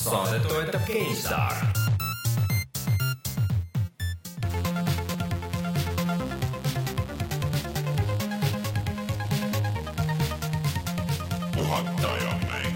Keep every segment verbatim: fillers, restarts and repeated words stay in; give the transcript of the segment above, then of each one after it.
Saadet toetab GameStar. Puhataja mäng.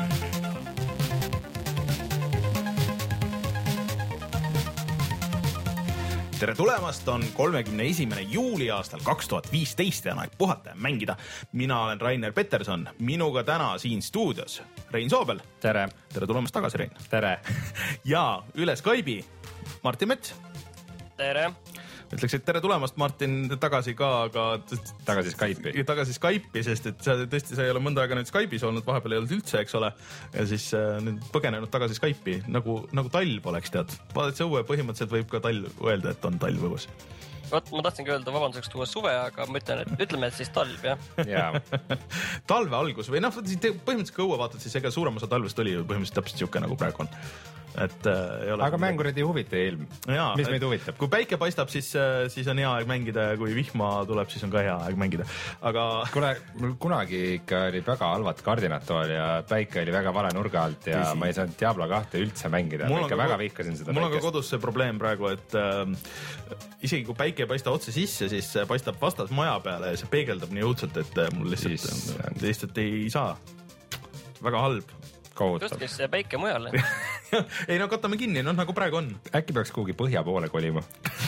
Tere tulemast, on kolmekümne esimene juuli aastal kaks tuhat viisteist ja on aeg puhata ja mängida. Mina olen Rainer Peterson, minuga täna siin stuudios Rein Soobel. Tere. Tere tulemast tagasi, Rein. Tere. Ja üle Skype'i Martin Mets. Tere. Ütleks, et tere tulemast, Martin, tagasi ka, aga tagasi Skype'i. Tagasi Skype'i, sest et sa tõesti, sa ei ole mõnda aega nüüd Skype'is olnud, vahepeal ei olnud üldse, eks ole. Ja siis äh, nüüd põgenenud tagasi Skype'i, nagu, nagu talv oleks, tead. Vaadates õue, põhimõtteliselt võib ka talv öelda, et on talv õues. Vot, ma tahtsingi öelda vabanduseks tuua suve, aga ma ütlen, et ütleme, et siis talv, jah. Ja. Talve algus või noh, põhimõtteliselt kui õue vaatad, siis ega suurem osa talvest oli põhimõtteliselt täpselt siuke nagu praegu on. Et, äh, ei ole aga mängurid ei huvita ilm. Jaa, mis meid huvitab? Kui päike paistab, siis, siis on hea aeg mängida ja kui vihma tuleb, siis on ka hea aeg mängida. Aga... Kule, mul kunagi ikka oli väga halvad kardinad tool ja päike oli väga vale nurga alt ja Tisi. Ma ei saanud Diablo kahte üldse mängida. Ma ikka väga vihkasin seda mul päikest. On ka kodus see probleem praegu, et äh, isegi kui päike ei paista otse sisse, siis paistab vastas maja peale ja see peegeldab nii õudselt, et mul lihtsalt, siis... lihtsalt ei saa. Väga halb. Tõstke see päike mujale. Ei no katame kinni, noh nagu praegu on. Äkki peaks kuhugi põhja poole kolima.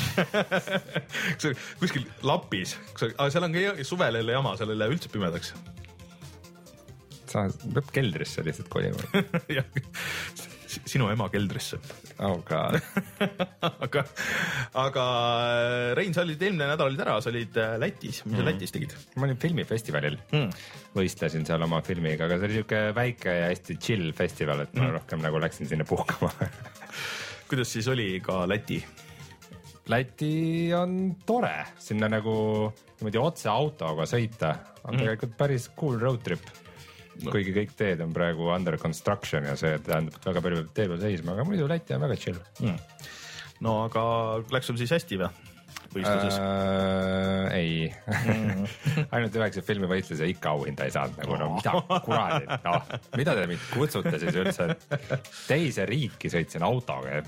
Kuskil lapis, aga seal on ka suvel jälle jama, seal ei lähe üldse pimedaks. Sa peab keldrisse lihtsalt kolima. Sinu ema keldrisse. Oh god. aga, aga Rein, sa olid eelmine nädal olid ära, sa olid Lätis. Mis sa mm. Lätis tegid? Ma olin filmifestivalil. Mm. Võistlesin seal oma filmiga, aga see oli siuke väike ja hästi chill festival, et ma mm. rohkem nagu läksin sinna puhkama. Kuidas siis oli ka Läti? Läti on tore. Sinna nagu niimoodi otse autoga sõita. On mm. tegelikult päris cool road trip. No. Kuigi kõik teed on praegu under construction ja see tähendab, et väga palju tee peal seisma, aga muidu Läti on väga chill. Mm. No aga läks sul siis hästi või? Võistluses? Äh, ei. Mm. Ainult üheksa filmivõistluse ikka auhinda ei saanud. Nagu, no mida kuradid, no, mida te mind kutsute siis üldse? Teise riiki sõitsin autoga.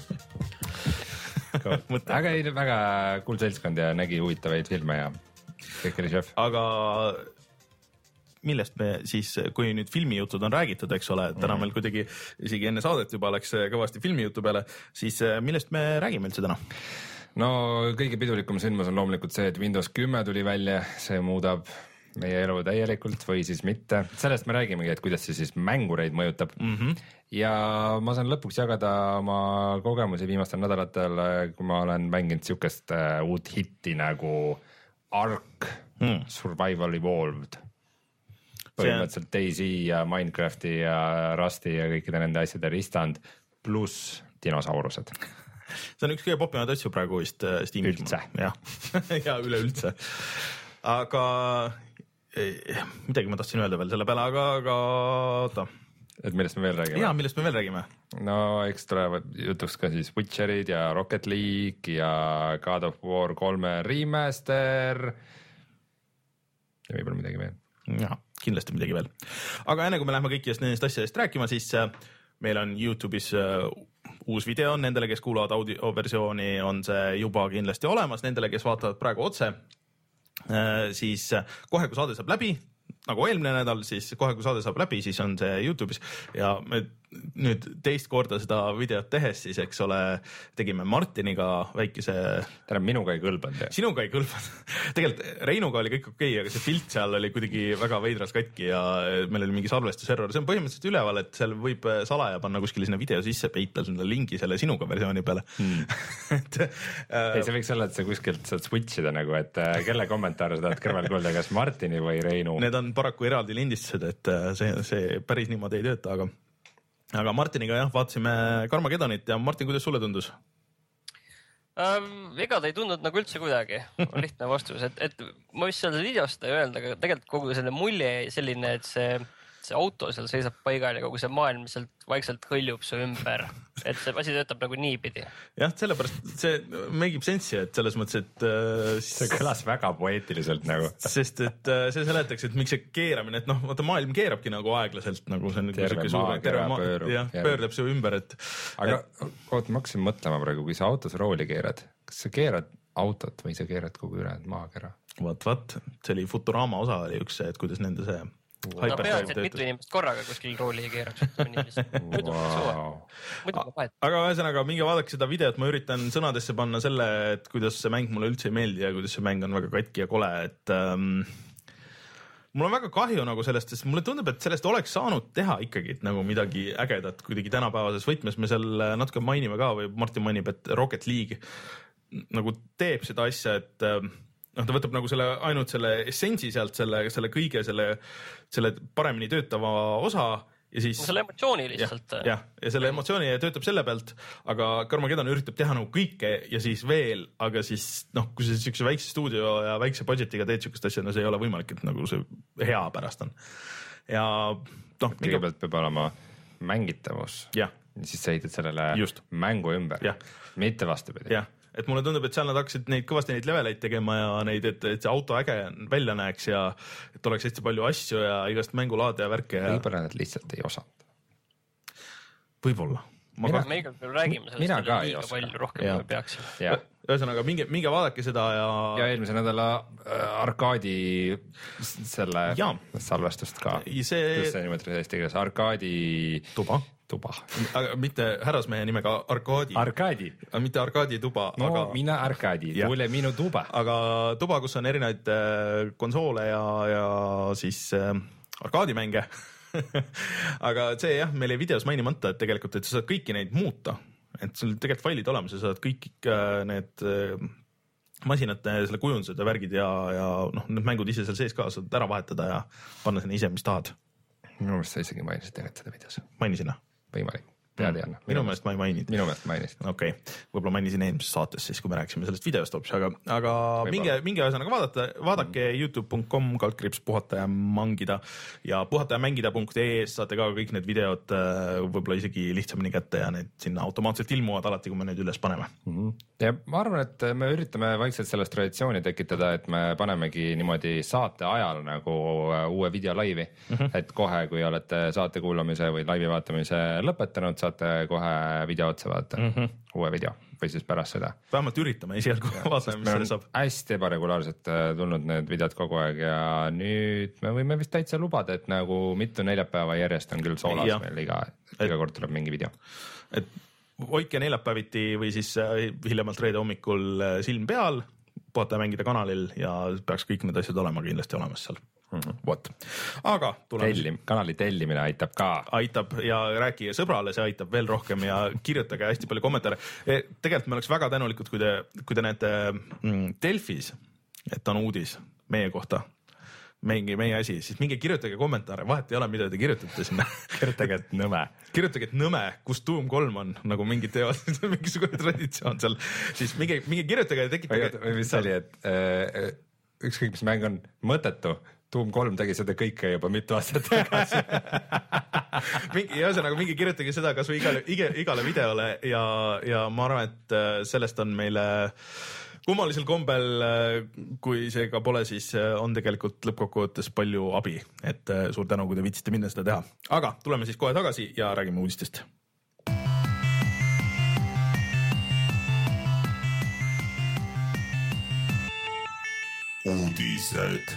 Aga ei, väga cool seltskond ja nägi huvitavaid filme ja kõik oli šef. Aga... millest me siis, kui nüüd filmijutud on räägitud, eks ole, täna meil kuidagi isegi enne saadet juba läks kõvasti filmijutu peale, siis millest me räägime üldse täna? No kõige pidulikum sündmus on loomulikult see, et Windows kümme tuli välja, see muudab meie elu täielikult või siis mitte. Sellest me räägimegi, et kuidas see siis mängureid mõjutab. Mm-hmm. Ja ma saan lõpuks jagada oma kogemusi viimastel nädalatel, kui ma olen mänginud siukest uut hitti nagu Ark mm. Survival Evolved. Põhimõtteliselt DayZ ja Minecrafti ja Rusty ja kõikide nende asjade ristand pluss dinosaurused. See on üks kõige popimad asju praegu vist Steamis. Üldse. Ja, ja üle üldse. Aga midagi ma tahtsin öelda veel selle peale, aga, aga oota. Et millest me veel räägime? Jaa, millest me veel räägime? No eks tulevad jutuks ka siis Witcherid ja Rocket League ja God of War kolme remaster ja võib-olla midagi veel. Jaa, kindlasti midagi veel. Aga enne kui me lähme kõikidest nendest asjadest rääkima, siis meil on YouTube'is uus video, nendele, kes kuulavad audioversiooni, on see juba kindlasti olemas, nendele, kes vaatavad praegu otse, siis kohe, kui saade saab läbi, nagu eelmine nädal, siis kohe, kui saade saab läbi, siis on see YouTube'is ja me nüüd teist korda seda videot tehes, siis eks ole, tegime Martiniga väikese... Tähendab, minuga ei kõlbanud. Sinuga ei kõlbanud. Tegelikult Reinuga oli kõik okei, aga see pilt seal oli kuidagi väga veidras katki ja meil oli mingi salvestuserror. See on põhimõtteliselt üleval, et seal võib salaja panna kuskil sinna video sisse, peita selle lingi selle sinuga versiooni peale. Hmm. et, äh... ei, see võiks olla, et sa kuskilt saad switchida nagu, et kelle kommentaare sa tahad kõrval kuulda, kas Martini või Reinu? Need on paraku eraldi lindistused, et see, see päris niimoodi ei tööta, aga aga Martiniga jah, vaatasime Carmagedonit ja Martin, kuidas sulle tundus? Ähm, ega ta ei tundnud nagu üldse kuidagi, on lihtne vastus, et, et ma vist seal videost ei öelda, aga tegelikult kogu selle mulje selline, et see see auto seal seisab paigal ja kogu see maailm sealt vaikselt hõljub su ümber, et see asi töötab nagu niipidi. jah, sellepärast see make ib sensi, et selles mõttes, et äh, see kõlas väga poeetiliselt nagu. Sest et äh, see seletaks, et miks see keeramine, et noh, vaata maailm keerabki nagu aeglaselt, nagu see on terve maa terve maa pöörub. jah, pöördab su ümber, et aga oot, ma hakkasin mõtlema praegu, kui sa autos rooli keerad, kas sa keerad autot või sa keerad kogu ülejäänud maakera? Vaat, vaat, see oli Futurama osa oli üks see, et kuidas nende see no peaks, et mitu inimest korraga kuskil rooli ei keeraks. Muidu wow. Aga ühesõnaga, minge vaadake seda videot, ma üritan sõnadesse panna selle, et kuidas see mäng mulle üldse ei meeldi ja kuidas see mäng on väga katki ja kole, et ähm, mul on väga kahju nagu sellest, sest mulle tundub, et sellest oleks saanud teha ikkagi nagu midagi ägedat kuidagi tänapäevases võtmes. Me seal natuke mainime ka või Martin mainib, et Rocket League nagu teeb seda asja, et ähm, noh, ta võtab nagu selle ainult selle essentsi sealt, selle, selle kõige selle, selle paremini töötava osa ja siis. Selle emotsiooni lihtsalt. jah, ja, ja selle emotsiooni töötab selle pealt, aga Carmageddon üritab teha nagu kõike ja siis veel, aga siis noh, kui sa siukse väikse stuudio ja väikse budgetiga teed siukest asja, no see ei ole võimalik, et nagu see hea pärast on. Ja noh. Kõigepealt peab olema mängitavus. Ja. Siis sa ehitad sellele Just. mängu ümber. Ja. Mitte vastupidi. jah, et mulle tundub, et seal nad hakkasid neid kõvasti neid leveleid tegema ja neid, et, et see auto äge välja näeks ja et oleks hästi palju asju ja igast mängulaade ja värke. Ja... võib-olla nad lihtsalt ei osanud. Võib-olla. Mina, me igal peal räägime sellest, mina ka ei liiga oska. Palju rohkem ja. Peaksime. Ühesõnaga, minge, minge vaadake seda ja... Ja eelmise nädala äh, arkaadi selle ja. salvestust ka. See... Kus see niimoodi eesti keeles? Arkaadi... Tuba. Tuba. Aga mitte härrasmehe nimega Arkaadi. Arkaadi. Mitte Arkaadi tuba. No aga... mina Arkaadi, tule minu tuba. Aga tuba, kus on erinevaid konsoole ja, ja siis äh, arkaadimänge. Aga see jah, meil ei videos mainimata, et tegelikult, et sa saad kõiki neid muuta. Et sul tegelikult failid olemas ja saad kõik äh, need äh, masinate selle kujundused ja värgid ja, ja noh, need mängud ise seal sees ka saad ära vahetada ja panna sinna ise, mis tahad. Minu meelest sa isegi mainisid tegelikult seda videos. Mainisin, võimalik, tead ei anna. Minu meelest ma ei maininud. Minu meelest mainisid. Okei, okay. Võib-olla mainisin eelmises saates siis, kui me rääkisime sellest videost hoopis, aga, aga minge, minge ühesõnaga vaadata, vaadake mm. youtube punkt com kaldkriips puhata ja mangida ja puhata ja mängida punkt ee saate ka kõik need videod võib-olla isegi lihtsamini kätte ja need sinna automaatselt ilmuvad alati, kui me neid üles paneme. Mm -hmm. Ja ma arvan, et me üritame vaikselt sellest traditsiooni tekitada, et me panemegi niimoodi saate ajal nagu uue video laivi, mm -hmm. et kohe, kui olete saate kuulamise või laivi vaatamise lõpetanud, saate kohe video otsa vaata mm, -hmm. uue video või siis pärast seda. Vähemalt üritame esialgu vaatame, mis selle saab. Hästi ebaregulaarselt tulnud need videod kogu aeg ja nüüd me võime vist täitsa lubada, et nagu mitu neljapäeva järjest on küll soolas ja. Meil iga, iga kord tuleb mingi video. Et hoidke neljapäeviti või siis hiljemalt reede hommikul silm peal, puhata ja mängida kanalil ja peaks kõik need asjad olema kindlasti olemas seal. Mm-hmm. Vot. Aga Tellim, kanali tellimine aitab ka. Aitab ja rääkige sõbrale, see aitab veel rohkem ja kirjutage hästi palju kommentaare. Tegelikult me oleks väga tänulikud, kui te, kui te näete mm, Delfis, et on uudis meie kohta, mingi meie asi, siis minge kirjutage kommentaare, vahet ei ole, mida te kirjutate sinna. Kirjutage, et nõme. Kirjutage, et nõme, kus Doom kolm on, nagu mingid teevad, mingisugune traditsioon seal. Siis minge, minge kirjutage ja tekitage. Või mis oli, et äh, ükskõik mis mäng on mõttetu, Doom kolm tegi seda kõike juba mitu aastat tagasi. mingi, ja ühesõnaga mingi kirjutage seda kas või igale, igale, igale videole ja, ja ma arvan, et sellest on meile kummalisel kombel, kui see ka pole, siis on tegelikult lõppkokkuvõttes palju abi, et suur tänu, kui te viitsite minna seda teha. Aga tuleme siis kohe tagasi ja räägime uudistest. Uudised.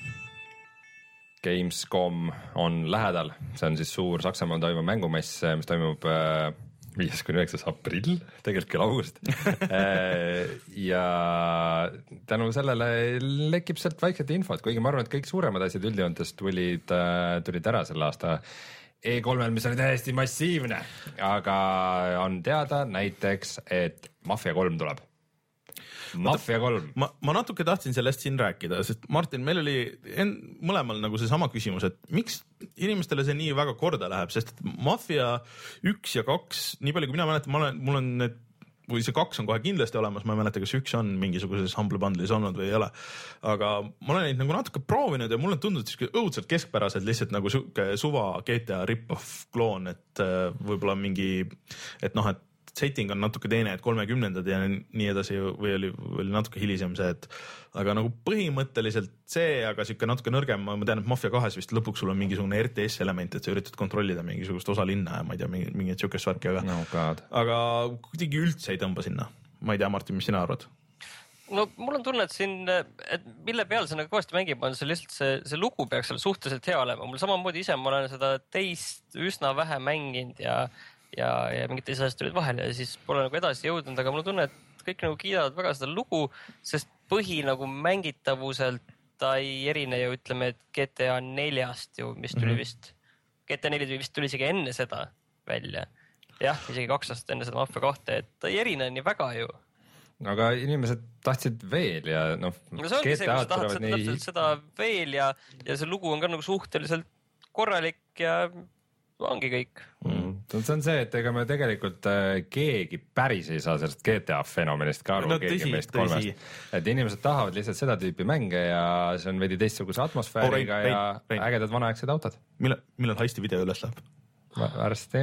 Gamescom on lähedal, see on siis suur Saksamaal toimuv mängumess, mis toimub viies kuni üheksas aprill, tegelikult küll august. Ja tänu sellele lekib sealt vaikselt infot, kuigi ma arvan, et kõik suuremad asjad üldjoontes tulid, tulid ära selle aasta E kolmel, mis oli täiesti massiivne, aga on teada näiteks, et Mafia kolm tuleb. Mafia kolm. Ma, ma natuke tahtsin sellest siin rääkida, sest Martin, meil oli en, mõlemal nagu see sama küsimus, et miks inimestele see nii väga korda läheb, sest Mafia üks ja kaks, nii palju kui mina mäletan, ma olen, mul on need või see kaks on kohe kindlasti olemas, ma ei mäleta, kas üks on mingisuguses Humble Bundle'is olnud või ei ole. Aga ma olen neid nagu natuke proovinud ja mulle on tundunud siuke õudselt keskpärased lihtsalt nagu siuke suva G T A rip-off kloon, et võib-olla mingi, et noh, et setting on natuke teine, et kolmekümnendad ja nii edasi või oli, oli natuke hilisem see, et aga nagu põhimõtteliselt see, aga siuke natuke nõrgem, ma tean, et Mafia kahes vist lõpuks sul on mingisugune R T S element, et sa üritad kontrollida mingisugust osa linna ja ma ei tea, mingit siukest värki, aga, no, aga kuidagi üldse ei tõmba sinna. Ma ei tea, Martin, mis sina arvad? No mul on tunne, et siin, et mille peal see nagu kõvasti mängib, on see lihtsalt see, see lugu peaks seal suhteliselt hea olema. Mul samamoodi ise, ma olen seda teist üsna vähe mänginud ja ja, ja mingid teised asjad tulid vahele ja siis pole nagu edasi jõudnud, aga mul on tunne, et kõik nagu kiidavad väga seda lugu, sest põhi nagu mängitavuselt ta ei erine ju, ütleme, et G T A neljast ju, mis tuli mm-hmm. vist, G T A neli vist tuli isegi enne seda välja. Jah, isegi kaks aastat enne seda Mafia kahte, et ta ei erine nii väga ju. Aga inimesed tahtsid veel ja noh, no see ongi see, kui sa tahad seda, nii... seda veel ja, ja see lugu on ka nagu suhteliselt korralik ja ongi kõik. Mm. See on see, et ega me tegelikult äh, keegi päris ei saa sellest G T A fenomenist ka aru, no, keegi tõsi, meist kolmest. Et inimesed tahavad lihtsalt seda tüüpi mänge ja see on veidi teistsuguse atmosfääriga oh, rein, ja rein, rein. ägedad vanaaegsed autod. Millal, millal heisti video üles läheb? Varsti.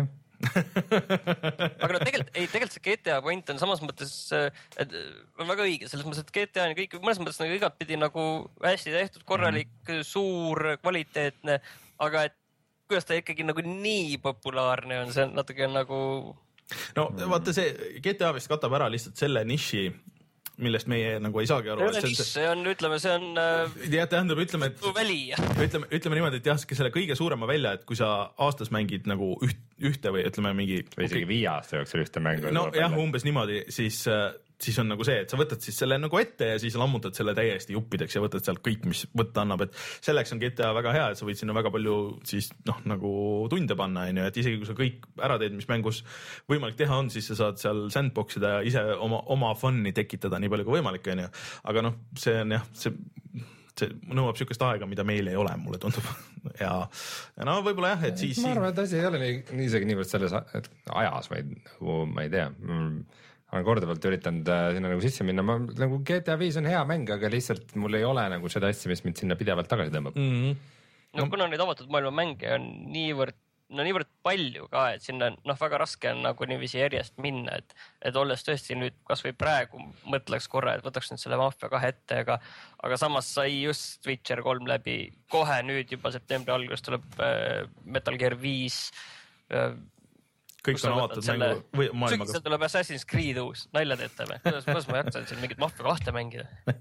aga no tegelikult, ei, tegelikult see G T A point on samas mõttes, et on väga õige, selles mõttes, et G T A on kõik mõnes mõttes nagu igatpidi nagu hästi tehtud, korralik, mm. suur, kvaliteetne, aga et kuidas ta ikkagi nagu nii populaarne on, see on natuke nagu... No vaata see G T A vist katab ära lihtsalt selle niši, millest meie nagu ei saagi aru. See on, see on, ütleme, see on... Ja tähendab, ütleme, et... Väli. Ütleme, ütleme niimoodi, et jah, selle kõige suurema välja, et kui sa aastas mängid nagu üht, ühte või ütleme mingi... Või isegi viie aasta jooksul ühte mängu. No jah, umbes niimoodi, siis... siis on nagu see, et sa võtad siis selle nagu ette ja siis lammutad selle täiesti juppideks ja võtad sealt kõik, mis võtta annab, et selleks on G T A väga hea, et sa võid sinna väga palju siis noh, nagu tunde panna, on ju, et isegi kui sa kõik ära teed, mis mängus võimalik teha on, siis sa saad seal sandboxida ja ise oma, oma fun'i tekitada nii palju kui võimalik, on ju. Aga noh, see on jah, see, see nõuab siukest aega, mida meil ei ole, mulle tundub. ja, ja no võib-olla jah, et siis... Ma arvan, et asi ei ole nii, nii isegi niivõrd selles ajas, vaid nagu ma ei tea... olen kordavalt üritanud sinna nagu sisse minna, ma nagu G T A viis on hea mäng, aga lihtsalt mul ei ole nagu seda asja, mis mind sinna pidevalt tagasi tõmbab. Mm-hmm. No, no kuna neid avatud maailma mänge on niivõrd, no niivõrd palju ka, et sinna noh, väga raske on nagu niiviisi järjest minna, et, et olles tõesti nüüd kas või praegu mõtleks korra, et võtaks nüüd selle Mafia kahe ette, aga, aga samas sai just Witcher kolm läbi, kohe nüüd juba septembri alguses tuleb äh, Metal Gear viis äh, kõik on avatud selle... mängu või maailmaga. Sügisel tuleb Assassin's Creed uus, nalja teete me. Kuidas, kuidas ma jaksan siin mingit Mafia kahte mängida?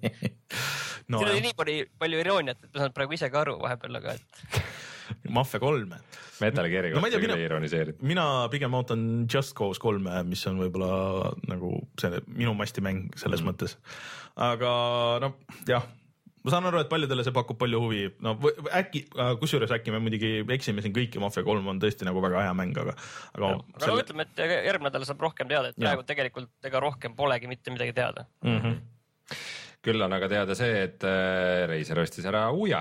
no, siin oli nii palju, palju irooniat, et ma saan praegu ise ka aru vahepeal, aga et... Mafia kolme. Metal Gear'i no, kohta üle ironiseerid. Mina pigem ootan Just Cause kolme, mis on võib-olla nagu see minu mastimäng selles mm. mõttes. Aga no jah, ma saan aru, et paljudele see pakub palju huvi. No äkki, kusjuures äkki me muidugi eksime siin kõiki, Mafia kolm on tõesti nagu väga hea mäng, aga... Aga, ja, aga selle... ütleme, et järgmine nädal saab rohkem teada, et praegu ja. tegelikult ega rohkem polegi mitte midagi teada. Mm-hmm. Küll on aga teada see, et Razer ostis ära Uja.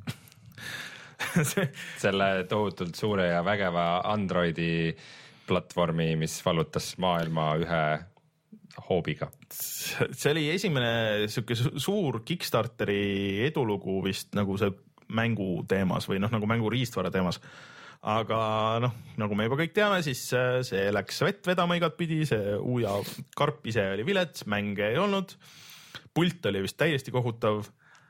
see... Selle tohutult suure ja vägeva Androidi platvormi, mis vallutas maailma ühe hoobiga. See oli esimene siuke suur Kickstarteri edulugu vist nagu see mängu teemas või noh, nagu mängu riistvara teemas. Aga noh, nagu me juba kõik teame, siis see läks vett vedama igat pidi, see Uja karp ise oli vilets, mänge ei olnud, pult oli vist täiesti kohutav.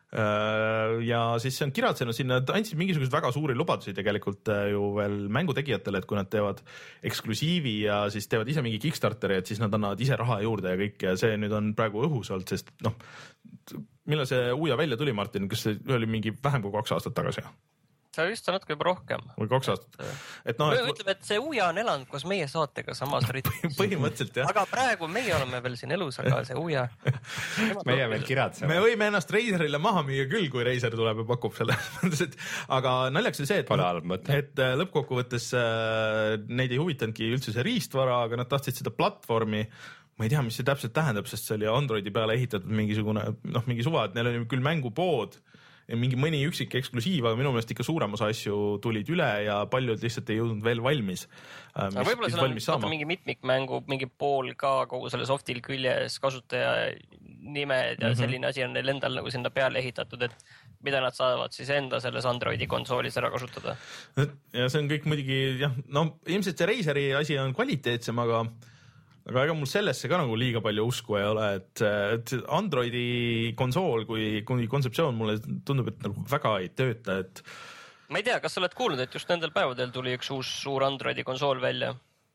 Ja siis see on kiratsenud sinna, andsid mingisugused väga suuri lubadusi tegelikult ju veel mängutegijatele, et kui nad teevad eksklusiivi ja siis teevad ise mingi Kickstarteri, et siis nad annavad ise raha juurde ja kõik ja see nüüd on praegu õhus olnud, sest noh, millal see Uja välja tuli, Martin, kas see oli mingi vähem kui kaks aastat tagasi? See oli just natuke juba rohkem. Või kaks aastat. Et no, et... ütleme, et see Uja on elanud koos meie saatega samas ritmis. Põhimõtteliselt, jah. Aga praegu meie oleme veel siin elus, aga see Uja... meie veel kiratseme. Me võime ennast Razerile maha müüa küll, kui Razer tuleb ja pakub selle. aga naljaks oli see, et, et lõppkokkuvõttes neid ei huvitanudki üldse see riistvara, aga nad tahtsid seda platvormi. Ma ei tea, mis see täpselt tähendab, sest see oli Androidi peale ehitatud mingisugune, noh, mingi suva, et neil oli küll mängupood mingi mõni üksik eksklusiiv, aga minu meelest ikka suurem osa asju tulid üle ja paljud lihtsalt ei jõudnud veel valmis. Aga võib-olla seal on mingi mitmikmängu, mingi pool ka kogu selle softil küljes kasutaja nimed ja mm -hmm. selline asi on neil endal nagu sinna peale ehitatud, et mida nad saavad siis enda selles Androidi konsoolis ära kasutada. Ja see on kõik muidugi jah, no ilmselt see Razeri asi on kvaliteetsem, aga aga ega mul sellesse ka nagu liiga palju usku ei ole, et, et Androidi konsool kui, kui kontseptsioon mulle tundub, et nagu väga ei tööta, et ma ei tea, kas sa oled kuulnud, et just nendel päevadel tuli üks uus suur Androidi konsool välja?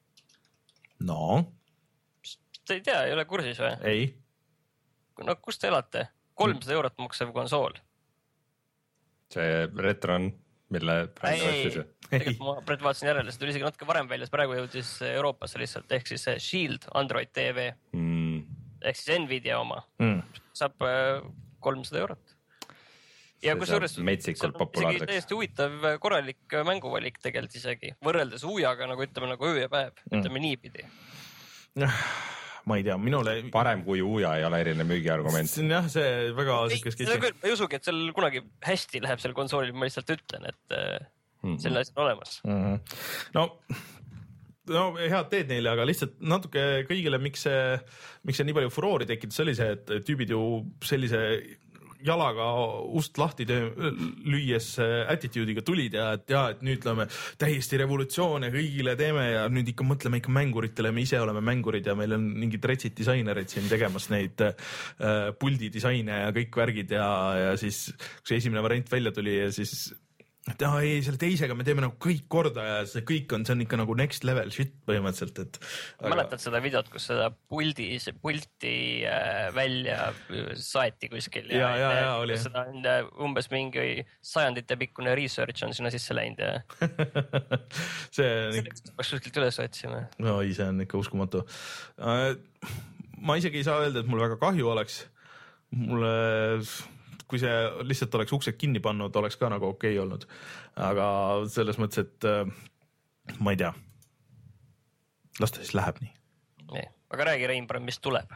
No. Te ei tea, ei ole kursis või? Ei. No kus te elate? kolmsada eurot maksev konsool. See Retron, mille ei, tegelikult ma praegu vaatasin järele, see tuli isegi natuke varem välja, praegu jõudis Euroopasse lihtsalt, ehk siis Shield Android T V mm. ehk siis Nvidia oma mm. saab kolmsada eurot. Ja kus juures metsikult populaarseks. Täiesti huvitav korralik mänguvalik tegelikult isegi, võrreldes Ujaga nagu ütleme nagu öö ja päev, mm. ütleme niipidi. Ma ei tea, minule parem kui Uja ei ole eriline müügiargument. See on jah, see väga ei, ma ei usugi, et seal kunagi hästi läheb seal konsoolil, ma lihtsalt ütlen, et mm-hmm. selle asi on olemas. Mm-hmm. No, no head teed neile, aga lihtsalt natuke kõigile, miks see, miks see nii palju furoori tekitas, oli see, et tüübid ju sellise jalaga ust lahti töö, lüües attitude'iga tulid ja et ja, et nüüd lööme täiesti revolutsioone kõigile teeme ja nüüd ikka mõtleme ikka mänguritele, me ise oleme mängurid ja meil on mingid retsid disainerid siin tegemas neid äh, puldidisaine ja kõik värgid ja, ja siis kui see esimene variant välja tuli ja siis et ah, ei, selle teisega me teeme nagu kõik korda ja see kõik on, see on ikka nagu next level shit põhimõtteliselt, et aga... mäletad seda videot, kus seda puldi, pulti äh, välja saeti kuskil ja, ja, ja, ja oli seda on äh, umbes mingi sajandite pikkune research on sinna sisse läinud ja see on ikka peaks kuskilt üles otsima. No ei, see on ikka uskumatu. Ma isegi ei saa öelda, et mul väga kahju oleks. Mulle kui see lihtsalt oleks uksed kinni pannud, oleks ka nagu okei okay olnud. Aga selles mõttes, et äh, ma ei tea. Las ta siis läheb nii. nii. Aga räägi, Reimbrand, mis tuleb?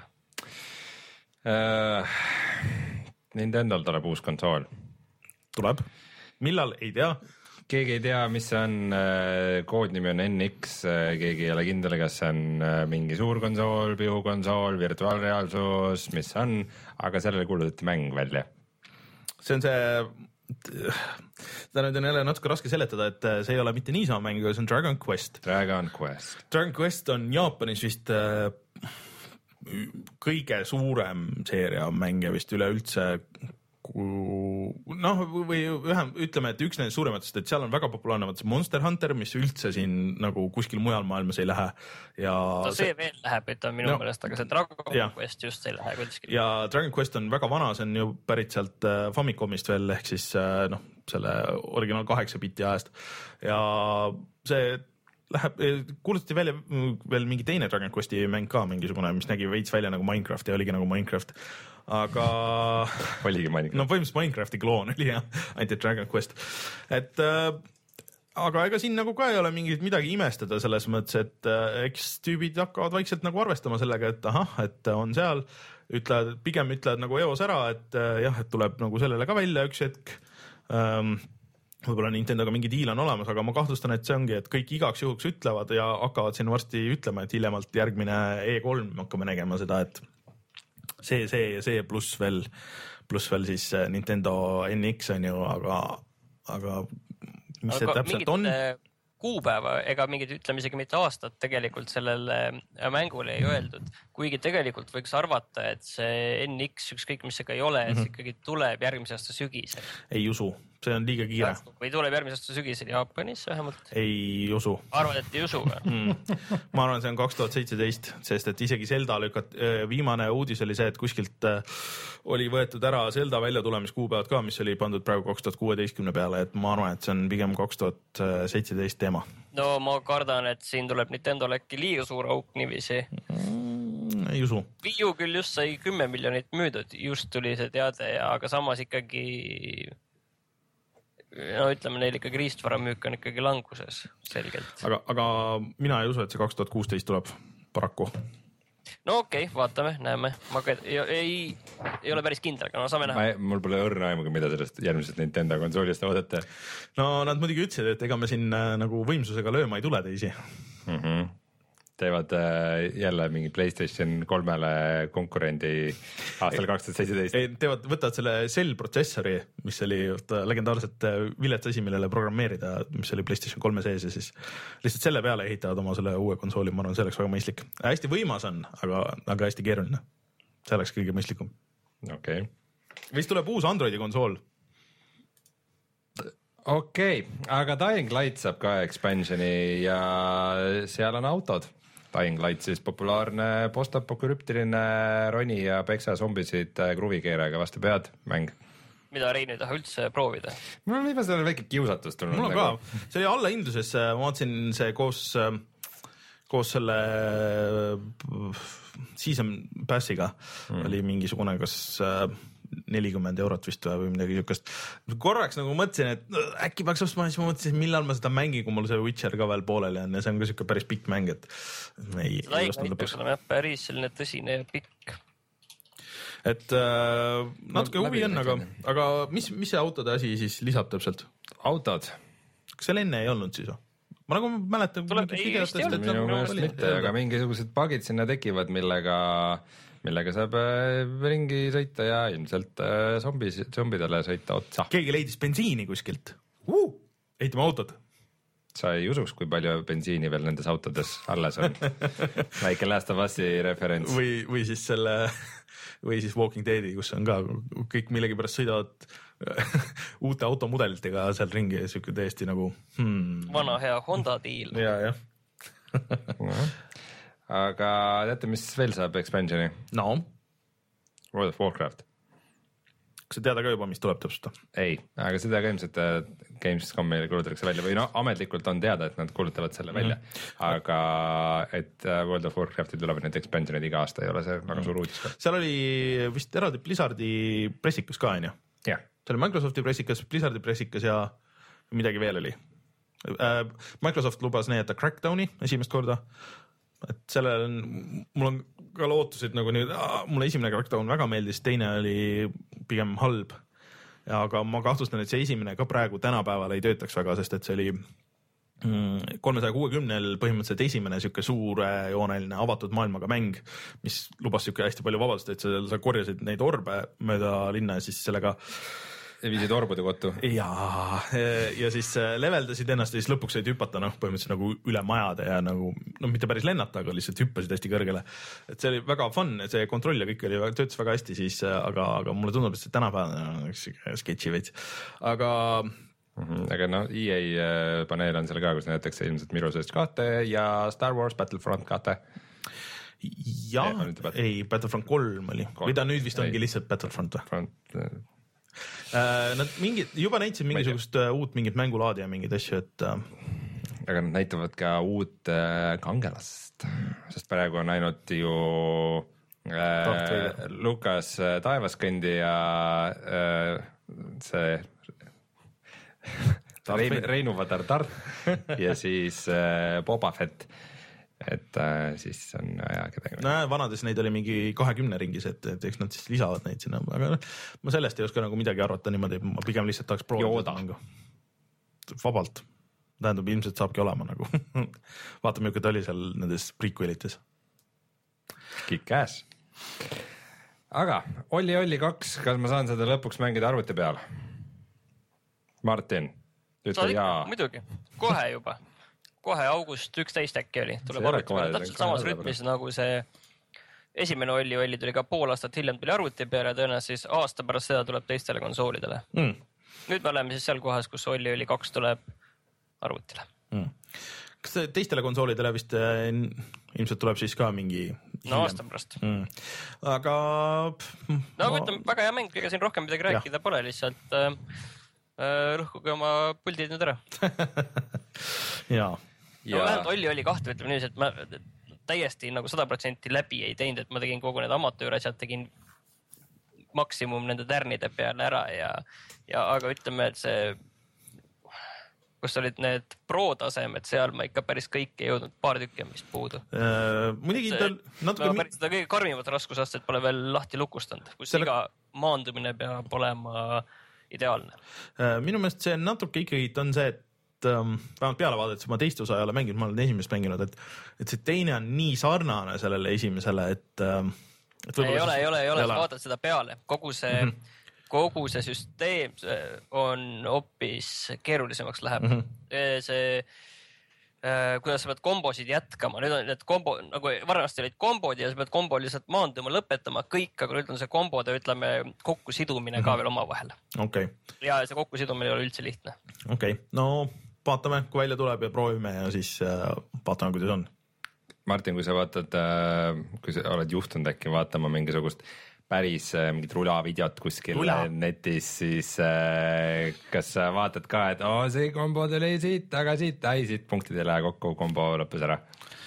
Uh, Nintendo'l tuleb uus konsool. Tuleb? Millal? Ei tea. Keegi ei tea, mis see on. Koodnimi on N X. Keegi ei ole kindel, kas see on mingi suur konsool, pihukonsool, virtuaalreaalsus, mis on. Aga sellele kuulutati mäng välja. See on see, ta nüüd on jälle natuke raske seletada, et see ei ole mitte niisama mäng, see on Dragon Quest. Dragon Quest. Dragon Quest on Jaapanis vist kõige suurem seeria mänge vist üleüldse, noh, või ühem, ütleme, et üks nendest suurematest, et seal on väga populaarne Monster Hunter, mis üldse siin nagu kuskil mujal maailmas ei lähe. Ja no see, see veel läheb, et on minu no, meelest, aga see Dragon ja. Quest just ei lähe kuskil. Ja Dragon Quest on väga vana, see on ju pärit sealt Famicomist veel, ehk siis noh, selle originaal kaheksa biti ajast. Ja see läheb, kuulutati välja veel mingi teine Dragon Questi mäng ka mingisugune, mis nägi veits välja nagu Minecraft ja oligi nagu Minecraft. Aga oligi Minecraft. No põhimõtteliselt Minecrafti kloon oli jah, ainult Dragon Quest. Et äh, aga ega siin nagu ka ei ole mingit midagi imestada selles mõttes, et äh, eks tüübid hakkavad vaikselt nagu arvestama sellega, et ahah, et on seal, ütlevad, pigem ütlevad nagu eos ära, et äh, jah, et tuleb nagu sellele ka välja üks hetk. Ähm, võib-olla Nintendoga mingi diil on olemas, aga ma kahtlustan, et see ongi, et kõik igaks juhuks ütlevad ja hakkavad siin varsti ütlema, et hiljemalt järgmine E kolm hakkame nägema seda, et see, see ja see pluss veel, pluss veel siis Nintendo N X on ju, aga, aga mis aga see täpselt on? Kuupäeva ega mingid, ütleme isegi mitte aastat tegelikult sellele mängule ei öeldud, kuigi tegelikult võiks arvata, et see N X ükskõik mis see ka ei ole, et see ikkagi tuleb järgmise aasta sügisel. Ei usu, see on liiga kiire. Või tuleb järgmise aasta sügisel Jaapanis vähemalt? Ei usu. Arvad, et ei usu või? Mm. Ma arvan, see on kaks tuhat seitseteist, sest et isegi Zelda lükat, viimane uudis oli see, et kuskilt oli võetud ära Zelda välja tulemiskuupäevad ka, mis oli pandud praegu kaks tuhat kuueteistkümne peale, et ma arvan, et see on pigem kaks tuhat seitseteist teema. No ma kardan, et siin tuleb Nintendo äkki liiga suur auk nivisi. Mm, ei usu. Wii U küll just sai kümme miljonit müüdud, just tuli see teade, ja, aga samas ikkagi no ütleme, neil ikkagi riistvaramüük on ikkagi languses selgelt. Aga, aga mina ei usu, et see kaks tuhat kuusteist tuleb paraku. no okei okay,, vaatame, näeme. Ma ka ei, ei, ei ole päris kindel, aga no saame näha. Mul pole õrna aimugi, mida sellest järgmisest Nintendo konsoolist oodata. No nad muidugi ütlesid, et ega me siin nagu võimsusega lööma ei tule teisi. Mm-hmm. Teevad äh, jälle mingi PlayStation kolmele konkurendi aastal kaks tuhat seitseteist. Teevad, võtavad selle Cell protsessori, mis oli legendaarselt vilets asi, millele programmeerida, mis oli PlayStation kolme sees ja siis lihtsalt selle peale ehitavad oma selle uue konsooli, ma arvan, see oleks väga mõistlik. Hästi võimas on, aga, aga hästi keeruline. See oleks kõige mõistlikum. Okei. Okay. Vist tuleb uus Androidi konsool. Okei, okay, aga Dying Light saab ka expansioni ja seal on autod. Dying Light siis populaarne postapokalüptiline roni ja peksa zombisid kruvikeerega vastu pead mäng. Mida Rein ei taha üldse proovida? Mul on viimasel ajal väike kiusatus tulnud. Mul on nagu... ka. See oli allahindluses, ma vaatasin see koos, koos selle season passiga mm. oli mingisugune kas nelikümmend eurot vist või midagi siukest. Korraks nagu mõtlesin, et äkki peaks ostma, siis ma mõtlesin, millal ma seda mängin, kui mul see Witcher ka veel pooleli on ja see on ka siuke päris pikk mäng, et ei, ei ostnud lõpuks. Päris selline tõsine ja pikk. Et äh, natuke huvi on, aga, aga mis, mis see autode asi siis lisab täpselt? Autod? Kas seal enne ei olnud siis? Ma nagu mäletan, tuleb, ei vist ei olnud. Minu meelest mitte, aga mingisugused bugid sinna tekivad, millega millega saab ringi sõita ja ilmselt zombis, zombidele sõita otsa. Keegi leidis bensiini kuskilt. Uh, ehitame autod. Sa ei usuks, kui palju bensiini veel nendes autodes alles on. Väike Last of Us'i referents. Või, või siis selle, või siis Walking Deadi, kus on ka kõik millegipärast sõidavad uute automudelitega seal ringi ja siuke täiesti nagu hmm. vana hea Honda deal. Ja, jah. Aga teate, mis veel saab expansioni? No. World of Warcraft. Kas sa teada ka juba, mis tuleb täpselt? Ei, aga seda ka ilmselt Gamescomil kuulutatakse välja või no ametlikult on teada, et nad kuulutavad selle välja. Mm-hmm. Aga et World of Warcrafti tulevad need expansionid iga aasta, ei ole see väga suur uudis ka. Seal oli vist eraldi Blizzardi pressikas ka, on ju? Jah. See oli Microsofti pressikas, Blizzardi pressikas ja midagi veel oli. Microsoft lubas näidata Crackdowni esimest korda. Et sellel on, mul on ka lootused nagu nüüd, mulle esimene Crackdown väga meeldis, teine oli pigem halb. Ja, aga ma kahtlustan, et see esimene ka praegu tänapäeval ei töötaks väga, sest et see oli kolmesaja kuuekümnel põhimõtteliselt esimene siuke suure jooneline avatud maailmaga mäng, mis lubas siuke hästi palju vabadust, et sa, sa korjasid neid orbe mööda linna ja siis sellega viisid orbude kotu. Ja, ja siis leveldasid ennast ja siis lõpuks said hüpata, noh, põhimõtteliselt nagu üle majade ja nagu, no mitte päris lennata, aga lihtsalt hüppasid hästi kõrgele. Et see oli väga fun, see kontroll ja kõik oli, töötas väga hästi siis, aga, aga mulle tundub, et see tänapäeval sketši veits. Aga... Mm-hmm. Aga no E A paneel on seal ka, kus näitakse ilmselt Mirror's Edge kahte ja Star Wars Battlefront kahte. Ja, ei, Battlefront kolm oli. Või ta nüüd vist ongi lihtsalt Battlefront või? Nad mingid, juba näitasid mingisugust uut mingit mängulaadi ja mingid asju, et aga nad näitavad ka uut kangelast, sest praegu on ainult ju äh, Lukas Taevaskõndi ja äh, see Rein, Reinuva Tartar ja siis äh, Boba Fett. Et äh, siis on aja kedagi. No vanades neid oli mingi kahekümne ringis, et, et eks nad siis lisavad neid sinna, aga ma sellest ei oska nagu midagi arvata niimoodi, ma pigem lihtsalt tahaks proovida mängu. Vabalt. Tähendab, ilmselt saabki olema nagu. Vaatame, milline ta oli seal nendes prequelites. Kick-ass. Aga Olli Olli kaks, kas ma saan seda lõpuks mängida arvuti peal? Martin, ütle jaa. Muidugi, kohe juba. Kohe august üksteist äkki oli, tuleb arvuti peale täpselt samas rütmis nagu see esimene Olli Olli tuli ka pool aastat hiljem tuli arvuti peale ja tõenäoliselt siis aasta pärast seda tuleb teistele konsoolidele. Mm. Nüüd me oleme siis seal kohas, kus Olli Olli kaks tuleb arvutile. Mm. Kas teistele konsoolidele vist ilmselt tuleb siis ka mingi hiljem? No aasta pärast. Mm. Aga... No ma... ütleme, väga hea mäng, ega siin rohkem midagi rääkida ja. Pole lihtsalt äh, rõhkuge oma puldid nüüd ära. Jaa. No, vähemalt Olli oli kahte, ütleme nii, et ma täiesti nagu sada protsenti läbi ei teinud, et ma tegin kogu need amatöörasjad, tegin maksimum nende tärnide peale ära ja, ja aga ütleme, et see kus olid need pro tasemed, seal ma ikka päris kõike ei jõudnud, paar tükki on vist puudu uh,. Muidugi tal natuke... päris seda kõige karmimat raskusastet pole veel lahti lukustanud, kus selle... iga maandumine peab olema ideaalne uh,. Minu meelest see natuke ikkagi on see, et um, vähemalt peale vaadates ma teist osa ei ole mänginud, ma olen esimest mänginud, et, et see teine on nii sarnane sellele esimesele, et, um, et ei ole, ei ole, ei ole, sa vaatad seda peale, kogu see mm -hmm. kogu see süsteem on hoopis keerulisemaks läheb mm. -hmm. see, kuidas sa pead kombosid jätkama, nüüd on need kombo, nagu varemasti olid kombod ja sa pead kombo lihtsalt maanduma, lõpetama kõik, aga nüüd on see kombode, ütleme, kokkusidumine mm -hmm. ka veel omavahel. Okay. Ja see kokkusidumine ei ole üldse lihtne. Okei, okay. No vaatame, kui välja tuleb ja proovime ja siis äh, vaatame, kuidas on. Martin, kui sa vaatad, kui sa oled juhtunud äkki vaatama mingisugust päris mingit rulavideot kuskil Rula. netis, siis äh, kas sa vaatad ka, et oo, see kombo tuli siit, aga siit, ai, siit punktid ei lähe kokku, kombo lõppes ära.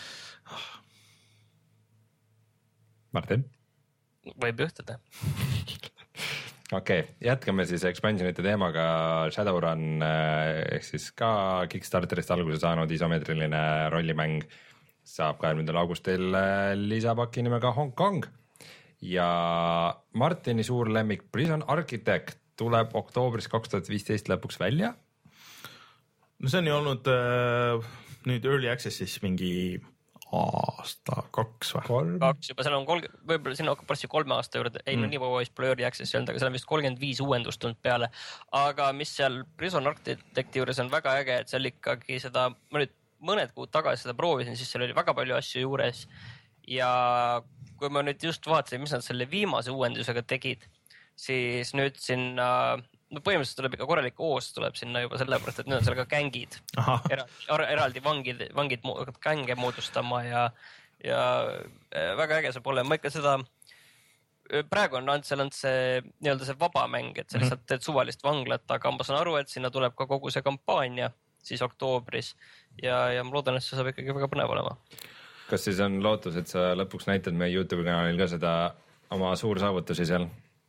Martin? Võib juhtuda. Okei, okay, jätkame siis expansionite teemaga. Shadowrun ehk siis ka Kickstarterist alguse saanud isomeetriline rollimäng saab kahekümnendal augustil lisapaki nimega Hong Kong. Ja Martini suur lemmik Prison Architect tuleb oktoobris kaks tuhat viisteist lõpuks välja. No see on ju olnud äh, nüüd Early Access'is mingi aasta, kaks või? Kolm. Kaks juba, seal on kolm, võib-olla sinna hakkab pärast kolme aasta juurde, ei mm. no nii kaua vist pole Early Access'i olnud, aga seal on vist kolmkümmend viis uuendust tulnud peale. Aga mis seal Prison Architecti juures on väga äge, et seal ikkagi seda, ma nüüd mõned kuud tagasi seda proovisin, siis seal oli väga palju asju juures ja kui ma nüüd just vaatasin, mis nad selle viimase uuendusega tegid, siis nüüd sinna, no põhimõtteliselt tuleb ikka korralik oos tuleb sinna juba sellepärast, et nüüd on seal ka gängid, eraldi, eraldi vangid, vangid gänge moodustama ja, ja väga äge saab olema. Ma ikka seda, praegu on ainult seal on see, nii-öelda see vaba mäng, et sa lihtsalt teed suvalist vanglat, aga ma saan aru, et sinna tuleb ka kogu see kampaania siis oktoobris ja, ja ma loodan, et see saab ikkagi väga põnev olema. Kas siis on lootus, et sa lõpuks näitad meie YouTube kanalil ka seda oma suur saavutusi seal?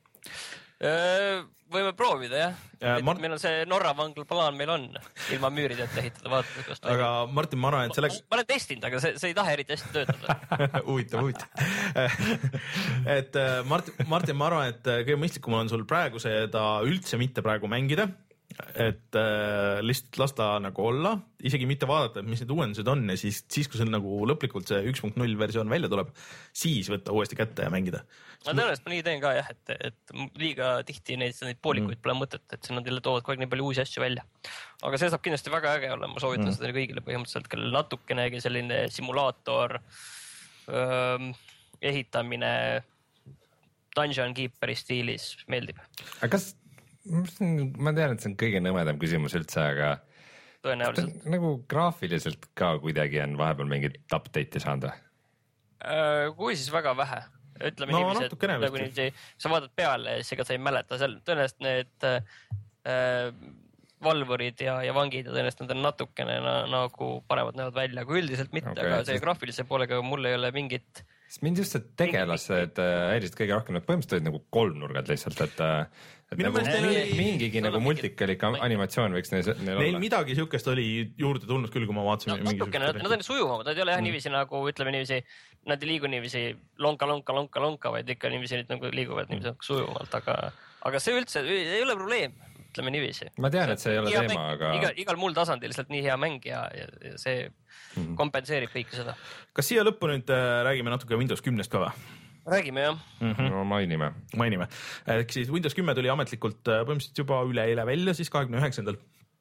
Võime proovida, jah. Ja, Mart... Meil on see Norra vangla plaan meil on, ilma müüridelt ehitada, vaatame. Aga Martin, ma arvan, et selleks... Ma, ma olen testinud, aga see, see ei taha eriti hästi töötada. Huvitav, huvitav. et Martin, Martin, ma arvan, et kõige mõistlikum on sul praegu seda üldse mitte praegu mängida. Et äh, lihtsalt lasta nagu olla, isegi mitte vaadata, et mis need uuendused on ja siis, siis kui see nagu lõplikult see üks punkt null versioon välja tuleb, siis võtta uuesti kätte ja mängida. Ma tõenäoliselt ma nii teen ka jah, et, et liiga tihti neid, neid poolikuid mm. pole mõtet, et siin nad jälle toovad kogu aeg nii palju uusi asju välja. Aga see saab kindlasti väga äge olla, ma soovitan mm. seda kõigile põhimõtteliselt, kellel natukenegi selline simulaator, öö, ehitamine Dungeon Keeperi stiilis meeldib. Aga kas ma tean, et see on kõige nõmedam küsimus üldse, aga tõenäoliselt nagu graafiliselt ka kuidagi on vahepeal mingit update'i saanud või? Kui siis väga vähe, ütleme no, niiviisi, et nagu niiviisi, sa vaatad peale ja siis ega sa ei mäleta seal tõenäoliselt need äh, valvurid ja, ja vangid ja tõenäoliselt nad on natukene na, nagu paremad näevad välja, kui üldiselt mitte, okay, aga see sest... graafilise poolega mul ei ole mingit mind just see tegelased häirisid kõige rohkem, need põhimõtteliselt olid nagu kolmnurgad lihtsalt, et, et nagu oli... mingigi nagu multikalik animatsioon võiks neil, neil olla. Neil midagi siukest oli juurde tulnud küll, kui ma vaatasin. No, natukene, nad, nad on sujuvamad, nad ei ole jah mm. niiviisi nagu, ütleme niiviisi, nad ei liigu niiviisi lonka, lonka, lonka, lonka, vaid ikka niiviisi nagu liiguvad niiviisi sujuvamalt, aga, aga see üldse ei ole probleem, ütleme niiviisi. Ma tean, et see ei ole teema, mäng, aga... Igal, igal muul tasandil lihtsalt nii hea mäng ja, ja, ja see mm. kompenseerib kõike seda. Kas siia lõppu nüüd äh, räägime natuke Windows kümnest ka või? Räägime jah. Mm-hmm. No mainime. Mainime. Ehk siis Windows kümme tuli ametlikult põhimõtteliselt juba üle eile välja siis kahekümne üheksandal.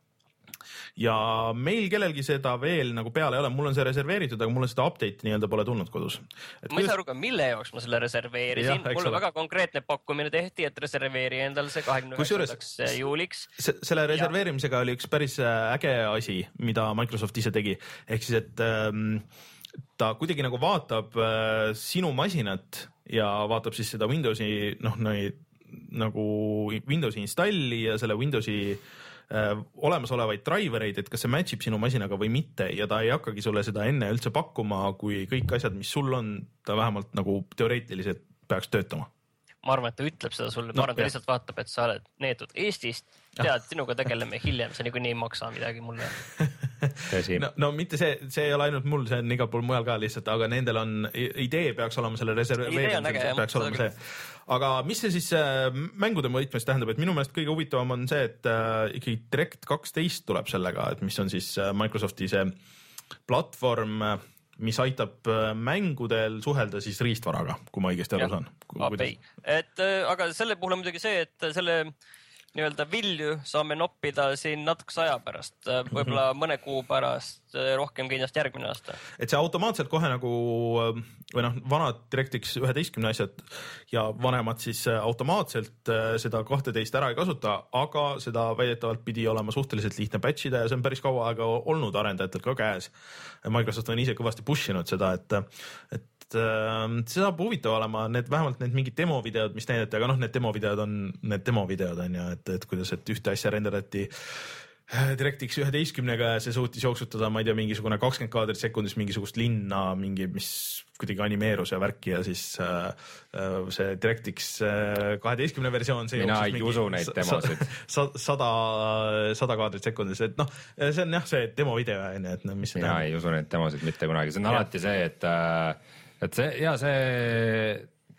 Ja meil kellelgi seda veel nagu peale ei ole, mul on see reserveeritud, aga mul on seda update nii-öelda pole tulnud kodus. Et ma ei saa aru ka, mille jaoks ma selle reserveerisin. Mul on väga konkreetne pakkumine tehti, et reserveeri endal see kahekümne üheksandaks juuliks. Se, selle reserveerimisega ja. Oli üks päris äge asi, mida Microsoft ise tegi. Ehk siis, et ähm, ta kuidagi nagu vaatab äh, sinu masinat ja vaatab siis seda Windowsi, noh, nagu Windowsi installi ja selle Windowsi äh, olemasolevaid drivereid, et kas see matchib sinu masinaga või mitte ja ta ei hakkagi sulle seda enne üldse pakkuma, kui kõik asjad, mis sul on, ta vähemalt nagu teoreetiliselt peaks töötama. ma arvan, et ta ütleb seda sulle, ma arvan, et ta lihtsalt vaatab, et sa oled neetud Eestist, tead, sinuga tegeleme hiljem, sa niikuinii ei maksa midagi mulle. no, no mitte see, see ei ole ainult mul, see on igal pool mujal ka lihtsalt, aga nendel on, idee peaks olema selle reserveerimisel, peaks olema see. Aga mis see siis mängude võtmes tähendab, et minu meelest kõige huvitavam on see, et ikkagi Direct kaksteist tuleb sellega, et mis on siis Microsofti see platvorm, mis aitab mängudel suhelda siis riistvaraga, kui ma õigesti aru saan. Et, aga selle puhul on muidugi see, et selle nii-öelda vilju saame noppida siin natukese aja pärast, võib-olla mõne kuu pärast, rohkem kindlasti järgmine aasta. Et see automaatselt kohe nagu, või noh, vanad DirectX üheteistkümne asjad ja vanemad siis automaatselt seda kahteteist ära ei kasuta, aga seda väidetavalt pidi olema suhteliselt lihtne patchida ja see on päris kaua aega olnud arendajatel ka käes. Microsoft on ise kõvasti pushinud seda, et, et see saab huvitav olema, need vähemalt need mingid demovideod, mis näidati, aga noh, need demovideod on, need demovideod on ja et, et kuidas, et ühte asja renderdati DirectX üheteistkümnega ja see suutis jooksutada, ma ei tea, mingisugune kakskümmend kaadrit sekundis mingisugust linna, mingi, mis kuidagi animeerus ja värki ja siis äh, see DirectX kaheteistkümne versioon, see mina ei usu neid demosid. sada, sada kaadrit sekundis, et noh, see on jah, see demo video, et no, mis mina ei usu neid demosid mitte kunagi, see on ja. alati see, et et see, ja see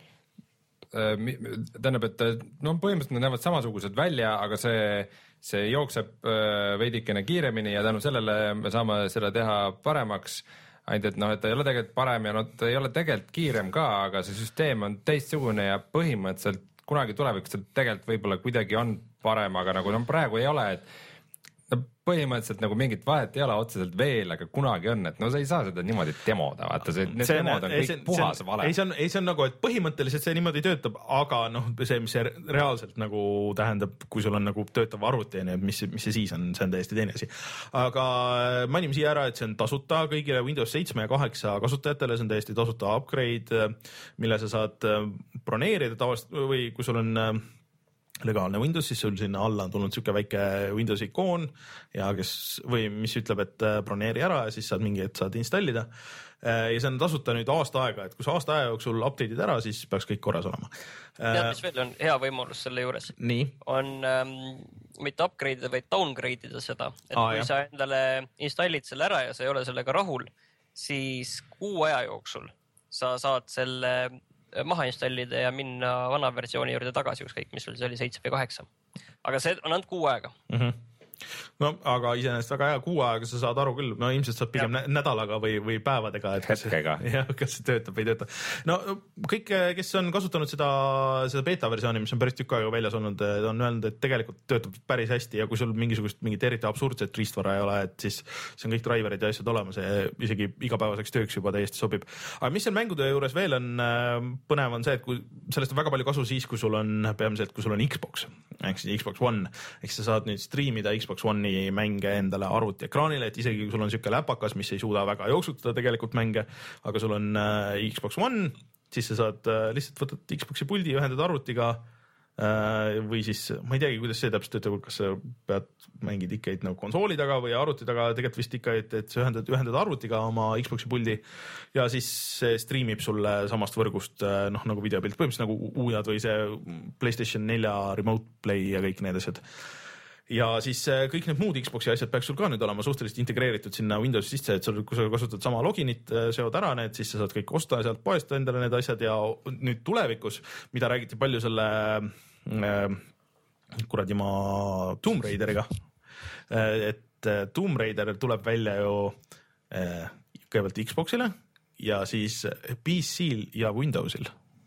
tähendab, et no põhimõtteliselt nad näevad samasugused välja, aga see, see jookseb veidikene kiiremini ja tänu sellele me saame seda teha paremaks, ainult et noh, et ta ei ole tegelikult parem ja no ta ei ole tegelikult kiirem ka, aga see süsteem on teistsugune ja põhimõtteliselt kunagi tulevikus tegelikult võib-olla kuidagi on parem, aga nagu no praegu ei ole, et no põhimõtteliselt nagu mingit vahet ei ole otseselt veel, aga kunagi on, et no sa ei saa seda niimoodi demoda, vaata see, need see, demod on kõik see, puhas see, vale. Ei see, on, ei see on nagu, et põhimõtteliselt see niimoodi töötab, aga noh, see, mis see reaalselt nagu tähendab, kui sul on nagu töötav arvuti, mis, mis see siis on, see on täiesti teine asi. Aga mainime siia ära, et see on tasuta kõigile Windows seitse ja kaheksa kasutajatele, see on täiesti tasuta upgrade, mille sa saad broneerida tavaliselt või kui sul on legaalne Windows, siis sul sinna alla on tulnud siuke väike Windows ikoon ja kes või mis ütleb, et broneeri ära ja siis saad mingi, et saad installida. Ja see on tasuta nüüd aasta aega, et kui sa aasta aja jooksul update'id ära, siis peaks kõik korras olema. Tead, mis veel on hea võimalus selle juures? Nii. On ähm, mitte upgrade'ida, vaid downgrade'ida seda. Et Aa, kui jah. sa endale installid selle ära ja sa ei ole sellega rahul, siis kuu aja jooksul sa saad selle maha installida ja minna vana versiooni juurde tagasi, ükskõik mis sul see oli, seitse või kaheksa. Aga see on ainult kuu aega. Mm-hmm. No, aga iseenesest väga hea, kuu aega sa saad aru küll, no ilmselt saad pigem ja. nädalaga või, või päevadega, et kas, jah, kas see töötab või ei tööta. No kõik, kes on kasutanud seda, seda beta versiooni, mis on päris tükk aega väljas olnud, on öelnud, et tegelikult töötab päris hästi ja kui sul mingisugust mingit eriti absurdset riistvara ei ole, et siis see on kõik driverid ja asjad olemas ja isegi igapäevaseks tööks juba täiesti sobib. Aga mis seal mängude juures veel on põnev on see, et kui sellest on väga palju kasu siis, kui sul on peamiselt, kui sul on Xbox, ehk siis Xbox One, ehk sa saad nüüd streamida Xbox One'i mänge endale arvuti ekraanile, et isegi kui sul on siuke läpakas, mis ei suuda väga jooksutada tegelikult mänge, aga sul on äh, Xbox One, siis sa saad äh, lihtsalt võtad Xbox'i puldi, ühendad arvutiga äh, või siis ma ei teagi, kuidas see täpselt töötab, kas sa pead mängid ikka nagu konsooli taga või arvuti taga, tegelikult vist ikka, et, et sa ühendad, ühendad arvutiga oma Xbox'i puldi ja siis see streamib sulle samast võrgust äh, noh, nagu videopilt, põhimõtteliselt nagu U J või see PlayStation nelja Remote Play ja kõik need asjad. Ja siis kõik need muud Xbox'i asjad peaks sul ka nüüd olema suhteliselt integreeritud sinna Windows sisse, et sul, kui sa kasutad sama loginit, seod ära need, siis sa saad kõik osta sealt poest endale need asjad ja nüüd tulevikus, mida räägiti palju selle äh, kuradi ma Tomb Raideriga, et Tomb Raider tuleb välja ju äh, kõigepealt Xbox'ile ja siis P C-l ja Windowsil.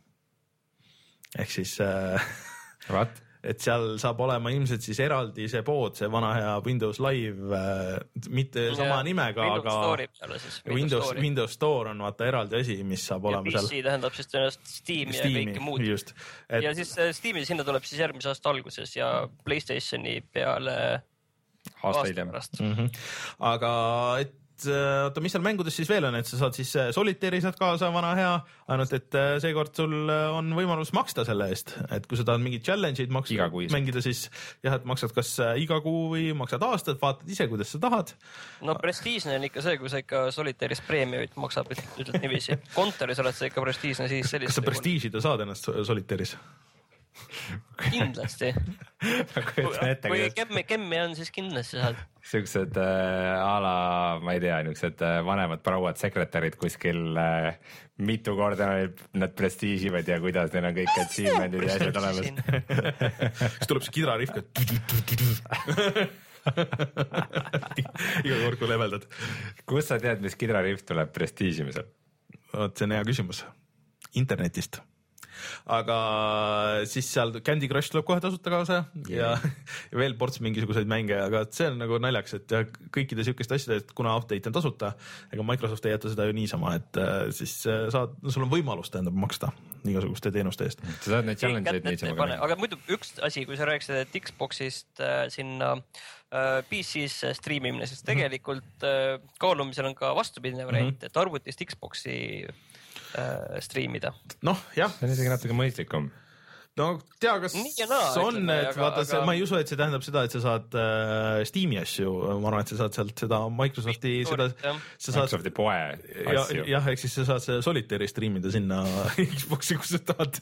Ehk siis äh, What? Et seal saab olema ilmselt siis eraldi see pood, see vana hea Windows Live, äh, mitte ja, sama nimega, Windows aga Store peale siis. Windows, Windows, Windows Store on vaata eraldi asi, mis saab ja olema seal. Ja P C tähendab siis tõenäoliselt Steam ja kõike muud. Just, et... Ja siis Steam'i sinna tuleb siis järgmise aasta alguses ja PlayStationi peale aasta hiljem. Mm-hmm. Aga et oota, mis seal mängudes siis veel on, et sa saad siis Solitaire'i saad kaasa, vana hea, ainult et seekord sul on võimalus maksta selle eest, et kui sa tahad mingid challenge'id maksta, mängida, siis jah, et maksad kas iga kuu või maksad aastat, vaatad ise, kuidas sa tahad. No prestiižne on ikka see, kui sa ikka Solitaire'is preemiumit maksab, ütled niiviisi. Kontoris oled sa ikka prestiižne, siis sellist. Kas sa prestiižida saad ennast Solitaire'is? kindlasti. kui kemmi, kemmi on, siis kindlasti saad. Siuksed äh, ala, ma ei tea, niuksed äh, vanemad prouad sekretärid kuskil äh, mitu korda nad prestiiživad ja kuidas neil on kõik achievement'id ja asjad olemas. siis tuleb see kidrarihv. iga kord, kui leveldad. Kus sa tead, mis kidrarihv tuleb prestiižimisel? Oot, see on hea küsimus. Internetist. Aga siis seal Candy Crush tuleb kohe tasuta kaasa ja, ja veel ports mingisuguseid mänge, aga see on nagu naljaks, et kõikide siukest asjade, et kuna update on tasuta, ega Microsoft ei jäta seda ju niisama, et siis saad, no sul on võimalus tähendab maksta igasuguste teenuste eest. Sa saad neid challenge'id niisama ka. Aga muidu üks asi, kui sa rääkisid, et Xboxist äh, sinna äh, P C-s streamimine, siis tegelikult äh, kaalumisel on ka vastupidine variant, mm -hmm. et arvutist Xboxi äh, streamida. Noh, jah. See on isegi natuke mõistlikum. No tea, kas naa, on, ütleme, et aga, vaata, aga... ma ei usu, et see tähendab seda, et sa saad äh, Steam'i asju, ma arvan, et sa saad sealt seda Microsofti, seda, sa saad Microsofti poe asju. Jah, ehk siis sa saad seda Solitaire streamida sinna Xboxi, kus sa tahad.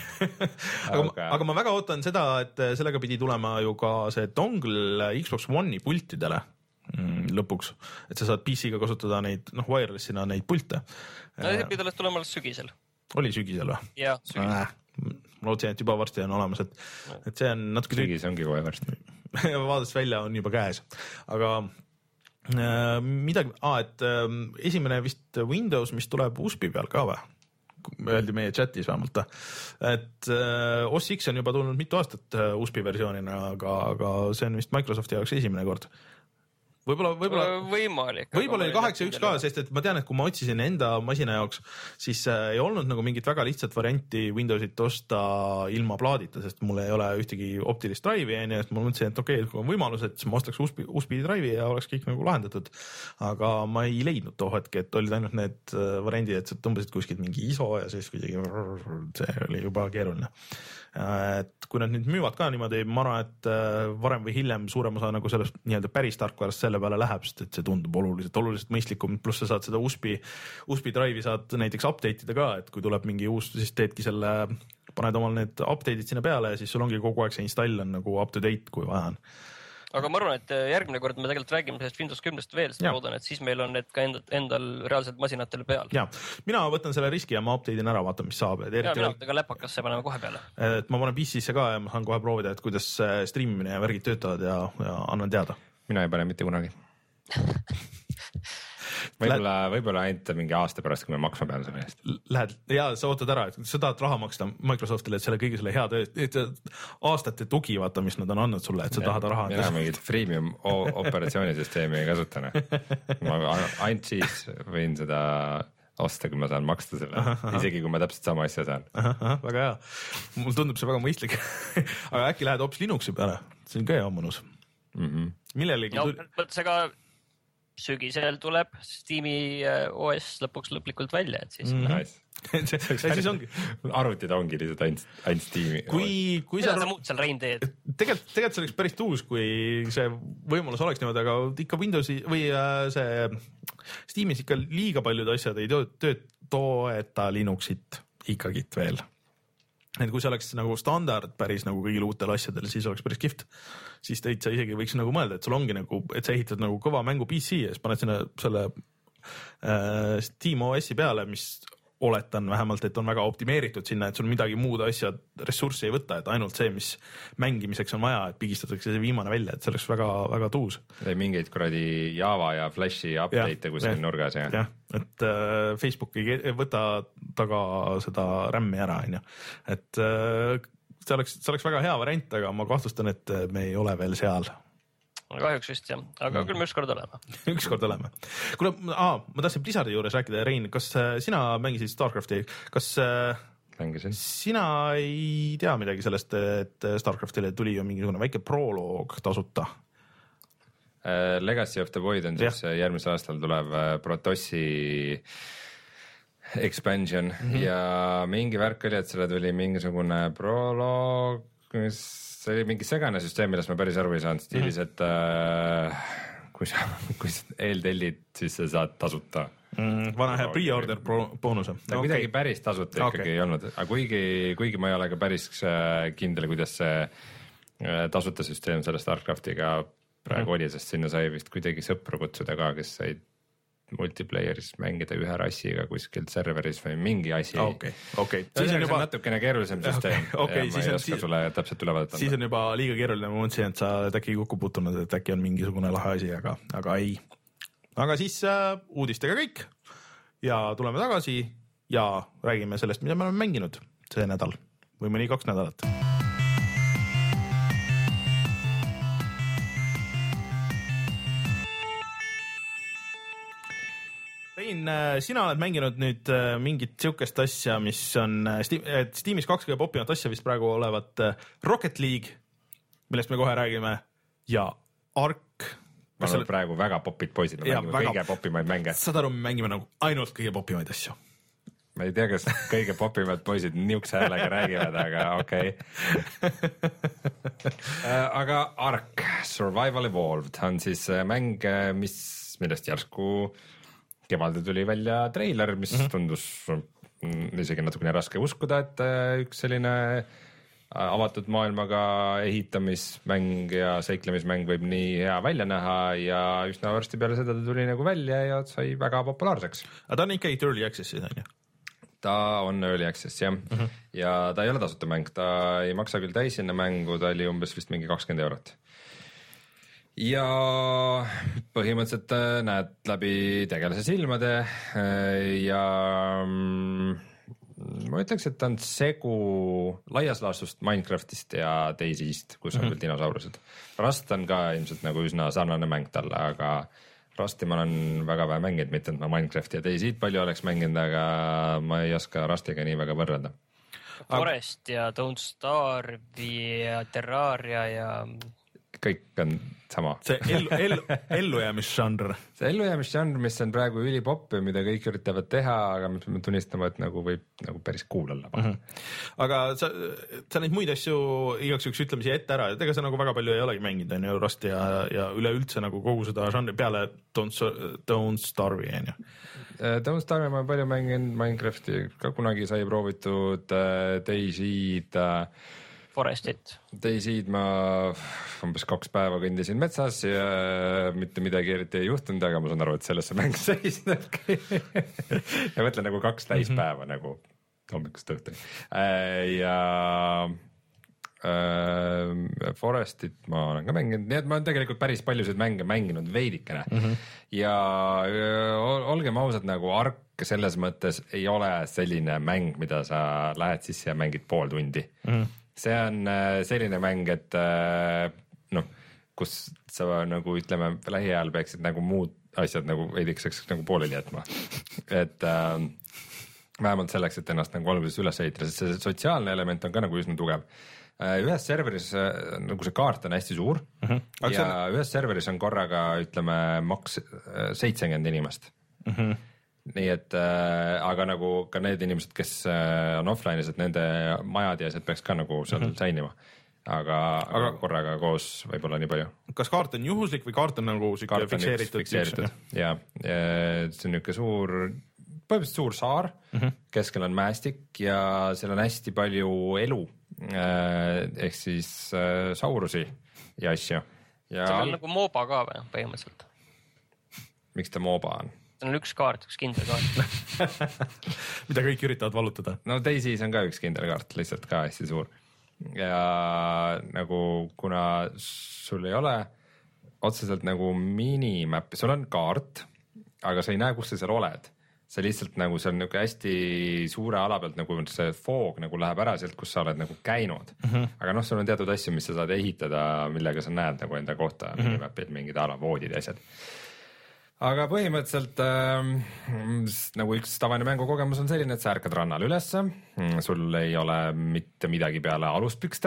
aga, okay. aga ma väga ootan seda, et sellega pidi tulema ju ka see dongle Xbox One'i pultidele mm, lõpuks, et sa saad P C-ga kasutada neid, noh, wirelessina neid pulte. No see pidi alles tulema sügisel. Oli sügisel või? Jah, sügisel. Äh. Ma lootsin, et juba varsti on olemas, et, et see on natuke sügis ongi kohe varsti. Vaadast välja on juba käes, aga äh, midagi, ah, et äh, esimene vist Windows, mis tuleb U S B-i peal ka või? Öeldi meie chatis vähemalt, et äh, O S X on juba tulnud mitu aastat U S B versioonina, aga, aga see on vist Microsofti jaoks esimene kord. Võib-olla, võib-olla, võimalik. Võib-olla oli kaheksa üks ka, sest et ma tean, et kui ma otsisin enda masina jaoks, siis ei olnud nagu mingit väga lihtsat varianti Windowsit osta ilma plaadita, sest mul ei ole ühtegi optilist drive'i, et ma mõtlesin, et okei, okay, kui on võimalus, et siis ma ostaks U S B, U S B drive'i ja oleks kõik nagu lahendatud. Aga ma ei leidnud too hetke, et olid ainult need variandid, et sa tõmbasid kuskilt mingi I S O ja siis kuidagi see oli juba keeruline. Et kui nad nüüd müüvad ka niimoodi, ma arvan, et varem või hiljem suurem osa nagu sellest nii-öelda päris tarkvarast selle peale läheb, sest et see tundub oluliselt, oluliselt mõistlikum, pluss sa saad seda U S B, U S B drive'i saad näiteks update ida ka, et kui tuleb mingi uus, siis teedki selle, paned omal need update'id sinna peale ja siis sul ongi kogu aeg see install on nagu up to date, kui vaja on. Aga ma arvan, et järgmine kord me tegelikult räägime sellest Windows kümnest veel, sest ma loodan, et siis meil on need ka endal, endal reaalselt masinatel peal. Ja, mina võtan selle riski ja ma update'in ära, vaatan, mis saab. Ja, mina võtan ka läpakasse paneme kohe peale. Et ma panen P C-sse ka ja ma saan kohe proovida, et kuidas streamimine ja värgid töötavad ja, ja annan teada. Mina ei pane mitte kunagi. Võib-olla, võib-olla ainult mingi aasta pärast, kui me maksma peame selle eest. Lähed, ja sa ootad ära, et sa tahad raha maksta Microsoftile, et selle kõige selle hea töö, et aastate tugi, vaata, mis nad on andnud sulle, et sa ja, tahad raha. Mina mingit freemium operatsioonisüsteemi ei kasutane. Ma ainult siis võin seda osta, kui ma saan maksta selle, aha, aha. Isegi kui ma täpselt sama asja saan. Aha, aha, väga hea. Mul tundub see väga mõistlik. Aga äkki lähed hoopis Linuxi peale? See on ka hea mõnus. Mm-hmm. Millelegi no, see ka sügisel tuleb Steam'i O S lõpuks lõplikult välja, et siis mm. nice. see, see siis ongi arvutid ongi lihtsalt ainult, ainult Steam'i. Kui, kui mida sa muud seal rein teed? Tegelikult, tegelikult see oleks päris tuus, kui see võimalus oleks niimoodi, aga ikka Windowsi või see Steam'is ikka liiga paljud asjad ei tööd toeta Linuxit ikkagi veel. Et kui see oleks nagu standard päris nagu kõigil uutel asjadel, siis oleks päris kihvt. Siis teid sa isegi võiks nagu mõelda, et sul ongi nagu, et sa ehitad nagu kõva mängu P C ja siis paned sinna selle äh, Steam O S-i peale, mis oletan vähemalt, et on väga optimeeritud sinna, et sul midagi muud asja ressurssi ei võta, et ainult see, mis mängimiseks on vaja, et pigistatakse see viimane välja, et see oleks väga, väga tuus. Mingeid kuradi Java ja Flashi update'e kuskil nurgas. Ja. jah, et äh, Facebook ei võta taga seda RAM-i ära, on ju. Et äh, see oleks, see oleks väga hea variant, aga ma kahtlustan, et me ei ole veel seal. Kahjuks vist jah, aga küll me ükskord oleme. ükskord oleme. Kuule, aa, ma tahtsin Blizzardi juures rääkida, Rein, kas sina mängisid StarCrafti, kas Mängisin. Sina ei tea midagi sellest, et StarCraftile tuli ju mingisugune väike proloog tasuta? Legacy of the Void on siis ja. Järgmisel aastal tulev Protossi expansion mm-hmm. ja mingi värk oli, et selle tuli mingisugune proloog, mis see oli mingi segane süsteem, millest ma päris aru ei saanud stiilis, et äh, kui sa, kui sa eeltellid, siis sa saad tasuta mm,. vana hea pre-order boonuse. ta okay. kuidagi päris tasuta ikkagi okay. ei olnud, aga kuigi, kuigi ma ei ole ka päris kindel, kuidas see tasuta süsteem selle Starcraftiga praegu mm. oli, sest sinna sai vist kuidagi sõpru kutsuda ka, kes said multiplayeris mängida ühe rassiga kuskilt serveris või mingi asi. Okay, okay. Siis on juba natukene keerulisem süsteem. Okay, okay, ma ei on, oska siis, sulle täpselt üle vaadata. Siis on juba liiga keeruline, ma mõtlesin, et sa oled äkki kokku puutunud, et äkki on mingisugune lahe asi, aga, aga ei. Aga siis äh, uudistega kõik ja tuleme tagasi ja räägime sellest, mida me oleme mänginud see nädal või mõni kaks nädalat. Rein, sina oled mänginud nüüd mingit siukest asja, mis on Steamis kaks kõige popimat asja vist praegu olevat Rocket League, millest me kohe räägime, ja Ark. Ma olen praegu väga popid poisid, me mängime väga... kõige popimaid mänge. Saad aru, me mängime nagu ainult kõige popimaid asju. Ma ei tea, kas kõige popimad poisid niukse häälega räägivad, aga okei. Okay. Aga Ark, Survival Evolved on siis mäng, mis, millest järsku kevalde tuli välja treiler, mis mm-hmm. tundus isegi natukene raske uskuda, et üks selline avatud maailmaga ehitamismäng ja seiklemismäng võib nii hea välja näha ja üsna varsti peale seda ta tuli nagu välja ja sai väga populaarseks. Aga ta on ikkagi early access, on ju? Ta on early access, jah. Mm-hmm. Ja ta ei ole tasuta mäng, ta ei maksa küll täisina mängu, ta oli umbes vist mingi kakskümmend eurot. Ja põhimõtteliselt näed läbi tegelase silmade ja ma ütleks, et ta on segu laias laastust Minecraftist ja DayZist, kus on mm-hmm. küll dinosaurused. Rust on ka ilmselt nagu üsna sarnane mäng talle, aga Rusti ma olen väga vähe mänginud, mitte et ma Minecrafti ja DayZit palju oleks mänginud, aga ma ei oska Rustiga nii väga võrrelda. Forest ja Don't Starve ja Terraria ja kõik on sama. See ellu, ellu, ellujäämisžanr. See ellujäämisžanr, mis on praegu ülipopp ja mida kõik üritavad teha, aga me peame tunnistama, et nagu võib nagu päris cool olla. Mm-hmm. Aga sa, sa neid muid asju igaks üks ütlemisi ette ära, et ega sa nagu väga palju ei olegi mänginud, on ju, Rust ja, ja üleüldse nagu kogu seda žanri peale Don't, don't Starve, on ju. Don't Starve ma palju mänginud, Minecrafti ka kunagi sai proovitud, DayZid, Forestit. DayZid ma umbes kaks päeva kõndisin metsas ja mitte midagi eriti ei juhtunud, aga ma saan aru, et sellesse mäng seisnebki. ja mõtlen nagu kaks täispäeva mm-hmm. nagu hommikust õhtuni. Ja äh, Forestit ma olen ka mänginud, nii et ma olen tegelikult päris paljusid mänge mänginud veidikene. Mm-hmm. Ja öö, olgem ausad, nagu Ark selles mõttes ei ole selline mäng, mida sa lähed sisse ja mängid pool tundi. Mm-hmm. See on selline mäng, et noh, kus sa nagu ütleme, lähiajal peaksid nagu muud asjad nagu veidikeseks nagu pooleli jätma. Et äh, vähemalt selleks, et ennast nagu alguses üles ehitada, sest see sotsiaalne element on ka nagu üsna tugev. Ühes serveris nagu see kaart on hästi suur uh-huh. ja seal... ühes serveris on korraga, ütleme, maks seitsekümmend inimest. Uh-huh. Nii et äh, aga nagu ka need inimesed, kes äh, on offline'is, et nende majad ja asjad peaks ka nagu seal mm-hmm. säinima. Aga, aga, aga korraga koos võib-olla nii palju. Kas kaart on juhuslik või kaart on nagu kaart fikseeritud? On fikseeritud ja, ja see on niisugune suur, põhimõtteliselt suur saar, mm-hmm. keskel on mäestik ja seal on hästi palju elu äh, ehk siis äh, saurusi ja asju. Ja... See on nagu MOBA ka või põhimõtteliselt? Miks ta MOBA on? On üks kaart, üks kindel kaart. Mida kõik üritavad vallutada? No DayZis on ka üks kindel kaart, lihtsalt ka hästi suur. Ja nagu kuna sul ei ole otseselt nagu minimap, sul on kaart, aga sa ei näe, kus sa seal oled. See lihtsalt nagu see on nagu hästi suure ala pealt, nagu see foog nagu läheb ära sealt, kus sa oled nagu käinud. Mm-hmm. Aga noh, sul on teatud asju, mis sa saad ehitada, millega sa näed nagu enda kohta, mm-hmm. minimapid, mingid ala voodid ja asjad. Aga põhimõtteliselt äh, nagu üks tavaline mängukogemus on selline, et sa ärkad rannal ülesse, sul ei ole mitte midagi peale aluspükste,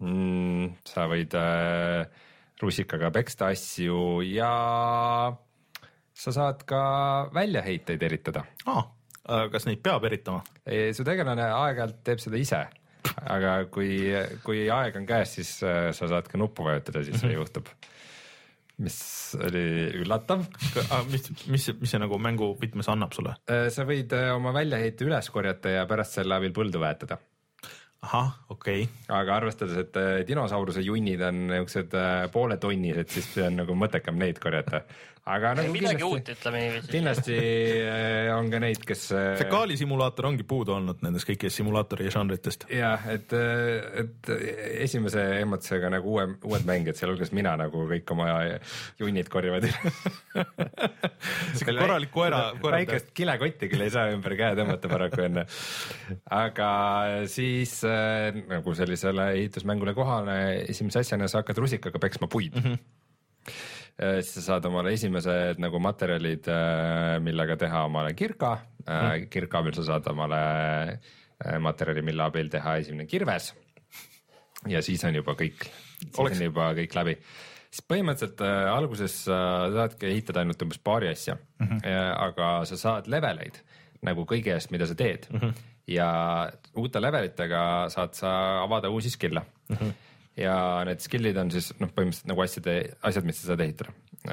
sa võid äh, rusikaga peksta asju ja sa saad ka väljaheiteid eritada. Ah, kas neid peab eritama? Ei, su tegelane aeg-ajalt teeb seda ise, aga kui, kui aeg on käes, siis äh, sa saad ka nuppu vajutada, siis see juhtub. mis oli üllatav. mis, mis, mis see nagu mängu võtmes annab sulle? Sa võid oma väljaheite üles korjata ja pärast selle abil põldu väetada. Ahah, okei okay.. aga arvestades, et dinosauruse junnid on niisugused poole tonnised, siis see on nagu mõttekam neid korjata. Aga nagu midagi uut, ütleme nii. Kindlasti on ka neid, kes... Fekaalisimulaator ongi puudu olnud nendes kõikidest simulaatori žanritest. Jah, et, et esimese emotsiooniga nagu uue, uued mängijad, seal hulgas mina nagu kõik oma junnid korjavad korralik koera. Väikest kilekotti küll ei saa ümber käe tõmmata paraku enne. Aga siis nagu sellisele ehitusmängule kohale esimese asjana sa hakkad rusikaga peksma puid. Mm -hmm. siis sa saad omale esimesed nagu materjalid, millega teha omale kirka. Mm. Kirka abil sa saad omale materjali, mille abil teha esimene kirves. Ja siis on juba kõik, siis Oleks... on juba kõik läbi. Siis põhimõtteliselt äh, alguses sa äh, saadki ehitada ainult umbes paari asja, mm -hmm. ja, aga sa saad leveleid nagu kõige eest, mida sa teed. Mm -hmm. Ja uute levelitega saad sa avada uusi skill'e. Mm -hmm. Ja need skill'id on siis noh, põhimõtteliselt nagu asjade, asjad, mis sa saad ehitada.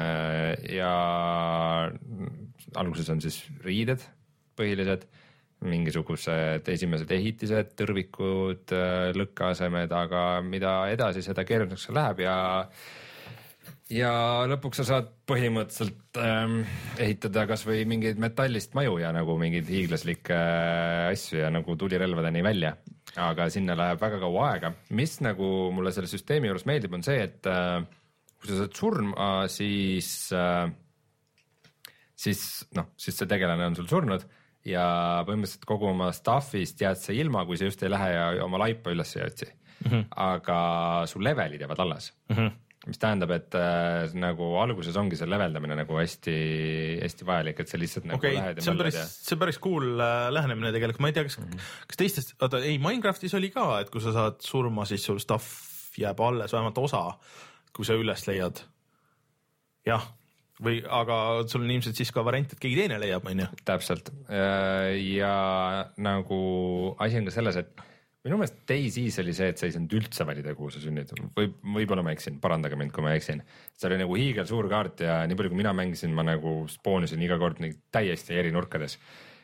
Ja alguses on siis riided põhilised, mingisugused esimesed ehitised, tõrvikud, lõkkeasemed, aga mida edasi, seda keeruliseks läheb ja ja lõpuks sa saad põhimõtteliselt ähm, ehitada kas või mingeid metallist maju ja nagu mingeid hiiglaslikke äh, asju ja nagu tulirelvadeni välja. Aga sinna läheb väga kaua aega. Mis nagu mulle selle süsteemi juures meeldib, on see, et äh, kui sa saad surma, siis äh, siis noh, siis see tegelane on sul surnud ja põhimõtteliselt kogu oma stuff'ist jääd sa ilma, kui sa just ei lähe ja oma laipa üles ei otsi. Mm -hmm. Aga su levelid jäävad alles. Mm -hmm. Mis tähendab, et äh, nagu alguses ongi see leveldamine nagu hästi, hästi vajalik, et sa lihtsalt nagu okay, lähed ja see on päris, ja... see on päris cool äh, lähenemine tegelikult, ma ei tea, kas, mm -hmm. kas teistest, oota, ei, Minecraftis oli ka, et kui sa saad surma, siis sul stuff jääb alles, vähemalt osa, kui sa üles leiad. Jah, või, aga sul on ilmselt siis ka variant, et keegi teine leiab, on ju? Täpselt. Ja nagu asi on ka selles, et minu meelest DayZ's oli see, et sa ei saanud üldse valida, kuhu sa sünnid. Või, võib-olla ma eksin, parandage mind, kui ma eksin. See oli nagu hiigel suur kaart ja nii palju, kui mina mängisin, ma nagu spoonisin iga kord nii täiesti eri nurkades.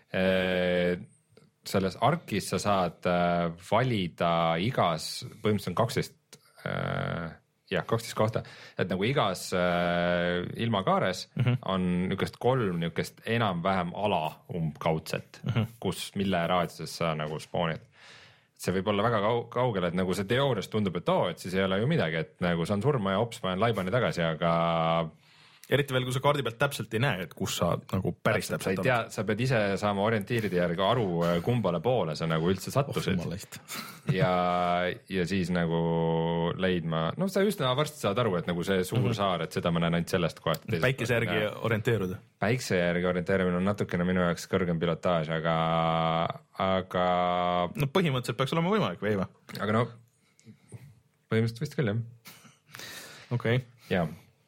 Selles Arkis sa saad valida igas, põhimõtteliselt on kaksteist, jah, kaksteist kohta, et nagu igas ilmakaares mm -hmm. on niukest kolm niukest enam-vähem ala umbkaudset, mm -hmm. kus, mille raadiuses sa nagu spoonid. See võib olla väga kaugel, et nagu see teoorias tundub, et oo, et siis ei ole ju midagi, et nagu saan surma ja hops, ma jään laibani tagasi, aga eriti veel, kui sa kaardi pealt täpselt ei näe, et kus sa nagu päris täpselt, täpselt sa, tea, sa pead ise saama orientiiride järgi aru, kumbale poole sa nagu üldse sattusid. Oh, ja, ja siis nagu leidma, no sa üsna varsti saad aru, et nagu see suur mm -hmm. saar, et seda ma näen ainult sellest kohast. Päikese järgi orienteeruda. Päikse järgi orienteerumine on natukene minu jaoks kõrgem pilotaaž, aga, aga. no põhimõtteliselt peaks olema võimalik või ei või? aga no põhimõtteliselt vist küll jah. okei okay.. jaa.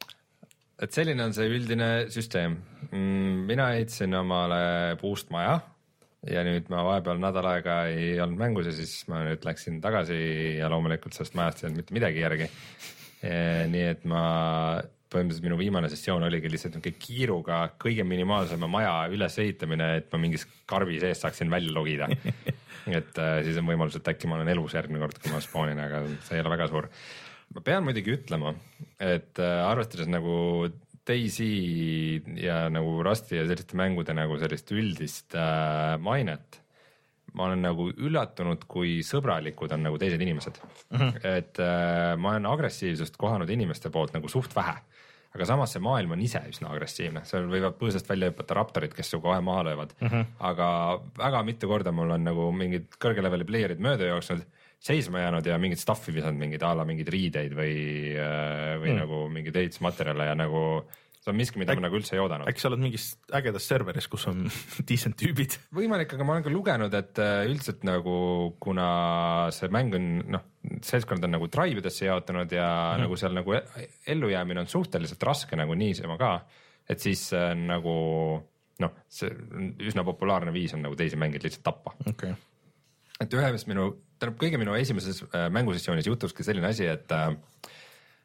Et selline on see üldine süsteem. Mina ehitasin omale puust maja ja nüüd ma vahepeal nädal aega ei olnud mängus ja siis ma nüüd läksin tagasi ja loomulikult sellest majast ei olnud mitte midagi järgi. Nii et ma, põhimõtteliselt minu viimane sessioon oligi lihtsalt kiiruga kõige minimaalsema maja üles ehitamine, et ma mingis karvi sees saaksin välja logida. et siis on võimalus, et äkki ma olen elus järgmine kord, kui ma spoonin, aga see ei ole väga suur. Ma pean muidugi ütlema, et arvestades nagu DayZ ja nagu Rusty ja selliste mängude nagu sellist üldist äh, mainet, ma olen nagu üllatunud, kui sõbralikud on nagu teised inimesed. Mm -hmm. Et äh, ma olen agressiivsust kohanud inimeste poolt nagu suht vähe, aga samas see maailm on ise üsna agressiivne, seal võivad põõsast välja hüpata raptorid, kes su kohe maha löövad, mm -hmm. aga väga mitu korda mul on nagu mingid kõrge leveli player'id mööda jooksnud, seisma jäänud ja mingid stuff'i visanud, mingid a la mingid riideid või, või mm. nagu mingeid ehitusmaterjale ja nagu see on miski, mida Äk, ma nagu üldse ei oodanud. Äkki sa oled mingis ägedas serveris, kus on decent tüübid? Võimalik, aga ma olen ka lugenud, et üldiselt nagu, kuna see mäng on, noh, seltskond on nagu tribe'idesse jaotunud ja mm. nagu seal nagu ellujäämine on suhteliselt raske nagu niisama ka, et siis nagu noh, see üsna populaarne viis on nagu teisi mängid lihtsalt tappa. Okay. Et ühe minu, tähendab kõige minu esimeses mängusessioonis jutuski selline asi, et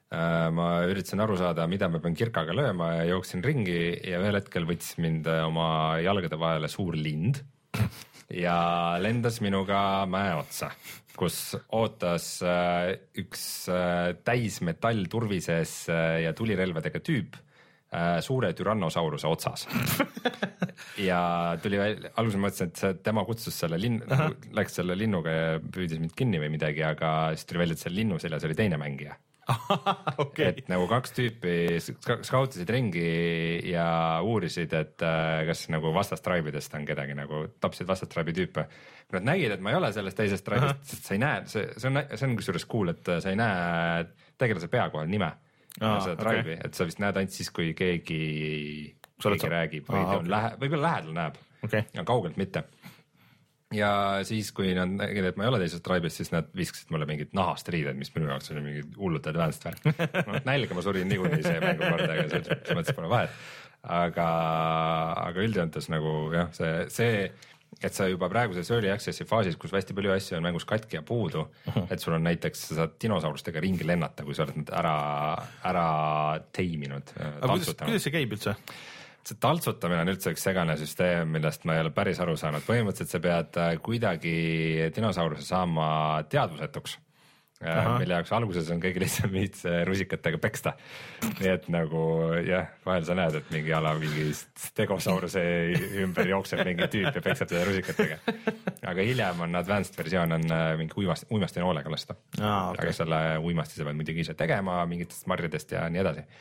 ma üritasin aru saada, mida ma pean kirkaga lööma ja jooksin ringi ja ühel hetkel võttis mind oma jalgade vahele suur lind ja lendas minuga mäe otsa, kus ootas üks täismetall turvises ja tulirelvadega tüüp suure Tyrannosauruse otsas. ja tuli välja, alguses ma mõtlesin, et see, tema kutsus selle linn, läks selle linnuga ja püüdis mind kinni või midagi, aga siis tuli välja, et selle linnu seljas oli teine mängija. Okay. Et nagu kaks tüüpi skautisid ringi ja uurisid, et kas nagu vastastraibidest on kedagi, nagu tapsid vastastraibi tüüpe. Kui nad nägid, et ma ei ole sellest teisest traibist, sest sa ei näe, see, see on, see on kusjuures cool, et sa ei näe tegelase pea kohal nime. Ah, seda traibi, okay. Et sa vist näed ainult siis, kui keegi, keegi sa... räägib või ah, okay. lähe, võib-olla lähedal näeb, okay. Ja kaugelt mitte. Ja siis, kui nad nägid, et ma ei ole teisest traibist, siis nad viskasid mulle mingid nahast riided, mis minu jaoks oli mingid hullutad väänst värk. No, nälga ma surin niikuinii see mängu korda, aga see, see mõttes pole vahet. Aga, aga üldjoontes nagu jah, see, see, et sa juba praeguses early access'i faasis, kus hästi palju asju on mängus katki ja puudu, et sul on näiteks, sa saad dinosaurustega ringi lennata, kui sa oled nad ära, ära teiminud. Aga kuidas, kuidas see käib üldse? See taltsutamine on üldse üks segane süsteem, millest ma ei ole päris aru saanud. Põhimõtteliselt sa pead kuidagi dinosauruse saama teadvusetuks, Aha. mille jaoks alguses on kõige lihtsam viits rusikatega peksta. Nii et nagu jah, vahel sa näed, et mingi ala mingi stegosauruse ümber jookseb mingi tüüp ja peksab teda rusikatega. Aga hiljem on advanced versioon on mingi uimast, uimasti noolega lasta. Ah, okay. Aga selle uimasti sa pead muidugi ise tegema mingitest marjadest ja nii edasi.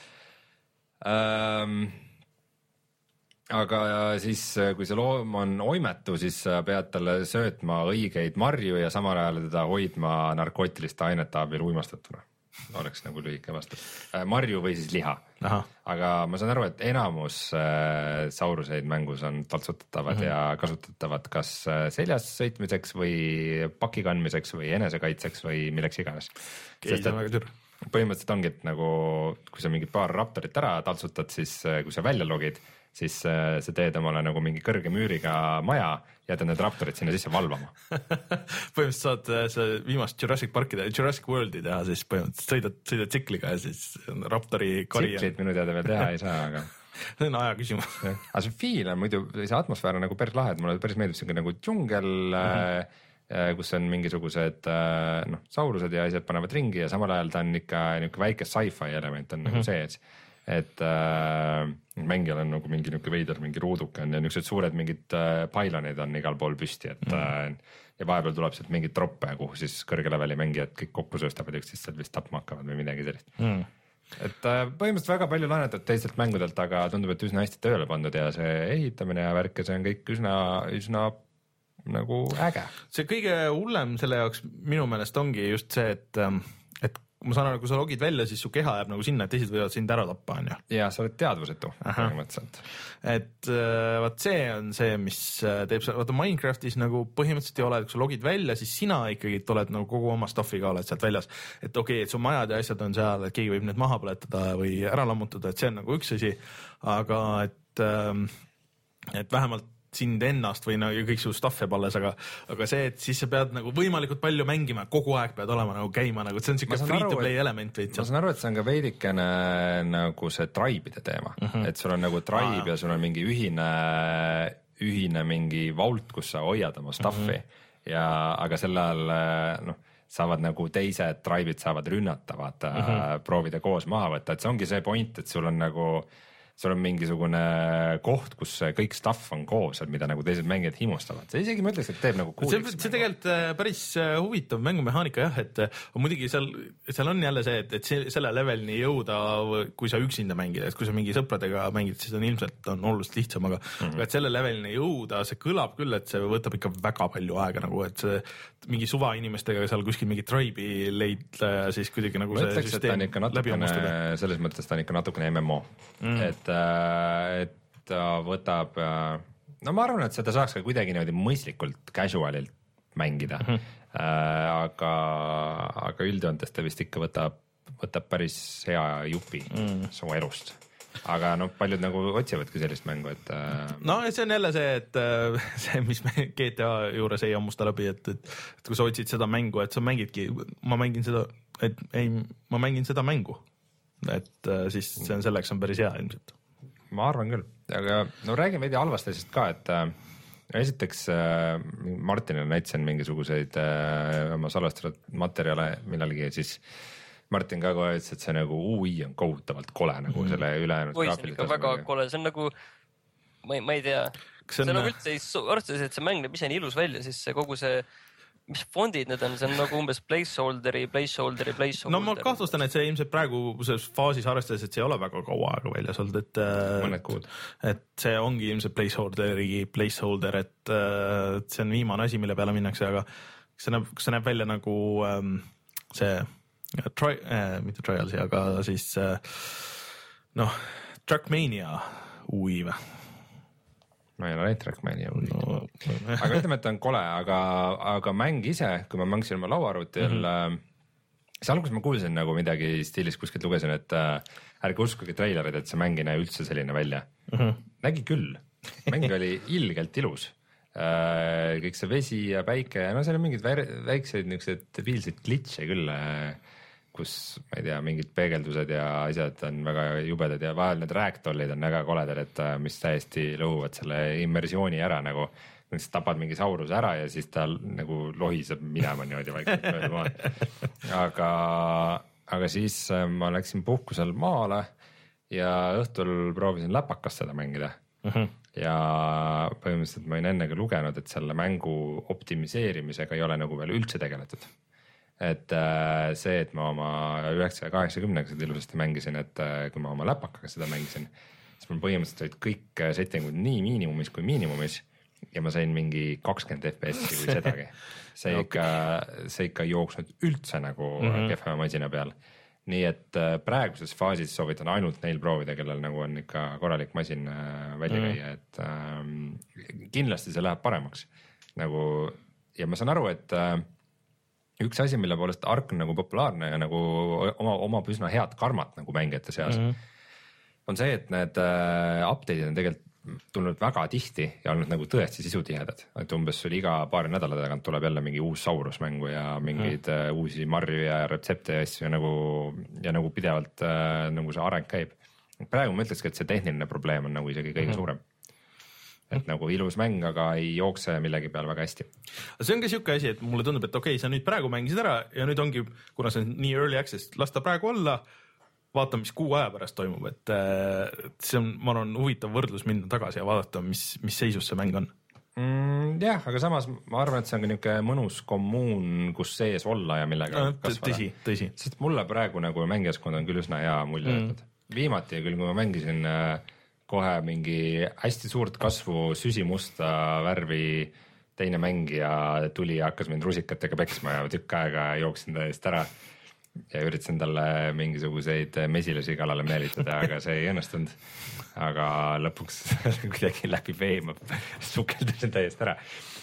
Um, aga siis, kui see loom on oimetu, siis pead talle söötma õigeid marju ja samal ajal teda hoidma narkootiliste ainete abil uimastatuna. Oleks nagu lühike vastus. Marju või siis liha. Aha. Aga ma saan aru, et enamus sauruseid mängus on taltsutatavad mm-hmm. ja kasutatavad kas seljas sõitmiseks või paki kandmiseks või enesekaitseks või milleks iganes. Sest, et põhimõtteliselt ongi, et nagu kui sa mingi paar raptorit ära taltsutad, siis kui sa välja logid, siis sa teed omale nagu mingi kõrge müüriga maja ja teed need raptorid sinna sisse valvama. Põhimõtteliselt saad see viimast Jurassic Parkide, Jurassic Worldi teha, siis põhimõtteliselt sõidad, sõidad tsikliga ja siis raptori kari. Tsiklit minu teada veel teha ei saa, aga see on aja küsimus. Aga see feel on muidu, see atmosfäär on nagu päris lahe, et mulle päris meeldib see nagu džungel, mm-hmm. kus on mingisugused noh, saurused ja asjad panevad ringi ja samal ajal ta on ikka niisugune väike sci-fi element on mm-hmm. nagu sees. Et äh, mängijal on nagu mingi niisugune veider, mingi ruuduke on ja niisugused suured mingid äh, pailonid on igal pool püsti, et mm. äh, ja vahepeal tuleb sealt mingid troppe, kuhu siis kõrge leveli mängijad kõik kokku sööstavad üksteist sealt vist tapma hakkavad või midagi sellist. Mm. Et äh, põhimõtteliselt väga palju laenetud teistelt mängudelt, aga tundub, et üsna hästi tööle pandud ja see ehitamine ja värk ja see on kõik üsna, üsna nagu äge. See kõige hullem selle jaoks minu meelest ongi just see, et, et ma saan aru, kui sa logid välja, siis su keha jääb nagu sinna, et teised võivad sind ära tappa, on ju. Ja sa oled teadvusetu põhimõtteliselt. Et vaat see on see, mis teeb, vaata Minecraftis nagu põhimõtteliselt ei ole, et kui sa logid välja, siis sina ikkagi oled nagu kogu oma stuffiga oled sealt väljas. Et okei, okay, et su majad ja asjad on seal, et keegi võib need maha põletada või ära lammutada, et see on nagu üks asi, aga et, et vähemalt sind ennast või nagu kõik su stuff jääb alles, aga, aga see, et siis sa pead nagu võimalikult palju mängima, kogu aeg pead olema nagu käima, nagu see on siuke free to play element veits. Ma saan aru, et see on ka veidikene nagu see tribe'ide teema, uh-huh. et sul on nagu tribe ah, ja sul on mingi ühine, ühine mingi vault, kus sa hoiad oma stuffi uh-huh. ja, aga selle all noh, saavad nagu teised tribe'id saavad rünnata, vaata uh-huh. proovida koos maha võtta, et see ongi see point, et sul on nagu sul on mingisugune koht, kus kõik stuff on koos, mida nagu teised mängijad himustavad. See isegi mõtleks, et teeb nagu kuuliks. See, see tegelikult päris huvitav mängumehaanika jah, et muidugi seal, seal on jälle see, et, et selle levelini jõuda, kui sa üksinda mängid, et kui sa mingi sõpradega mängid, siis on ilmselt on oluliselt lihtsam, aga, mm-hmm. aga et selle levelini jõuda, see kõlab küll, et see võtab ikka väga palju aega nagu, et see mingi suva inimestega seal kuskil mingi tribe'i leidla ja siis kuidagi nagu ma see süsteem läbi omustada. Selles mõttes ta on ikka natukene M M O, mm. et, et ta võtab, no ma arvan, et seda saaks ka kuidagi niimoodi mõistlikult casualilt mängida, mm-hmm. äh, aga, aga üldjoontes ta vist ikka võtab, võtab päris hea jupi mm. su elust. aga noh, paljud nagu otsivadki sellist mängu, et no see on jälle see, et see, mis me G T A juures ei ammusta läbi, et, et, et kui sa otsid seda mängu, et sa mängidki, ma mängin seda, et ei, ma mängin seda mängu, et siis see on selleks on päris hea ilmselt. Ma arvan küll, aga no räägime veidi halvast asjast ka, et äh, esiteks äh, Martinile näitasin mingisuguseid äh, oma salvestatud materjale millalgi ja siis Martin ka kohe ütles, et see nagu U I on kohutavalt kole nagu mm. selle ülejäänud graafilised. See on ikka väga kole, see on nagu, ma ei, ma ei tea, see on, see on nagu üldse, arvestades, et see mäng näeb ise nii ilus välja, siis see kogu see, mis fondid need on, see on nagu umbes placeholderi, placeholderi, placeholder. No ma kahtlustan, et see ilmselt praegu selles faasis arvestades, et see ei ole väga kaua aega väljas olnud, et, mõned kuud. Et see ongi ilmselt placeholderi placeholder, et see on viimane asi, mille peale minnakse, aga see näeb, see näeb välja nagu ähm, see Tri, äh, mitte Trialsi, aga siis äh, noh, Trackmania U I või? Ma ei ole näinud Trackmania U I no, aga ütleme, et ta on kole, aga, aga mäng ise, kui ma mängisin oma lauaarvutil mm, -hmm. siis alguses ma kuulsin nagu midagi stiilis, kuskilt lugesin, et äh, ärge uskuge treilerid, et see mäng ei näe üldse selline välja mm. -hmm. Nägi küll, mäng oli ilgelt ilus. Äh, kõik see vesi ja päike ja no seal on mingid väikseid niisugused debiilseid glitche küll, kus ma ei tea, mingid peegeldused ja asjad on väga jubedad ja vahel need ragdollid on väga koledad, et mis täiesti lõhuvad selle immersiooni ära nagu, siis tapad mingi sauruse ära ja siis ta nagu lohiseb minema niimoodi vaikselt. aga, aga siis ma läksin puhkusel maale ja õhtul proovisin läpakas seda mängida uh-huh. ja põhimõtteliselt ma olin ennegi lugenud, et selle mängu optimiseerimisega ei ole nagu veel üldse tegeletud. Et äh, see, et ma oma üheksasaja kaheksakümnega seda ilusasti mängisin, et äh, kui ma oma läpakaga seda mängisin, siis mul põhimõtteliselt olid kõik settingud nii miinimumis kui miinimumis ja ma sain mingi kakskümmend F P S-i või sedagi. See okay. ikka, see ikka jooksnud üldse nagu mm-hmm. kehva masina peal. Nii et äh, praeguses faasis soovitan ainult neil proovida, kellel nagu on ikka korralik masin äh, välja mm-hmm. käia, et äh, kindlasti see läheb paremaks. Nagu, ja ma saan aru, et äh, üks asi, mille poolest Ark on nagu populaarne ja nagu oma, oma üsna head karmat nagu mängijate seas mm, -hmm. on see, et need äh, update'id on tegelikult tulnud väga tihti ja olnud nagu tõesti sisutihedad, et umbes sul iga paari nädala tagant tuleb jälle mingi uus Saurus mängu ja mingeid mm. äh, uusi marju ja retsepte ja asju ja nagu, ja nagu pidevalt äh, nagu see areng käib. Praegu ma ütlekski, et see tehniline probleem on nagu isegi kõige mm. suurem. Et nagu ilus mäng, aga ei jookse millegi peal väga hästi. See on ka siuke asi, et mulle tundub, et okei okay,, sa nüüd praegu mängisid ära ja nüüd ongi, kuna see on nii early access, lasta praegu olla, vaata, mis kuu aja pärast toimub, et see on, ma arvan, huvitav võrdlus minna tagasi ja vaadata, mis, mis seisus see mäng on. Mm, jah, aga samas ma arvan, et see on ka niuke mõnus kommuun, kus sees olla ja millega no, kasvada. Tõsi, tõsi. Sest mulle praegu nagu mängijaskond on küll üsna hea mulje mm. Viimati küll, kui ma mängisin kohe mingi hästi suurt kasvu süsimusta värvi teine mängija tuli ja hakkas mind rusikatega peksma ja tükk aega jooksin ta eest ära ja üritasin talle mingisuguseid mesilasi kallale meelitada, aga see ei õnnestunud. Aga lõpuks kuidagi läbi vee ma sukeldasin täiesti ära.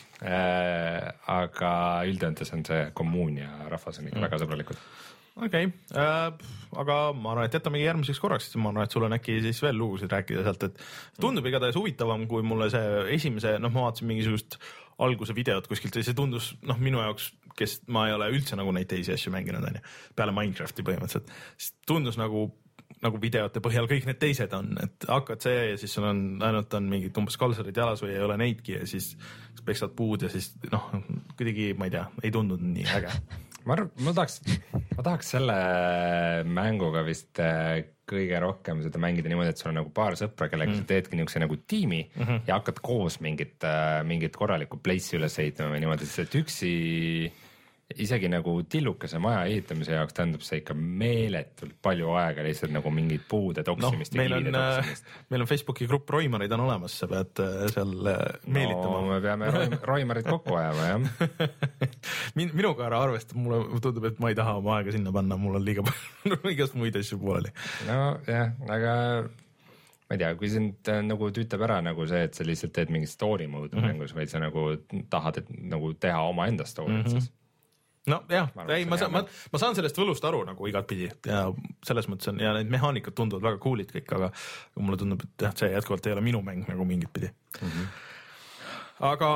Äh, aga üldjoontes on see kommuun ja rahvas on ikka mm. väga sõbralikud. Okei, okay. äh, aga ma arvan, et jätamegi järgmiseks korraks, siis ma arvan, et sul on äkki siis veel lugusid rääkida sealt, et tundub igatahes huvitavam, kui mulle see esimese, noh ma vaatasin mingisugust alguse videot kuskilt ja see tundus, noh minu jaoks, kes ma ei ole üldse nagu neid teisi asju mänginud, on ju, peale Minecrafti põhimõtteliselt, siis tundus nagu, nagu videote põhjal kõik need teised on, et hakkad see ja siis sul on, ainult on mingid umbes kalsarid jalas või ei ole neidki ja siis peksad puud ja siis noh, kuidagi, ma ei tea, ei tundunud nii äge. Ma arvan, ma tahaks, ma tahaks selle mänguga vist kõige rohkem seda mängida niimoodi, et sul on nagu paar sõpra, kellega mm. sa teedki niisuguse nagu tiimi mm -hmm. ja hakkad koos mingit, mingit korralikku place'i üles ehitama või niimoodi, sest üksi isegi nagu tillukese maja ehitamise jaoks tähendab see ikka meeletult palju aega lihtsalt nagu mingid puude toksimist no, ja kiivide toksimist. Meil on Facebooki grupp Roimarid on olemas, sa pead seal meelitama. No me peame Roimarid kokku ajama, jah. Min, minuga ära arvestab, mulle tundub, et ma ei taha oma aega sinna panna, mul on liiga palju igast muid asju pooleli. No jah, aga ma ei tea, kui sind nagu tüütab ära nagu see, et sa lihtsalt teed mingit story mode'i mm -hmm. mängus, vaid sa nagu tahad et, nagu teha oma enda story't mm -hmm. siis no jah, ei, ma, ma, ma saan sellest võlust aru nagu igatpidi ja selles mõttes on ja need mehaanikad tunduvad väga cool'id kõik, aga mulle tundub, et jah, see jätkuvalt ei ole minu mäng nagu mingit pidi. Mm-hmm. Aga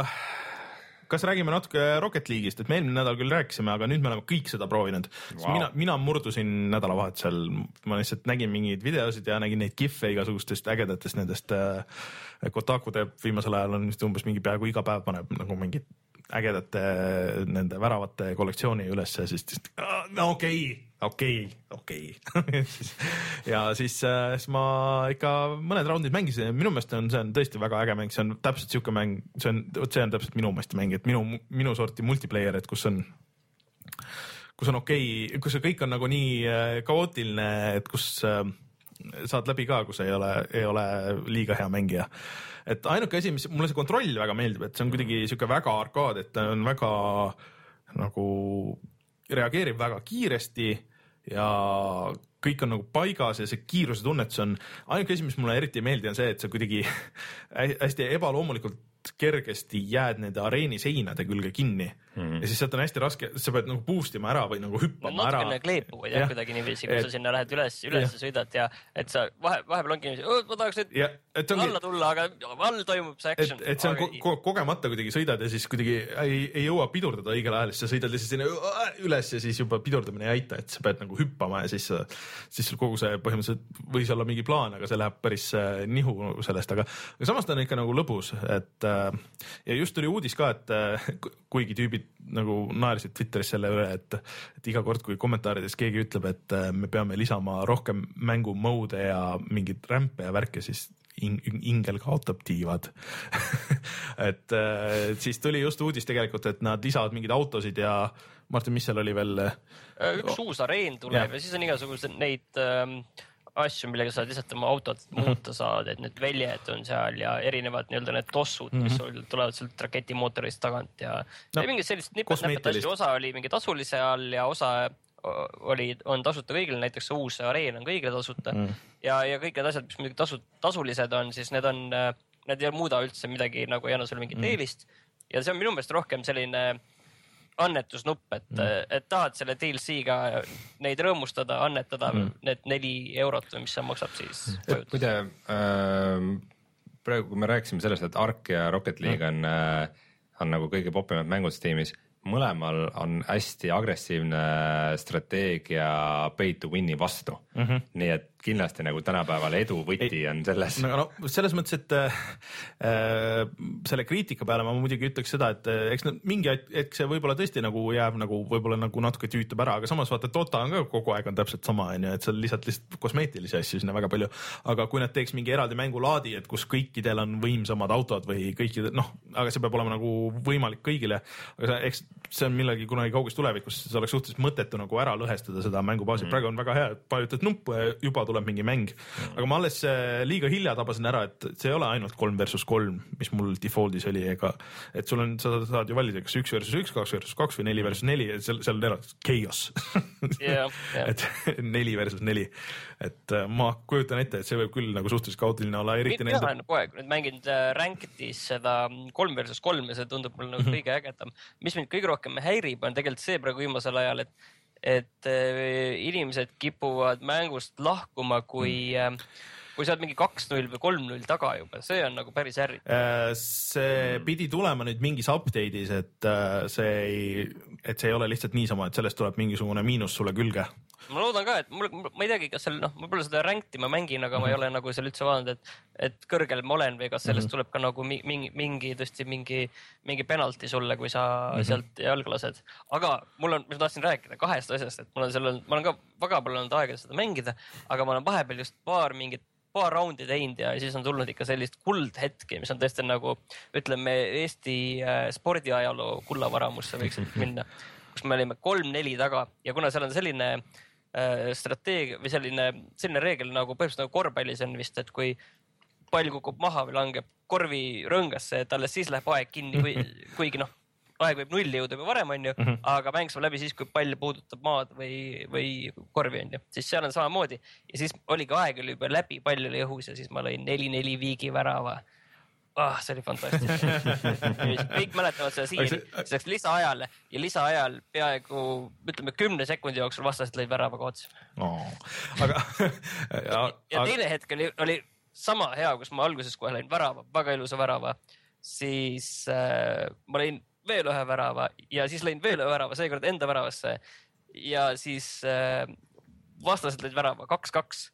kas räägime natuke Rocket League'ist, et me eelmine nädal küll rääkisime, aga nüüd me oleme kõik seda proovinud. Wow. Mina, mina murdusin nädalavahetusel, ma lihtsalt nägin mingeid videosid ja nägin neid gif'e igasugustest ägedatest nendest äh, Kotaku teeb viimasel ajal on vist umbes mingi peaaegu iga päev paneb nagu mingid ägedate nende väravate kollektsiooni üles ja siis no okei, okei, okei. ja siis, siis ma ikka mõned raundid mängisin ja minu meelest on see on tõesti väga äge mäng, see on täpselt siuke mäng, see on, see on täpselt minu meelest mäng, et minu, minu sorti multiplayer, et kus on kus on okei, kus see kõik on nagu nii kaootiline, et kus saad läbi ka, kus ei ole, ei ole liiga hea mängija. Et ainuke asi, mis mulle see kontroll väga meeldib, et see on kuidagi siuke väga arkaad, et ta on väga nagu reageerib väga kiiresti ja kõik on nagu paigas ja see kiiruse tunnetus on, ainuke asi, mis mulle eriti ei meeldi on see, et see kuidagi hästi ebaloomulikult kergesti jääd nende areeni seinade külge kinni mm. ja siis sealt on hästi raske, sa pead nagu boostima ära või nagu hüppama no, ära. Natukene kleepuvad jah kuidagi niiviisi, kui et, sa sinna lähed üles, üles ja. Sõidad ja et sa vahe, vahepeal ongi niiviisi, ma tahaks nüüd ja, ongi, alla tulla, aga all toimub see action. Et, et see on ko ko kogemata kuidagi sõidad ja siis kuidagi ei, ei jõua pidurdada õigel ajal, siis sa sõidad lihtsalt sinna üles ja siis juba pidurdamine ei aita, et sa pead nagu hüppama ja siis, siis kogu see põhimõtteliselt võis olla mingi plaan, aga see läheb päris nihu sellest, aga, aga samas ta on ikka nagu lõbus, et ja just tuli uudis ka, et kuigi tüübid nagu naersid Twitteris selle üle, et, et iga kord, kui kommentaarides keegi ütleb, et me peame lisama rohkem mängumode ja mingid rämpe ja värke, siis ing ingel kaotab tiivad. et siis tuli just uudis tegelikult, et nad lisavad mingeid autosid ja Martin, mis seal oli veel? Üks uus areen tuleb ja, ja siis on igasugused neid ähm, asju, millega saad lihtsalt oma autot muuta saad, et need väljed on seal ja erinevad nii-öelda need tossud, mis mm -hmm. tulevad sealt raketimootorist tagant ja, no, ja mingid sellist nipet-näpet asju, osa oli mingi tasulise all ja osa oli, on tasuta kõigile, näiteks see uus areen on kõigile tasuta mm. ja, ja kõik need asjad, mis muidugi tasu, tasulised on, siis need on, need ei muuda üldse midagi, nagu ei anna sulle mingit mm. eelist ja see on minu meelest rohkem selline annetusnupp, et mm., et tahad selle D L C-ga neid rõõmustada, annetada mm. need neli eurot, mis see maksab siis. Muide, äh, praegu kui me rääkisime sellest, et Ark ja Rocket League mm. on, äh, on nagu kõige popimad mängud Steamis, mõlemal on hästi agressiivne strateegia pay to win'i vastu mm. -hmm. nii et kindlasti nagu tänapäeval edu võti ei, on selles. No, no selles mõttes, et äh, selle kriitika peale ma muidugi ütleks seda, et äh, eks nad mingi hetk see võib-olla tõesti nagu jääb nagu võib-olla nagu natuke tüütab ära, aga samas vaata, Dota on ka kogu aeg on täpselt sama, on ju, et seal lihtsalt lihtsalt kosmeetilisi asju sinna väga palju, aga kui nad teeks mingi eraldi mängulaadi, et kus kõikidel on võimsamad autod või kõikidel, noh, aga see peab olema nagu võimalik kõigile, aga see, eks see on millegi kunagi kauges tulevikus, see oleks suhteliselt mõttetu nagu ära lõhestada seda mängubaasi mm., praegu on väga hea, et vajutad nuppu ja juba tuleb mingi mäng, aga ma alles liiga hilja tabasin ära, et see ei ole ainult kolm versus kolm, mis mul defaultis oli, ega et sul on, sa saad ju valida, kas üks versus üks, kaks versus kaks või neli versus neli, seal, seal on eratud chaos yeah, yeah. et neli versus neli, et ma kujutan ette, et see võib küll nagu suhteliselt kaotiline olla, eriti nende. Mina olen poeg, nüüd mängin Rankedis seda kolm versus kolm ja see tundub mulle nagu kõige ägedam, mis mind kõige rohkem häirib, on tegelikult see praegu viimasel ajal, et et äh, inimesed kipuvad mängust lahkuma, kui äh, kui sa oled mingi kaks null või kolm null taga juba, see on nagu päris ärritav. See pidi tulema nüüd mingis update'is, et see ei, et see ei ole lihtsalt niisama, et sellest tuleb mingisugune miinus sulle külge. Ma loodan ka, et mul, ma ei teagi, kas seal, noh, ma pole seda rankti ma mängin, aga mm -hmm. ma ei ole nagu seal üldse vaadanud, et, et kõrgel ma olen või kas sellest mm -hmm. tuleb ka nagu mingi, mingi, tõesti mingi, mingi penalti sulle, kui sa mm -hmm. sealt jalga lased. Aga mul on, ma tahtsin rääkida kahest asjast, et mul on seal, ma olen ka väga palju olnud aega seda mängida, aga ma olen vahepeal just paar mingit paar raundi teinud ja siis on tulnud ikka sellist kuldhetki, mis on tõesti nagu, ütleme, Eesti äh, spordiajaloo kullavaramusse võiks minna, kus me olime kolm neli taga ja kuna seal on selline äh, strateegia või selline, selline reegel nagu põhimõtteliselt nagu korvpallis on vist, et kui pall kukub maha või langeb korvi rõngasse, et alles siis läheb aeg kinni, kui, kuigi noh, aeg võib nulli jõuda juba varem, on ju, mm -hmm. aga mäng saab läbi siis, kui pall puudutab maad või, või korvi, on ju. Siis seal on samamoodi. Ja siis oligi aeg oli juba läbi, pall oli õhus ja siis ma lõin neli neli viigi värava. ah, see oli fantastiline. Kõik mäletavad seda siiani, see läks lisaajale ja lisaajal peaaegu, ütleme, kümne sekundi jooksul vastased lõid värava kootsi. Oh, aga, ja, ja teine hetk oli, oli sama hea, kus ma alguses kohe lõin värava, väga ilusa värava, siis äh, ma lõin veel ühe värava ja siis lõin veel ühe värava, seekord enda väravasse ja siis äh, vastased lõid värava, kaks-kaks.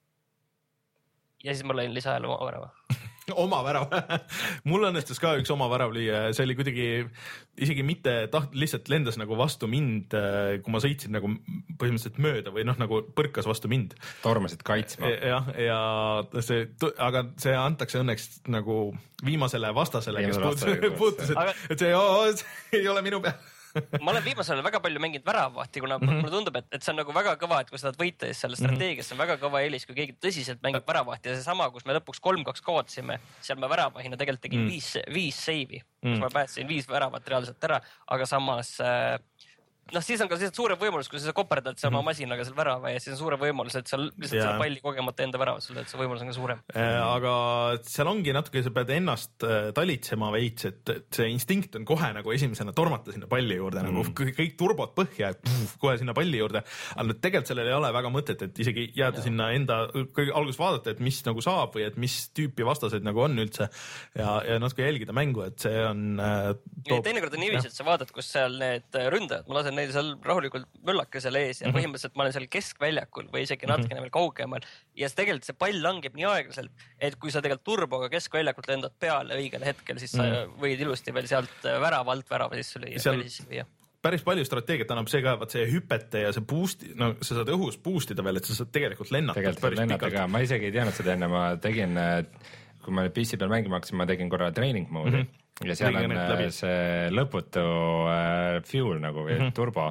Ja siis ma lõin lisaajal oma värava. Oma värav. Mul õnnestus ka üks oma värav lüüa. See oli kuidagi isegi mitte taht, lihtsalt lendas nagu vastu mind, kui ma sõitsin nagu põhimõtteliselt mööda või noh, nagu põrkas vastu mind. Tormasid kaitsma. Jah, ja see, aga see antakse õnneks nagu viimasele vastasele, kes puutus, puutus et, aga... et see, oo, see ei ole minu peal. Ma olen viimasel väga palju mänginud väravahti, kuna mm -hmm. mulle tundub, et, et see on nagu väga kõva, et kui sa tahad võita, siis selle strateegias on väga kõva eelis, kui keegi tõsiselt mängib väravahti ja see sama, kus me lõpuks kolm-kaks kaotsime, seal me väravahina tegelikult tegin mm. viis, viis seivi, kus mm. ma päästsin viis väravat reaalselt ära, aga samas äh, noh, siis on ka siis suurem võimalus, kui sa koperdad sama mm-hmm. masinaga seal värava ja siis on suurem võimalus, et sa lihtsalt yeah. selle palli kogemata enda väravat sulle, et see võimalus on ka suurem. Aga seal ongi natuke, sa pead ennast talitsema veits, et see instinkt on kohe nagu esimesena tormata sinna palli juurde, mm. nagu kõik turbod põhja, pff, kohe sinna palli juurde. Aga tegelikult sellel ei ole väga mõtet, et isegi jääda ja. Sinna enda, kõige alguses vaadata, et mis nagu saab või et mis tüüpi vastaseid nagu on üldse ja, ja natuke jälgida mängu, et see on toob... Teinekord on niiviisi, et sa vaatad, kus seal need ründajad, ma lasen neil seal rahulikult möllake seal ees ja põhimõtteliselt ma olen seal keskväljakul või isegi natukene veel kaugemal ja see tegelikult see pall langeb nii aeglaselt, et kui sa tegelikult turboga keskväljakult lendad peale õigel hetkel, siis sa võid ilusti veel sealt värava alt värava sisse lüüa. Seal... päris palju strateegiat annab see ka, vaat see hüpete ja see boost, no sa saad õhus boostida veel, et sa saad tegelikult lennata. Tegelikult lennata ka, ma isegi ei teadnud seda enne, ma tegin, kui ma P C peal mängima hakkasin, ma tegin korra training mode'i mm -hmm. ja seal Ringen on see lõputu äh, fuel nagu või mm -hmm. turbo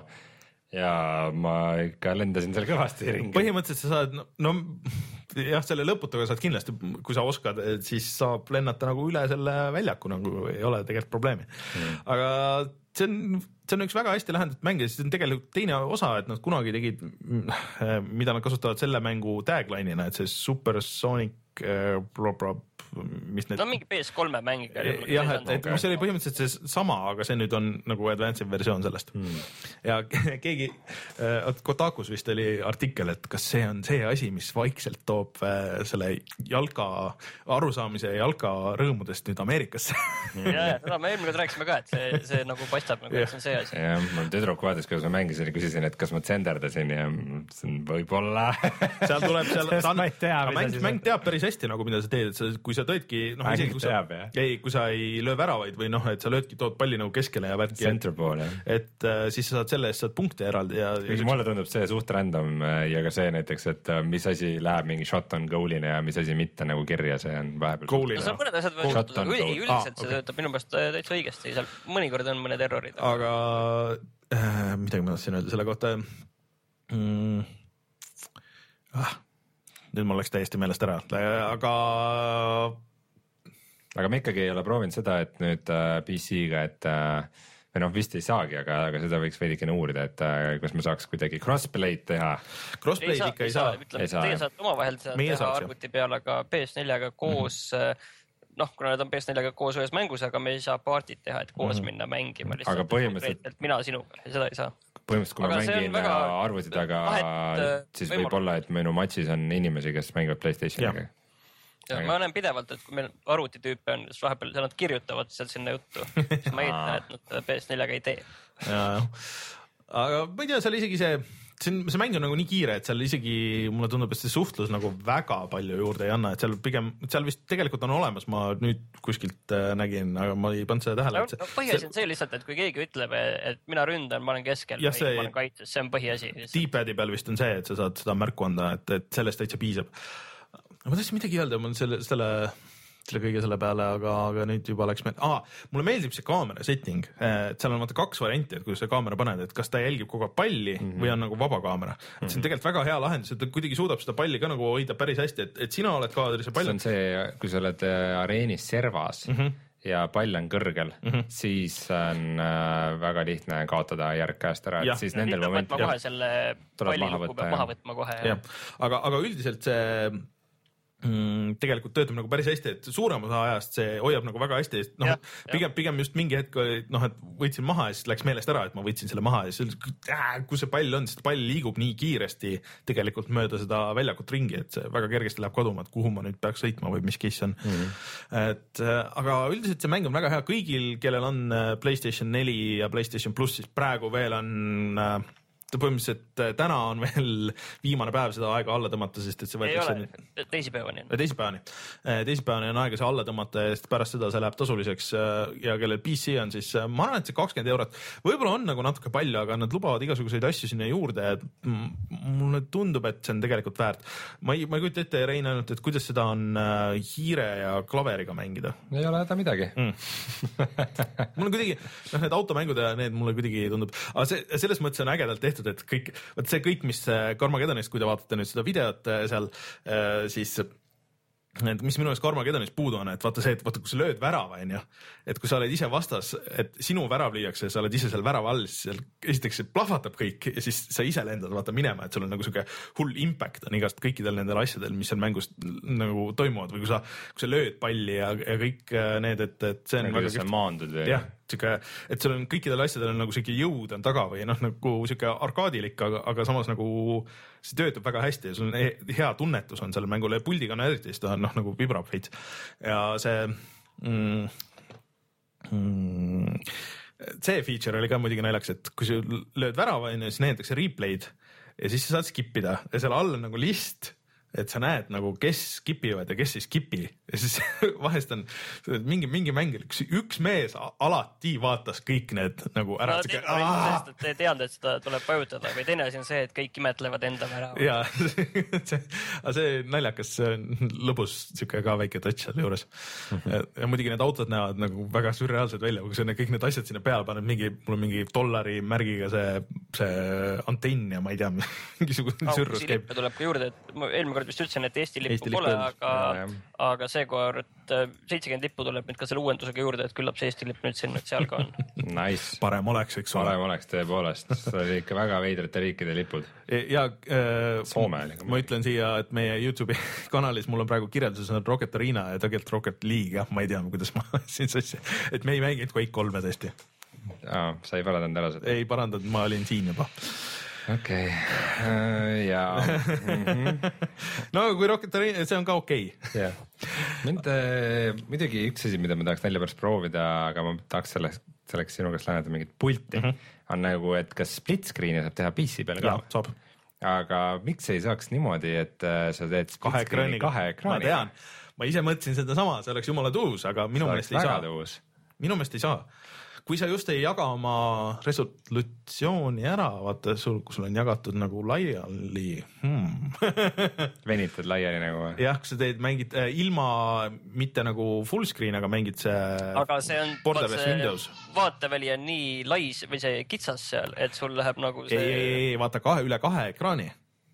ja ma ikka lendasin seal kõvasti ringi. Põhimõtteliselt sa saad, no, no jah, selle lõputuga saad kindlasti, kui sa oskad, siis saab lennata nagu üle selle väljaku, nagu ei ole tegelikult probleemi mm.. Aga see on, see on üks väga hästi lahendatud mäng ja siis on tegelikult teine osa, et nad kunagi tegid, mida nad kasutavad selle mängu tagline'ina, et see Supersonic äh, bla, bla, mis need... No mingi P S kolme mäng. Jah, et, et see oli põhimõtteliselt see sama, aga see nüüd on nagu advanced versioon sellest. Hmm. Ja keegi, Kotakus vist oli artikkel, et kas see on see asi, mis vaikselt toob selle jalka arusaamise ja jalka rõõmudest nüüd Ameerikasse. Ja, ja, seda me eelmine kord rääkisime ka, et see, see nagu paistab, nagu et see on see asi. Ja, mul tüdruk vaatas, kuidas ma mängisin ja küsisin, et kas ma tsenderdasin ja võib-olla. Seal tuleb, seal, ta on, mäng, mäng teab päris hästi nagu, mida sa teed, et sa, kui sa tõidki, noh, isegi kui sa, ei, kui sa ei löö väravaid või noh, et sa löödki, tood palli nagu keskele ja värki, et, et uh, siis sa saad selle eest saad punkte eraldi ja, ja mulle tundub see suht random ja ka see näiteks, et mis asi läheb mingi shot on goal'ine ja mis asi mitte nagu kirja, see on vahepeal goal'ine. No see on mõned asjad või shot on goal. Üldiselt ah, see okay. töötab minu meelest täitsa õigesti, seal mõnikord on mõned errorid. Aga äh, midagi ma tahtsin öelda selle kohta mm, ah, nüüd mul läks täiesti meelest ära, aga aga me ikkagi ei ole proovinud seda, et nüüd äh, P C-ga, et äh, või noh, vist ei saagi, aga, aga seda võiks veidikene uurida, et äh, kas me saaks kuidagi crossplay'd teha. Crossplay'd ikka ei saa. Teie saate omavahel seda teha arvuti peal, aga P S nelja'ga koos mm, -hmm. noh, kuna need on P S nelja'ga koos ühes mängus, aga me ei saa partit teha, et koos mm -hmm. minna mängima. Aga põhimõtteliselt mina sinuga, seda ei saa. Põhimõtteliselt, kui ma mängin väga... arvuti taga, vahet, siis võib olla, et minu matšis on inimesi, kes mängivad PlayStationiga. Ja, ma olen pidevalt, et kui meil arvutitüüpe on, siis vahepeal nad kirjutavad sealt sinna juttu, siis ma eeldan, et nad P S nelja'ga ei tee. Ja, aga ma ei tea, seal isegi see, see, see mäng on nagu nii kiire, et seal isegi mulle tundub, et see suhtlus nagu väga palju juurde ei anna, et seal pigem, seal vist tegelikult on olemas, ma nüüd kuskilt nägin, aga ma ei pannud seda tähele. No, no, põhiasi on see lihtsalt, et kui keegi ütleb, et mina ründan, ma olen keskel ja või see, ma olen kaitses, see on põhiasi. D-pad'i peal vist on see, et sa saad seda märku anda, et, et sellest täitsa piisab. ma tahtsin midagi öelda, mul selle, selle, selle kõige selle peale, aga, aga nüüd juba läks meil, aa, mulle meeldib see kaamera setting, et seal on vaata kaks varianti, et kui sa kaamera paned, et kas ta jälgib kogu aeg palli mm -hmm. või on nagu vaba kaamera. Mm -hmm. see on tegelikult väga hea lahendus, et ta kuidagi suudab seda palli ka nagu hoida päris hästi, et, et sina oled kaadris ja pall. see on see, kui sa oled areenis servas mm, -hmm. ja pall on kõrgel mm, -hmm. siis on äh, väga lihtne kaotada järg käest ära, et siis nendel momentides ma kohe selle palli luku peab maha võtma kohe. Ja. Aga, aga üldiselt see mm, tegelikult töötab nagu päris hästi, et suurem osa ajast see hoiab nagu väga hästi, noh, pigem, pigem just mingi hetk, noh, et võtsin maha ja siis läks meelest ära, et ma võtsin selle maha ja siis äh, kus see pall on, sest pall liigub nii kiiresti tegelikult mööda seda väljakut ringi, et see väga kergesti läheb kaduma, et kuhu ma nüüd peaks sõitma või mis case on mm. -hmm. et aga üldiselt see mäng on väga hea kõigil, kellel on PlayStation neli ja PlayStation pluss, siis praegu veel on põhimõtteliselt täna on veel viimane päev seda aega alla tõmmata, sest et see võetakse ei ole, teisipäevani. Teisipäevani. Teisipäevani on aega see alla tõmmata ja pärast seda see läheb tasuliseks ja kellel P C on, siis ma arvan, et see kakskümmend eurot võib-olla on nagu natuke palju, aga nad lubavad igasuguseid asju sinna juurde, et mulle tundub, et see on tegelikult väärt. Ma ei, ma ei kujuta ette, Rein, ainult, et kuidas seda on hiire ja klaveriga mängida. Ei ole häda midagi. Mm. mul on kuidagi, noh, need automängud ja need mulle kuidagi tundub, aga see, selles mõttes on ägedalt tehtud, et kõik, võt see kõik, mis Carmageddonist, kui te vaatate nüüd seda videot seal, siis et mis minu eest Carmageddonist puudu on, et vaata see, et vaata, kui sa lööd värava, on ju, et kui sa oled ise vastas, et sinu värav lüüakse ja sa oled ise seal värava all, siis seal esiteks see plahvatab kõik ja siis sa ise lendad vaata minema, et sul on nagu siuke hull impact on igast kõikidel nendel asjadel, mis seal mängus nagu toimuvad või kui sa, kui sa lööd palli ja, ja kõik need, et, et see on nagu väga maandud või? jah, siuke, et sul on kõikidel asjadel on nagu siuke jõud on taga või noh, nagu siuke arkaadilik, aga, aga samas nagu see töötab väga hästi ja sul on hea tunnetus on selle mängule ja puldiga on eriti, siis ta on noh, nagu vibrab veits ja see mm, mm, see feature oli ka muidugi naljaks, et kui sa lööd värava, siis näidatakse replay'd ja siis sa saad skip ida ja seal all on nagu list, et sa näed nagu, kes skipivad ja kes ei skipi ja siis vahest on mingi, mingi mängil, üks, üks mees alati vaatas kõik need nagu ära. No, te, te ei teadnud, et seda tuleb vajutada või teine asi on see, et kõik imetlevad enda ära. Ja, see, see naljakas, lõbus siuke ka väike touch seal juures. Ja, ja muidugi need autod näevad nagu väga sürreaalsed välja, kui sa kõik need asjad sinna peale paned, mingi, mul on mingi dollari märgiga see, see antenn ja ma ei tea, mingisugune sürrus käib. Tuleb ka juurde, et ma eelmine kord vist ütlesin, et Eesti lippu Eesti pole, aga, aga seekord seitsekümmend lippu tuleb nüüd ka selle uuendusega juurde, et küllap see Eesti lipp nüüd siin nüüd seal ka on. Nice. Parem oleks, eks ole. Parem oleks tõepoolest. See oli ikka väga veidrate riikide lipud. Ja äh, Soome. Ma ütlen siia, et meie YouTube'i kanalis mul on praegu kirjelduses on Rocket Arena ja tegelikult Rocket League, jah, ma ei tea, kuidas ma siin sassi, et me ei mänginud Quake kolme tõesti. Aa, sa ei parandanud ära seda? Ei parandanud, ma olin siin juba. Okei, okay. ja mm-hmm. no kui Rocket Arena, see on ka okei okay. yeah. Mind äh, muidugi üks asi, mida ma tahaks välja pärast proovida, aga ma tahaks selleks, selleks sinu käest läheneda mingit pulti mm, -hmm. on nagu, et kas split screen'i saab teha P C peale ka? Ja, saab. Aga miks ei saaks niimoodi, et äh, sa teed split kahe screen'i kahe ekraani? Ma tean, ma ise mõtlesin seda sama, see oleks jumala tuus, aga minu meelest ei saa. Tuus. Minu meelest ei saa. Kui sa just ei jaga oma resolutsiooni ära, vaata sul, kui sul on jagatud nagu laiali hmm. venitad laiali nagu. jah, kui sa teed, mängid äh, ilma mitte nagu full screen, aga mängid see aga see on borderless Windows. Vaateväli on nii lais või see kitsas seal, et sul läheb nagu see... Ei, ei, ei, vaata kahe, üle kahe ekraani.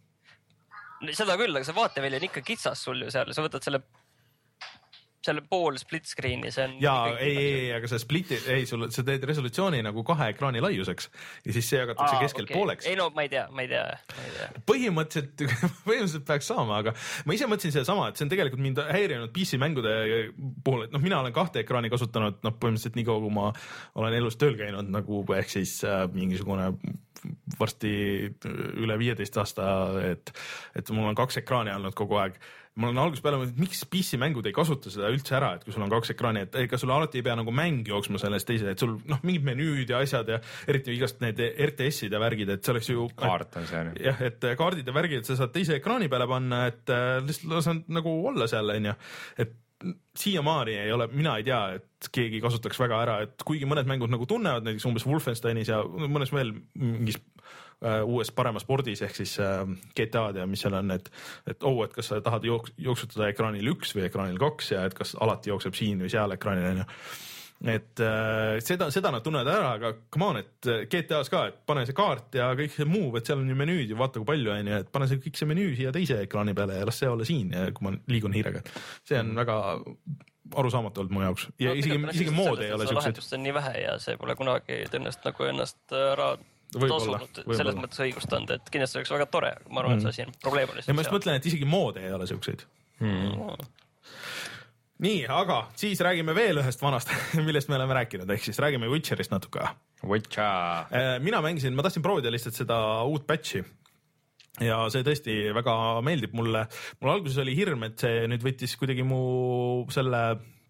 Seda küll, aga see vaateväli on ikka kitsas sul ju seal, sa võtad selle selle pool split screen'i, see on... Jaa, ei, ei, ei, aga see split, ei, sul, sa teed resolutsiooni nagu kahe ekraani laiuseks ja siis see jagatakse Aa, keskelt okay. pooleks. Ei no, ma ei tea, ma ei tea. Ma ei tea. Põhimõtteliselt, põhimõtteliselt peaks saama, aga ma ise mõtlesin seda sama, et see on tegelikult mind häirinud P C mängude puhul, et noh, mina olen kahte ekraani kasutanud, noh, põhimõtteliselt nii kaua, kui ma olen elus tööl käinud nagu ehk siis äh, mingisugune varsti üle viieteist aasta, et, et mul on kaks ekraani olnud kogu aeg. Ma olen alguses peale mõelnud, et miks P C mängud ei kasuta seda üldse ära, et kui sul on kaks ekraani, et ega sul alati ei pea nagu mäng jooksma sellest teise, et sul noh, mingid menüüd ja asjad ja eriti igast need R T S-id ja värgid, et see oleks ju... Kaart on see. Jah, et kaardid ja värgid, et sa saad teise ekraani peale panna, et lihtsalt lasen nagu olla seal, on ju. Et siiamaani ei ole, mina ei tea, et keegi kasutaks väga ära, et kuigi mõned mängud nagu tunnevad, näiteks umbes Wolfensteinis ja mõnes veel mingis uh, uues paremas spordis ehk siis uh, G T A-d ja mis seal on, et, et oh, et kas sa tahad jooks, jooksutada ekraanil üks või ekraanil kaks ja et kas alati jookseb siin või seal ekraanil, on ju. Et äh, seda, seda nad tunnevad ära, aga come on, et G T A-s ka, et pane see kaart ja kõik see muu, et seal on ju menüüd ja vaata kui palju on ju, et pane see kõik see menüü siia teise ekraani peale ja las see olla siin ja kui ma liigun hiirega. See on väga arusaamatu olnud mu jaoks ja no, isegi, isegi mood ei ole siuksed. Lahendust on nii vähe ja see pole kunagi tõenäoliselt nagu ennast ära tasunud selles mõttes õigustanud, et kindlasti oleks väga tore, ma arvan, et see asi on probleem. Ja ma just mõtlen, et isegi mood ei ole siukseid. Hmm. nii, aga siis räägime veel ühest vanast, millest me oleme rääkinud, ehk siis räägime Witcherist natuke. Witcher. mina mängisin, ma tahtsin proovida lihtsalt seda uut patch'i ja see tõesti väga meeldib mulle. Mul alguses oli hirm, et see nüüd võttis kuidagi mu selle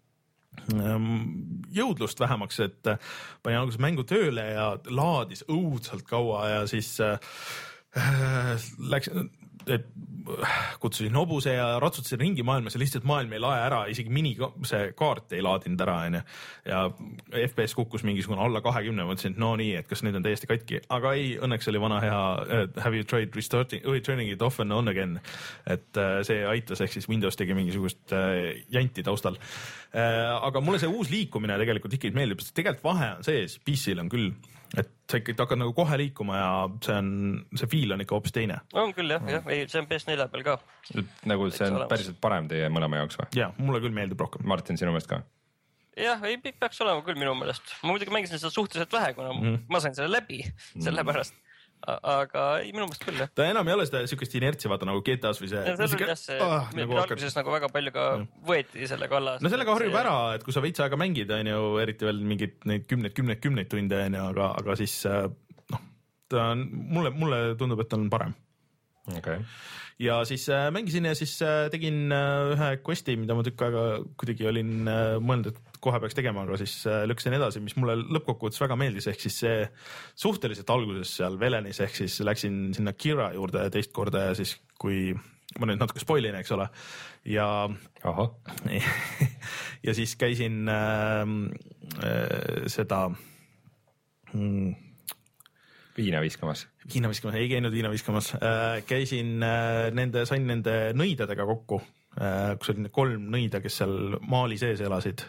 jõudlust vähemaks, et panin alguses mängu tööle ja laadis õudselt kaua ja siis äh, läks, et kutsusin hobuse ja ratsutasin ringi maailmas ja lihtsalt maailm ei lae ära, isegi mini see kaart ei laadinud ära, onju. Ja F P S kukkus mingisugune alla kahekümne, mõtlesin, et no nii, et kas nüüd on täiesti katki, aga ei, õnneks oli vana hea have you tried restarting, turning it off and on again, et see aitas, ehk siis Windows tegi mingisugust janti taustal. Aga mulle see uus liikumine tegelikult ikkagi meeldib, sest tegelikult vahe on sees, P C-l on küll, et sa ikkagi hakkad nagu kohe liikuma ja see on, see feel on ikka hoopis teine. On küll jah, jah, ei, see on P S neli peal ka. Nagu see on päriselt parem teie mõlema jaoks või? Jah, mulle küll meeldib rohkem. Martin, sinu meelest ka? Jah, ei peaks olema küll minu meelest. Ma muidugi mängisin seda suhteliselt vähe, kuna mm. ma sain selle läbi mm. sellepärast. Aga ei, minu meelest küll, jah. Ta enam ei ole seda sükest inertsi, vaata nagu G T A-s või see. Ja see oli jah see, ah, nagu alguses nagu väga palju ka ja. võeti selle kalla. No sellega harjub ära, et kui sa veits aega mängid, on ju, eriti veel mingid neid kümneid, kümneid, kümneid tunde, on ju, aga, aga siis noh, ta on, mulle, mulle tundub, et ta on parem. Okay. Ja siis äh, mängisin ja siis äh, tegin äh, ühe questi, mida ma tükk aega kuidagi olin äh, mõelnud, et kohe peaks tegema, aga siis äh, lükkasin edasi, mis mulle lõppkokkuvõttes väga meeldis, ehk siis see suhteliselt alguses seal Velenis, ehk siis läksin sinna Kira juurde teist korda ja siis kui ma nüüd natuke spoilin, eks ole, ja Aha. ja siis käisin äh, äh, seda mm, viina viskamas. Viina viskamas, ei käinud viina viskamas. Äh, käisin äh, nende, sain nende nõidadega kokku, äh, kus oli kolm nõida, kes seal maali sees elasid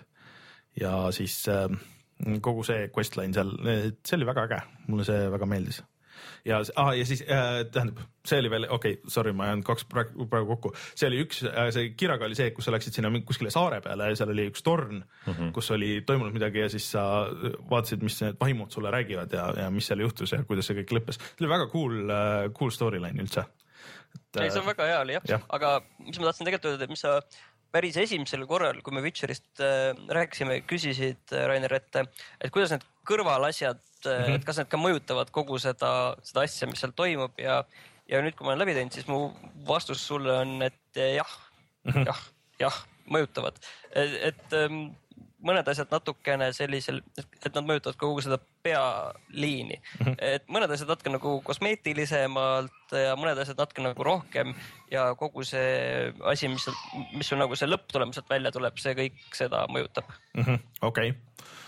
ja siis äh, kogu see questline seal, see oli väga äge, mulle see väga meeldis. Ja, ah, ja siis äh, tähendab, see oli veel, okei, okay, sorry, ma jään kaks praegu, praegu kokku. See oli üks, see Kiraga oli see, kus sa läksid sinna kuskile saare peale ja seal oli üks torn, mm -hmm. kus oli toimunud midagi ja siis sa vaatasid, mis need vaimud sulle räägivad ja, ja mis seal juhtus ja kuidas see kõik lõppes. See oli väga cool, uh, cool storyline üldse. Et, ei, see on väga hea oli jah, jah., aga mis ma tahtsin tegelikult öelda, et mis sa päris esimesel korral, kui me Witcherist äh, rääkisime, küsisid äh, Rainer, et, et kuidas need kõrvalasjad, mm-hmm. et kas need ka mõjutavad kogu seda, seda asja, mis seal toimub ja, ja nüüd, kui ma olen läbi teinud, siis mu vastus sulle on, et jah, mm-hmm. jah, jah, mõjutavad. Et, et ähm, mõned asjad natukene sellisel, et nad mõjutavad kogu seda pealiini. Mm-hmm. Et mõned asjad natuke nagu kosmeetilisemalt ja mõned asjad natuke nagu rohkem ja kogu see asi, mis, mis on nagu see lõpptulemuselt välja tuleb, see kõik seda mõjutab. Mm-hmm. Okei. Okay.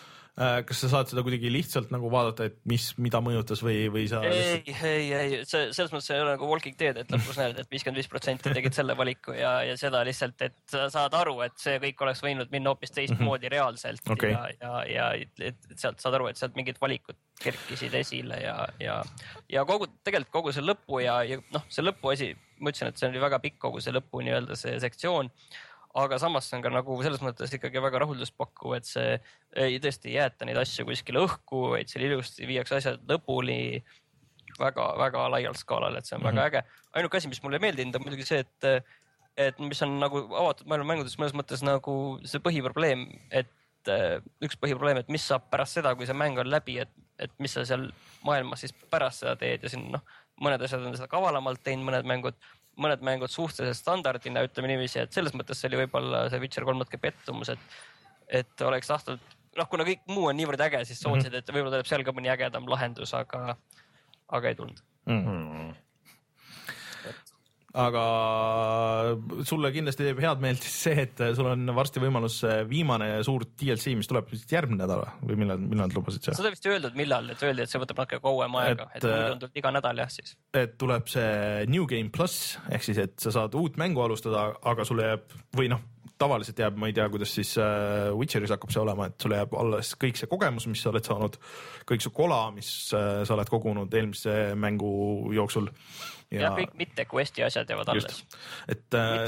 Kas sa saad seda kuidagi lihtsalt nagu vaadata, et mis, mida mõjutas või, või sa... Ei, ei, ei, see, selles mõttes ei ole nagu Walking Dead, et lõpus näed, et viiskümmend viis protsenti tegid selle valiku ja, ja seda lihtsalt, et sa saad aru, et see kõik oleks võinud minna hoopis teistmoodi mm-hmm. reaalselt okay. ja, ja, ja et, et sealt saad aru, et sealt mingid valikud kerkisid esile ja, ja, ja kogu, tegelikult kogu see lõpu ja, ja noh, see lõpu asi, ma ütlesin, et see oli väga pikk kogu see lõpu nii-öelda see sektsioon. Aga samas on ka nagu selles mõttes ikkagi väga rahuldust pakku, et see ei tõesti jäeta neid asju kuskile õhku, et seal ilusti viiakse asjad lõpuni väga, väga laialt skaalal, et see on mm-hmm. väga äge. Ainuke asi, mis mulle meeldinud on muidugi see, et, et mis on nagu avatud maailma mängudes mõnes mõttes nagu see põhiprobleem, et üks põhiprobleem, et mis saab pärast seda, kui see mäng on läbi, et, et mis sa seal maailmas siis pärast seda teed ja siin noh, mõned asjad on seda kavalamalt teinud, mõned mängud mõned mängud suhteliselt standardina, ütleme niiviisi, et selles mõttes see oli võib-olla see Witcher kolm natuke pettumus, et, et oleks tahtnud, noh, kuna kõik muu on niivõrd äge, siis sootsid, et võib-olla tuleb seal ka mõni ägedam lahendus, aga, aga ei tulnud. Mm-hmm. Aga sulle kindlasti teeb head meelt see, et sul on varsti võimalus viimane suur D L C, mis tuleb järgmine nädal või millal, millal lubasid see? Seda vist öeldud millal, et öeldi, et see võtab natuke kauem aega, et, et mul on tulnud iga nädal jah siis. Et tuleb see New Game Plus, ehk siis, et sa saad uut mängu alustada, aga sulle jääb, või noh, tavaliselt jääb, ma ei tea, kuidas siis Witcheris hakkab see olema, et sulle jääb alles kõik see kogemus, mis sa oled saanud, kõik see kola, mis sa oled kogunud eelmise mängu jooksul. Ja, ja kõik mitte questi asjad jäävad alles. Et, mitte,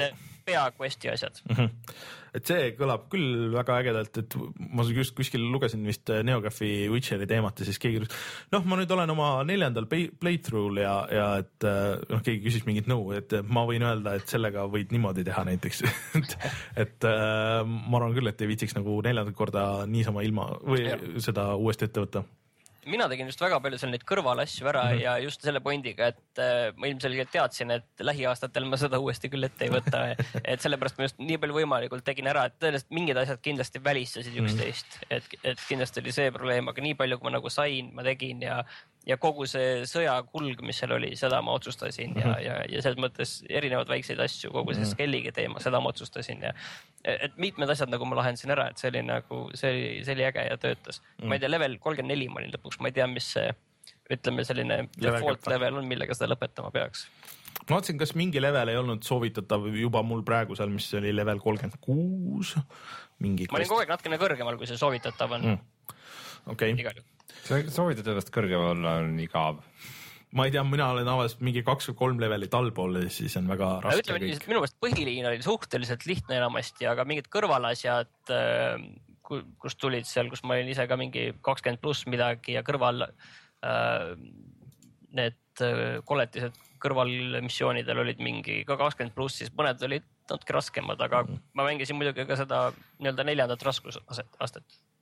pea quest'i asjad mm. -hmm. et see kõlab küll väga ägedalt, et ma just kuskil lugesin vist NeoGAFi Witcheri teemat ja siis keegi noh, ma nüüd olen oma neljandal playthrough'l ja, ja et noh, keegi küsis mingit nõu, et ma võin öelda, et sellega võid niimoodi teha näiteks et, et ma arvan küll, et ei viitsiks nagu neljandat korda niisama ilma või ja. seda uuesti ette võtta. Mina tegin just väga palju seal neid kõrvalasju ära mm -hmm. ja just selle pointiga, et äh, ma ilmselgelt teadsin, et lähiaastatel ma seda uuesti küll ette ei võta, et sellepärast ma just nii palju võimalikult tegin ära, et tõenäoliselt mingid asjad kindlasti välistasid mm -hmm. üksteist, et, et kindlasti oli see probleem, aga nii palju, kui ma nagu sain, ma tegin ja ja kogu see sõja kulg, mis seal oli, seda ma otsustasin mm -hmm. ja, ja, ja selles mõttes erinevad väikseid asju, kogu see Skellige teema, seda ma otsustasin ja et mitmed asjad nagu ma lahendasin ära, et see oli nagu, see oli, see oli äge ja töötas mm. -hmm. ma ei tea, level kolmkümmend neli ma olin lõpuks, ma ei tea, mis see, ütleme selline default level, level on, millega seda lõpetama peaks. ma vaatasin, kas mingi level ei olnud soovitatav juba mul praegu seal, mis oli level kolmkümmend kuus. Mingi ma olin kogu aeg natukene kõrgemal, kui see soovitatav on mm.. okei okay. see soovitatavast kõrgemal olla on igav. ma ei tea, mina olen avaliselt mingi kaks või kolm levelit allpool ja siis on väga raske ütleme, kõik. Minu meelest põhiliin oli suhteliselt lihtne enamasti, aga mingid kõrvalasjad, kus tulid seal, kus ma olin ise ka mingi kakskümmend pluss midagi ja kõrval äh, need koletised kõrvalmissioonidel olid mingi ka kakskümmend pluss, siis mõned olid natuke raskemad, aga mm. ma mängisin muidugi ka seda nii-öelda neljandat raskusastet.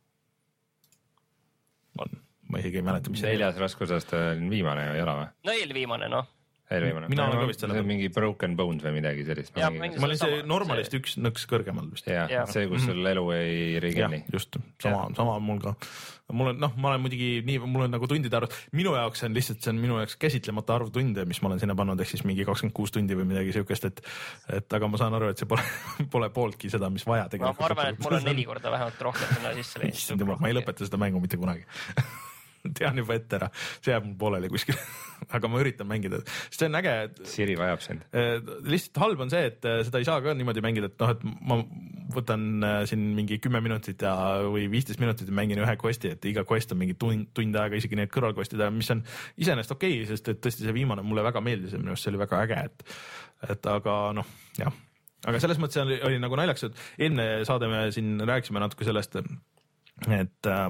On. Ma isegi ei mäleta, mis neljas raskusest on viimane ei ole või? No eelviimane, noh. Eelviimane. Mina olen ka vist selle. Mingi Broken Bones või midagi sellist. Ja, ma, ma olin see normalist see... üks nõks kõrgemal vist. Ja, ja. see, kus sul elu ei riginni. Just, sama, sama mul ka. Mul on, noh, ma olen muidugi nii, mul on nagu tundide arv. Minu jaoks on lihtsalt, see on minu jaoks käsitlemata arv tunde, mis ma olen sinna pannud, ehk siis mingi kakskümmend kuus tundi või midagi siukest, et, et aga ma saan aru, et see pole, pole pooltki seda, mis vaja tegelikult. Ma arvan, et mul on neli korda vähemalt rohkem sinna sisse läinud. Ma ei lõpeta seda mängu mitte kunagi. Tean juba ette ära, see jääb mul pooleli kuskil, aga ma üritan mängida, sest see on äge. Siri vajab sind. Lihtsalt halb on see, et seda ei saa ka niimoodi mängida, et noh, et ma võtan siin mingi kümme minutit ja, või viisteist minutit ja mängin ühe questi, et iga quest on mingi tund, tund aega, isegi need kõrvalquestid, mis on iseenesest okei okay,, sest et tõesti see viimane mulle väga meeldis ja minu arust see oli väga äge, et, et aga noh, jah. Aga selles mõttes oli, oli nagu naljaks, et eelmine saade me siin rääkisime natuke sellest, et äh,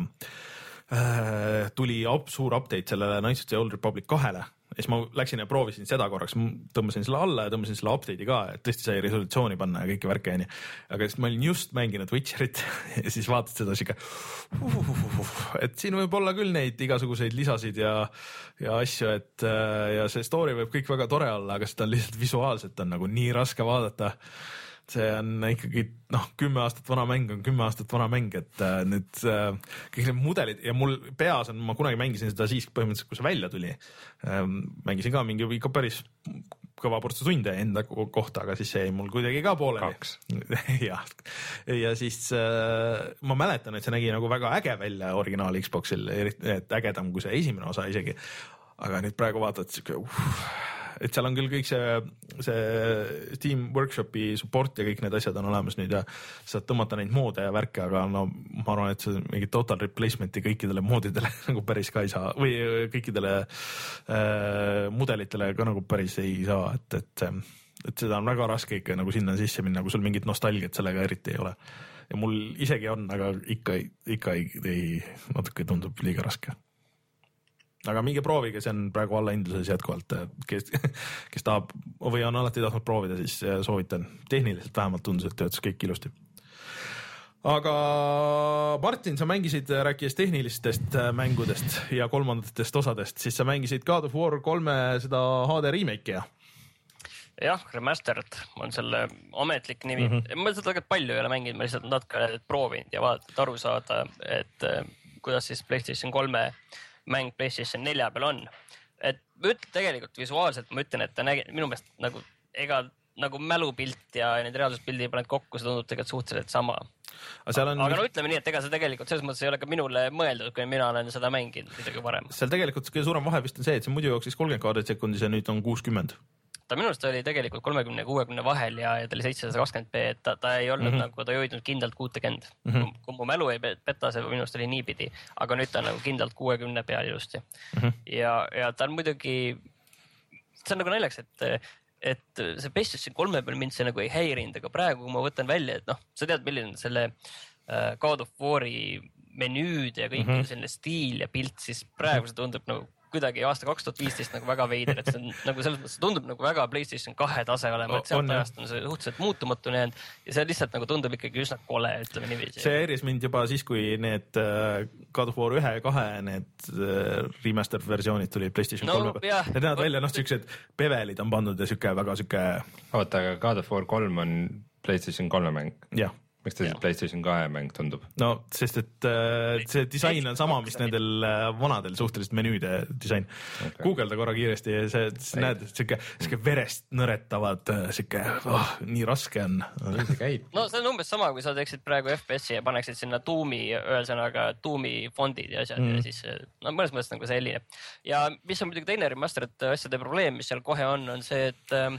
tuli up, suur update sellele Knights of the Old Republic kahele ja siis ma läksin ja proovisin seda korraks, tõmbasin selle alla ja tõmbasin selle update'i ka, et tõesti sai resolutsiooni panna ja kõike värke ja nii. Aga siis ma olin just mänginud Witcherit ja siis vaatad seda siuke, et siin võib olla küll neid igasuguseid lisasid ja, ja asju, et ja see story võib kõik väga tore olla, aga seda on lihtsalt visuaalselt on nagu nii raske vaadata. See on ikkagi, noh, kümme aastat vana mäng on kümme aastat vana mäng, et äh, nüüd äh, kõik need mudelid ja mul peas on, ma kunagi mängisin seda siis põhimõtteliselt, kui see välja tuli. Ähm, mängisin ka mingi ikka päris kõva portsu tunde enda kohta, aga siis see jäi mul kuidagi ka pooleli. Kaks. ja, ja siis äh, ma mäletan, et see nägi nagu väga äge välja originaal Xboxil, et ägedam kui see esimene osa isegi. Aga nüüd praegu vaatad, uh, et seal on küll kõik see, see Steam Workshopi support ja kõik need asjad on olemas nüüd ja saad tõmmata neid moode ja värke, aga no ma arvan, et see mingi total replacement'i kõikidele moodidele nagu päris ka ei saa või kõikidele äh, mudelitele ka nagu päris ei saa, et, et, et seda on väga raske ikka nagu sinna sisse minna, kui sul mingit nostalgiat sellega eriti ei ole. Ja mul isegi on, aga ikka, ikka ei, ei, natuke tundub liiga raske. Aga minge proovige, see on praegu alla hinduses jätkuvalt, kes, kes tahab või on alati tahtnud proovida, siis soovitan. Tehniliselt vähemalt tundus, et töötas kõik ilusti. Aga Martin, sa mängisid, rääkides tehnilistest mängudest ja kolmandatest osadest, siis sa mängisid God of War kolme seda H D remake'i ja? Jah, Remastered on selle ametlik nimi. Mm -hmm. Ma seda tegelikult palju ei ole mänginud, ma lihtsalt natuke proovinud ja vaadata, aru saada, et kuidas siis PlayStation kolme mäng PlayStation nelja peal on. Et ma ütlen tegelikult visuaalselt, ma ütlen, et ta nägi minu meelest nagu, ega nagu mälupilt ja need reaalsuspildi paned kokku, see tundub tegelikult suhteliselt sama. Aga, on... aga no ütleme nii, et ega see tegelikult selles mõttes ei ole ka minule mõeldud, kui mina olen seda mänginud midagi varem. Seal tegelikult kõige suurem vahe vist on see, et see muidu jooksis kolmkümmend kaadrit sekundis ja nüüd on kuuskümmend. Ta minu arust oli tegelikult kolmekümne ja kuuekümne vahel ja, ja ta oli seitsesada kakskümmend p, et ta, ta ei olnud mm -hmm. nagu, ta ei hoidnud kindlalt kuutekümmend. Mm -hmm. kui, kui mu mälu ei peta, see minu arust oli niipidi, aga nüüd ta on nagu kindlalt kuuekümne peal ilusti. Mm -hmm. ja, ja ta on muidugi, see on nagu naljaks, et et see PlayStation kolme peal mind see nagu ei häirinud, aga praegu, kui ma võtan välja, et noh, sa tead, milline on selle uh, God of War'i menüüd ja kõik mm -hmm. selline stiil ja pilt, siis praegu see tundub nagu kuidagi aasta kaks tuhat viisteist nagu väga veider, et see on nagu selles mõttes tundub nagu väga PlayStation kahe tase olema, et sealt ajast on see suhteliselt muutumatu need ja see lihtsalt nagu tundub ikkagi üsna kole, ütleme niiviisi. See häiris mind juba siis, kui need God of War ühe ja kahe need remastered versioonid tuli PlayStation no, kolme peal. Need näevad välja, noh, siuksed bevelid on pandud ja siuke väga siuke. Oota, aga God of War kolm on PlayStation kolme mäng? Jah. Miks ta siis PlayStation kahe mäng tundub? No, sest et äh, see disain on sama, mis nendel äh, vanadel suhteliselt menüüde disain. Okay. Google'da korra kiiresti ja see, see näed, siuke, siuke verest nõretavad, siuke, oh, nii raske on. No see on umbes sama, kui sa teeksid praegu F P S-i ja paneksid sinna tuumi, ühesõnaga tuumi fondid ja asjad mm. ja siis, no mõnes mõttes nagu see heline. Ja mis on muidugi teine remastered asjade probleem, mis seal kohe on, on see, et äh,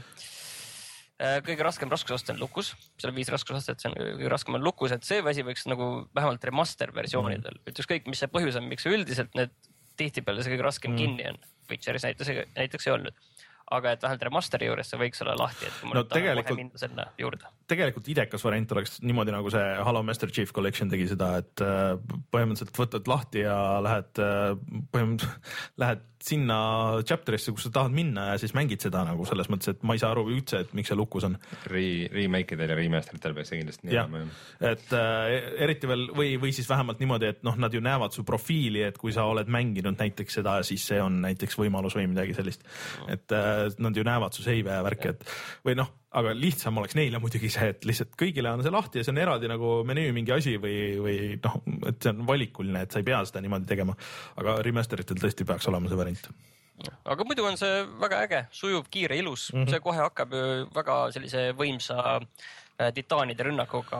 kõige raskem raskusaste on lukus, seal on viis raskusastet, see on kõige raskem on lukus, et see asi võiks nagu vähemalt remaster versioonidel, mm. et ükskõik, mis see põhjus on, miks üldiselt need tihtipeale see kõige raskem mm. kinni on, Witcheris näiteks, näiteks ei olnud. Aga et vähemalt remasteri juures see võiks olla lahti, et kui ma no, tegelikult, minna sinna juurde. Tegelikult idekas variant oleks niimoodi, nagu see Halo Master Chief Collection tegi seda, et põhimõtteliselt võtad lahti ja lähed, põhimõtteliselt lähed sinna chapterisse, kus sa tahad minna ja siis mängid seda nagu selles mõttes, et ma ei saa aru üldse, et miks see lukus on. Re- remake-idel ja remasteritel peaks see kindlasti nii olema. Et äh, eriti veel või, või siis vähemalt niimoodi, et noh, nad ju näevad su profiili, et kui sa oled mänginud näiteks seda, siis see on näiteks võimalus või midagi sellist. Et äh, nad ju näevad su seive ja värki, et või noh, aga lihtsam oleks neile muidugi see, et lihtsalt kõigile on see lahti ja see on eraldi nagu menüü mingi asi või, või noh, et see on valikuline, et sa ei pea seda niimoodi tegema, aga remasteritel tõesti peaks olema see variant. Aga muidu on see väga äge, sujuv, kiire, ilus, mm -hmm. see kohe hakkab väga sellise võimsa titaanide rünnakuga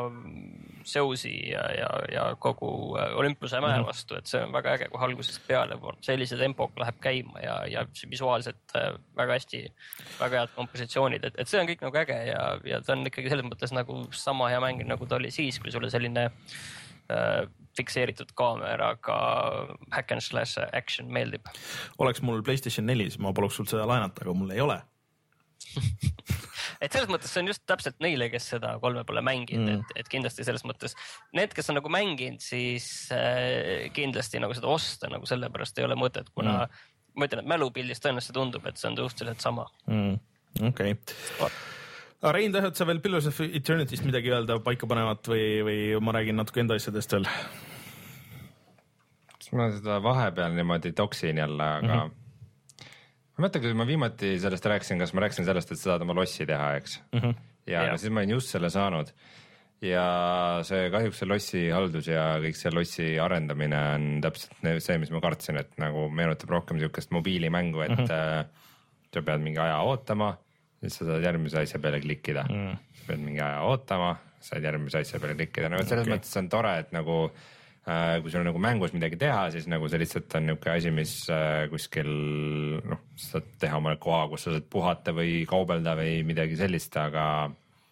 Zeusi ja, ja, ja kogu Olümpuse mäe vastu, et see on väga äge, kui algusest peale sellise tempoga läheb käima ja, ja visuaalselt väga hästi, väga head kompositsioonid, et, et see on kõik nagu äge ja, ja ta on ikkagi selles mõttes nagu sama hea mäng, nagu ta oli siis, kui sulle selline äh, fikseeritud kaameraga hack and slash action meeldib. Oleks mul PlayStation neli, siis ma paluks sul seda laenata, aga mul ei ole. Et selles mõttes see on just täpselt neile, kes seda kolme pole mänginud, mm. et, et kindlasti selles mõttes need, kes on nagu mänginud, siis äh, kindlasti nagu seda osta nagu sellepärast ei ole mõtet, kuna mm. ma ütlen, et mälupildis tõenäoliselt tundub, et see on suhteliselt sama. Mm. Okei. Okay. Rein, tahad sa veel Pillars of Eternity'st midagi öelda paika panevat või, või ma räägin natuke enda asjadest veel? Ma seda vahepeal niimoodi toksin jälle, aga mm -hmm. ma mõtlen, kui ma viimati sellest rääkisin, kas ma rääkisin sellest, et sa tahad oma lossi teha, eks? Mm -hmm. ja, ja. No, siis ma olin just selle saanud ja see kahjuks see lossi haldus ja kõik see lossi arendamine on täpselt see, mis ma kartsin, et nagu meenutab rohkem niisugust mobiilimängu, et mm -hmm. sa pead mingi aja ootama, siis sa saad järgmise asja peale klikkida mm. -hmm. sa pead mingi aja ootama, saad järgmise asja peale klikkida, nagu selles okay. mõttes on tore, et nagu kui sul on nagu mängus midagi teha, siis nagu see lihtsalt on niisugune asi, mis kuskil noh, sa saad teha omale koha, kus sa saad puhata või kaubelda või midagi sellist, aga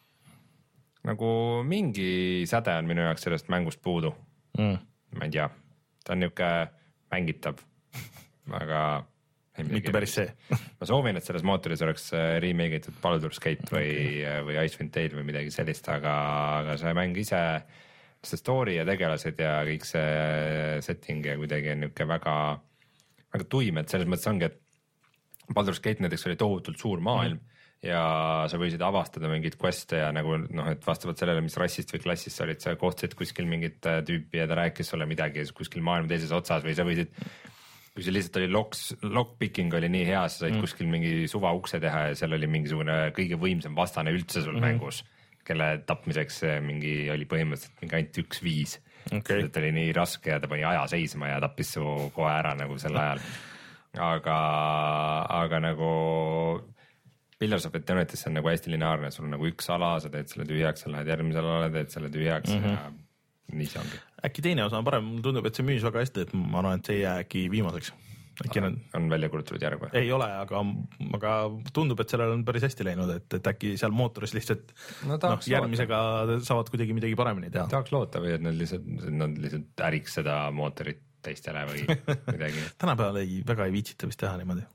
nagu mingi säde on minu jaoks sellest mängust puudu mm.. ma ei tea, ta on niisugune mängitav, aga mitte päris see. Ma soovin, et selles mootoris oleks remake itud Baldur's Gate või, või Icewind Dale või midagi sellist, aga, aga see mäng ise see story ja tegelased ja kõik see setting ja kuidagi on niisugune väga, väga tuim, et selles mõttes ongi, et Baldur's Gate näiteks oli tohutult suur maailm mm. ja sa võisid avastada mingid quest'e ja nagu noh, et vastavalt sellele, mis rassist või klassist sa olid, sa kohtasid kuskil mingit tüüpi ja ta rääkis sulle midagi kuskil maailma teises otsas või sa võisid, kui see lihtsalt oli loks, lockpicking oli nii hea, sa said mm. kuskil mingi suva ukse teha ja seal oli mingisugune kõige võimsam vastane üldse sul mm. mängus, kelle tapmiseks mingi oli põhimõtteliselt mingi ainult üks viis okay.. et oli nii raske ja ta pani aja seisma ja tappis su kohe ära nagu sel ajal. aga, aga nagu Pillars of Eternity's on nagu hästi lineaarne, sul on nagu üks ala, sa teed selle tühjaks, sa lähed järgmisele alale, teed selle tühjaks mm -hmm. ja nii see ongi. Äkki teine osa on parem, mulle tundub, et see müüs väga hästi, et ma arvan, et see ei jää äkki viimaseks. On, on välja kulutatud järg või? Ei ole, aga, aga tundub, et sellel on päris hästi läinud, et, et äkki seal mootoris lihtsalt no, no, järgmisega saavad kuidagi midagi paremini teha. Tahaks loota või, et nad lihtsalt, nad lihtsalt äriks seda mootorit teistele või midagi. Tänapäeval ei, väga ei viitsita vist teha niimoodi.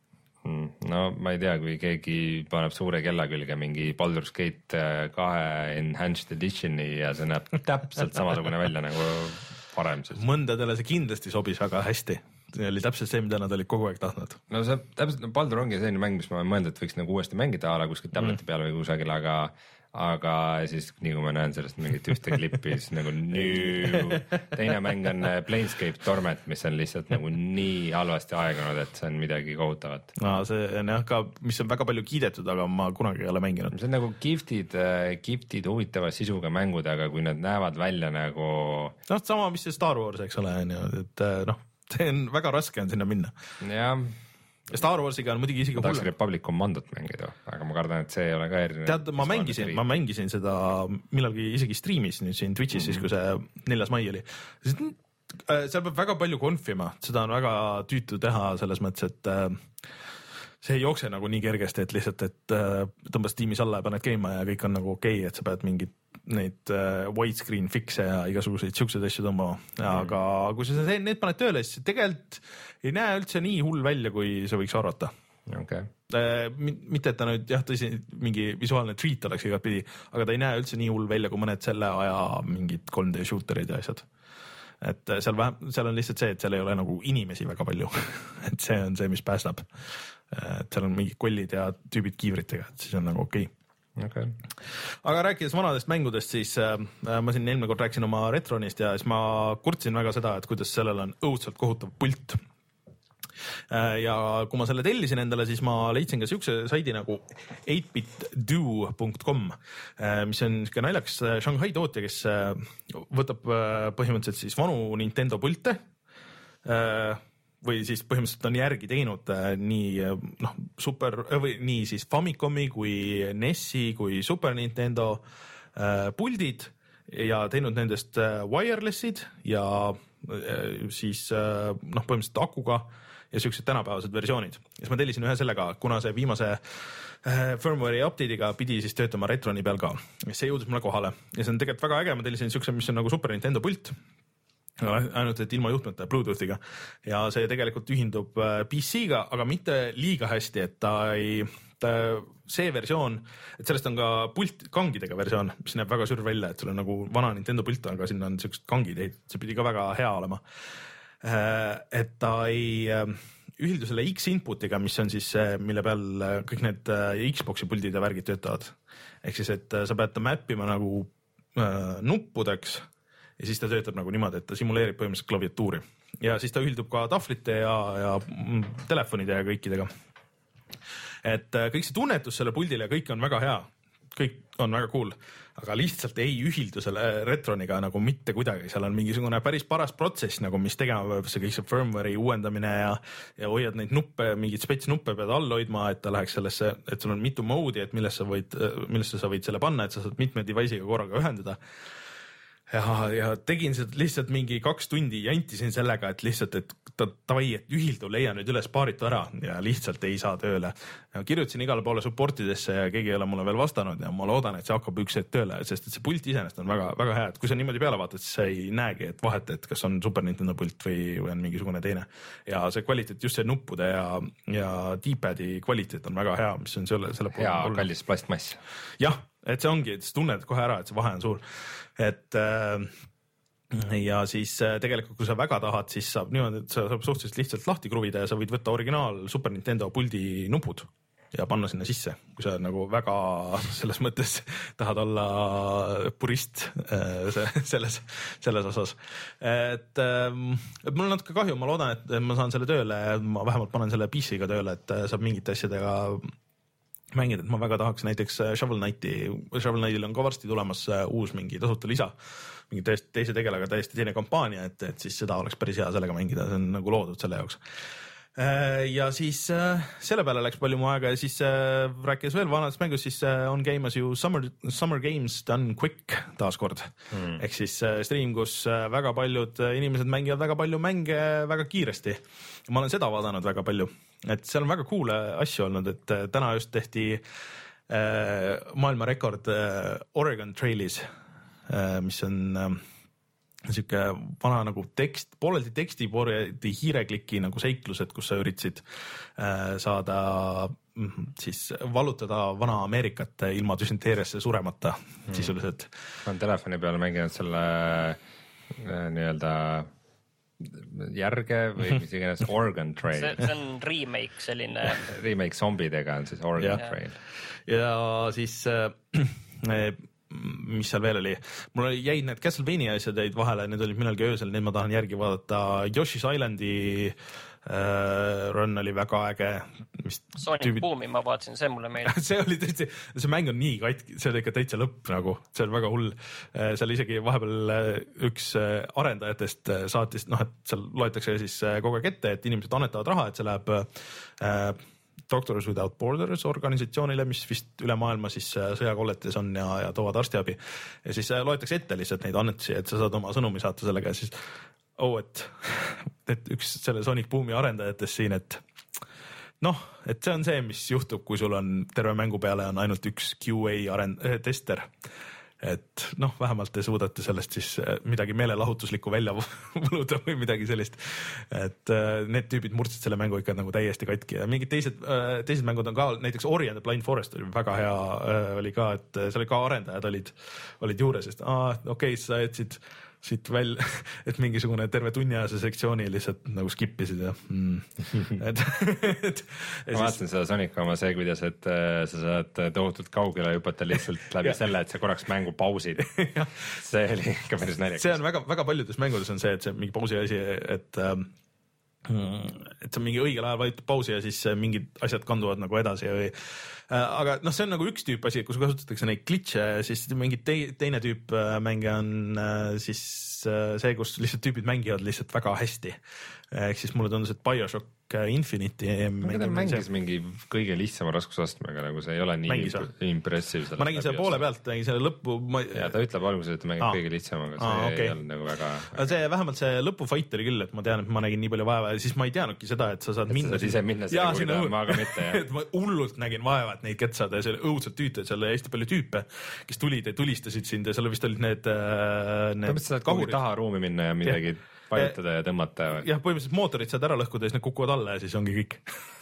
no ma ei tea, kui keegi paneb suure kella külge mingi Baldur's Gate kahe Enhanced Editioni ja see näeb täpselt samasugune välja nagu varem siis. Mõndadele see kindlasti sobis väga hästi. See oli täpselt see, mida nad olid kogu aeg tahtnud. No see täpselt, no Baldur ongi selline mäng, mis ma olen mõelnud, et võiks nagu uuesti mängida ala kuskilt tableti peale või kusagil, aga aga siis nii kui ma näen sellest mingit ühte klippi, siis nagu new. Teine mäng on Planescape Torment, mis on lihtsalt nagu nii halvasti aegunud, et see on midagi kohutavat. No see on jah ka, mis on väga palju kiidetud, aga ma kunagi ei ole mänginud. See on nagu giftid, giftid huvitava sisuga mängud, aga kui nad näevad välja nagu... No sama, mis see Star Wars, eks ole, et noh, see on väga raske on sinna minna. Jah. Star Warsiga on muidugi isegi hullem. Republic Commandot mängida, aga ma kardan, et see ei ole ka erinev. Tead, ma mängisin, ma mängisin seda millalgi isegi streamis nüüd siin Twitchis, mm-hmm. siis kui see neljas mai oli. Seal peab väga palju konfima, seda on väga tüütu teha selles mõttes, et see ei jookse nagu nii kergesti, et lihtsalt, et tõmbas tiimis alla ja paned käima ja kõik on nagu okei, okay, et sa pead mingid neid widescreen fixe ja igasuguseid siukseid asju tõmbama. Aga mm. kui sa need paned tööle, siis tegelikult ei näe üldse nii hull välja, kui sa võiks arvata. Okay. Mitte, et ta nüüd jah, tõsi, mingi visuaalne treat oleks igat pidi, aga ta ei näe üldse nii hull välja, kui mõned selle aja mingid kolm D shooterid ja asjad. Et seal, vähem, seal on lihtsalt see, et seal ei ole nagu inimesi väga palju. Et see on see, mis päästab. Et seal on mingid kollid ja tüübid kiivritega, et siis on nagu okei. Okay. Aga rääkides vanadest mängudest, siis äh, ma siin eelmine kord rääkisin oma Retronist ja siis ma kurtsin väga seda, et kuidas sellel on õudselt kohutav pult. Äh, ja kui ma selle tellisin endale, siis ma leidsin ka siukse saidi nagu eight bit do dot com, äh, mis on ka naljakas Shanghai tootja, kes äh, võtab äh, põhimõtteliselt siis vanu Nintendo pilte äh, või siis põhimõtteliselt on järgi teinud äh, nii noh, super äh, või nii siis Famicomi kui N E S-i kui Super Nintendo äh, puldid ja teinud nendest äh, wirelessid ja äh, siis äh, noh, põhimõtteliselt akuga ja siuksed tänapäevased versioonid. Ja siis ma tellisin ühe sellega, kuna see viimase äh, firmware'i update'iga pidi siis töötama Retroni peal ka. See jõudis mulle kohale ja see on tegelikult väga äge, ma tellisin siukse, mis on nagu Super Nintendo pult. Ainult, et ilma juhtmeta Bluetoothiga ja see tegelikult ühindub P C-ga, aga mitte liiga hästi, et ta ei, ta, see versioon, et sellest on ka pult kangidega versioon, mis näeb väga sür välja, et sul on nagu vana Nintendo pult, aga sinna on siuksed kangid, see pidi ka väga hea olema. Et ta ei ühildu selle X-inputiga, mis on siis, mille peal kõik need Xbox'i puldid ja värgid töötavad. Ehk siis, et sa pead ta mappima nagu nuppudeks ja siis ta töötab nagu niimoodi, et ta simuleerib põhimõtteliselt klaviatuuri ja siis ta ühildub ka tahvlite ja, ja telefonide ja kõikidega. Et kõik see tunnetus selle puldile ja kõik on väga hea, kõik on väga cool, aga lihtsalt ei ühildu selle Retroniga nagu mitte kuidagi, seal on mingisugune päris paras protsess nagu, mis tegema peab see kõik see firmware'i uuendamine ja, ja hoiad neid nuppe, mingid spets nuppe pead all hoidma, et ta läheks sellesse, et sul on mitu moodi, et millesse, võid, millesse sa võid selle panna, et sa saad mitme device'iga korraga ühendada. Ja, ja tegin seda lihtsalt mingi kaks tundi jantisin sellega, et lihtsalt, et ta tavai, et ühildu leia nüüd üles paaritu ära ja lihtsalt ei saa tööle. Ja kirjutasin igale poole supportidesse ja keegi ei ole mulle veel vastanud ja ma loodan, et see hakkab üks hetk tööle, sest et see pult iseenest on väga, väga hea, et kui sa niimoodi peale vaatad, siis sa ei näegi, et vahet, et kas on Super Nintendo pult või, või on mingisugune teine. Ja see kvaliteet, just see nuppude ja, ja D-padi kvaliteet on väga hea, mis on selle, selle hea kallis plastmass. Jah, et see ongi, et sa tunned kohe ära, et see vahe on suur. Et äh, ja siis äh, tegelikult, kui sa väga tahad, siis saab niimoodi, et sa saab suhteliselt lihtsalt lahti kruvida ja sa võid võtta originaal Super Nintendo puldi nupud ja panna sinna sisse, kui sa nagu väga selles mõttes tahad olla purist äh, selles, selles osas. Et, äh, et mul on natuke kahju, ma loodan, et ma saan selle tööle, ma vähemalt panen selle P C-ga tööle, et saab mingite asjadega mängida, et ma väga tahaks näiteks Shovel Knighti, Shovel Knightil on ka varsti tulemas uus mingi tasuta lisa, mingi täiesti teise tegelaga täiesti teine kampaania, et, et siis seda oleks päris hea sellega mängida, see on nagu loodud selle jaoks. Ja siis selle peale läks palju mu aega ja siis rääkides veel vanadest mängust, siis on käimas ju Summer, Summer Games Done Quick taaskord. Mm. Ehk siis stream, kus väga paljud inimesed mängivad väga palju mänge väga kiiresti. Ma olen seda vaadanud väga palju, et seal on väga cool asju olnud, et täna just tehti maailma rekord Oregon Trailis, mis on siuke vana nagu tekst, pooleldi teksti, pooleldi hiirekliki nagu seiklused, kus sa üritasid äh, saada siis vallutada vana Ameerikat ilma düsenteeriasse suremata hmm. sisuliselt. Ma olen telefoni peale mänginud selle äh, nii-öelda järge või mis iganes Organ Trail. See, see on remake selline. Remake zombidega on siis Organ ja. Trail. Ja siis äh, mis seal veel oli, mul jäid need Castlevania asjad jäid vahele, need olid millalgi öösel, need ma tahan järgi vaadata. Yoshi's Islandi äh, run oli väga äge. Sonic tüübid... Boomi ma vaatasin, see mulle meeldib. see oli tõesti, see mäng on nii katki, see oli ikka täitsa lõpp nagu, see on väga hull. Seal isegi vahepeal üks arendajatest saatis, noh, et seal loetakse siis kogu aeg ette, et inimesed annetavad raha, et see läheb äh, Doctors Without Borders organisatsioonile, mis vist üle maailma siis sõjakolletes on ja, ja toovad arstiabi. Ja siis loetakse ette lihtsalt neid annetusi, et sa saad oma sõnumi saata sellega ja siis oh, et, et üks selle Sonic Boomi arendajatest siin, et noh, et see on see, mis juhtub, kui sul on terve mängu peale on ainult üks Q A arend- tester. Et noh, vähemalt te suudate sellest siis midagi meelelahutuslikku välja võluda või midagi sellist. Et need tüübid murdsid selle mängu ikka nagu täiesti katki ja mingid teised, teised mängud on ka, näiteks Ori and the Blind Forest oli väga hea, oli ka, et seal ka arendajad olid, olid juures, sest aa, okei, okay, sa jätsid siit välja, et mingisugune terve tunniajase sektsiooni lihtsalt nagu skippisid ja mm. et, et, ma vaatasin seda Sonica oma see, kuidas, et äh, sa saad tohutult kaugele hüpata lihtsalt läbi selle, et sa korraks mängu pausid. see oli ikka päris naljakas. See on väga, väga paljudes mängudes on see, et see mingi pausi asi, et ähm, et see mingi õigel ajal vajutab pausi ja siis mingid asjad kanduvad nagu edasi või aga noh, see on nagu üks tüüp asi, kus kasutatakse neid glitche, siis mingi te- teine tüüp mänge on siis see, kus lihtsalt tüübid mängivad lihtsalt väga hästi. Ehk siis mulle tundus, et BioShock Infinity aga ta mängis see... mingi kõige lihtsama raskusastmega, nagu see ei ole nii imp- impressive. Ma nägin selle poole pealt, nägin selle lõppu ma... ja ta ütleb alguses, et ta mängib Aa. kõige lihtsamaga, see Aa, okay. ei olnud nagu väga, väga... see, vähemalt see lõpufight oli küll, et ma tean, et ma nägin nii palju vaeva ja siis ma ei teadnudki seda, et sa saad et minna sa ise minna selle kui ta on maaga mitte ja. et ma hullult nägin vaeva, et neid ketsada ja see oli õudselt tüüte, seal oli hästi palju tüüpe, kes tulid ja tulistasid sind ja seal vist olid need, need põhimõtteliselt saad kuhugi taha ruumi minna ja midagi ja. pajutada ja tõmmata. jah, põhimõtteliselt mootorid saad ära lõhkuda ja siis need kukuvad alla ja siis ongi kõik.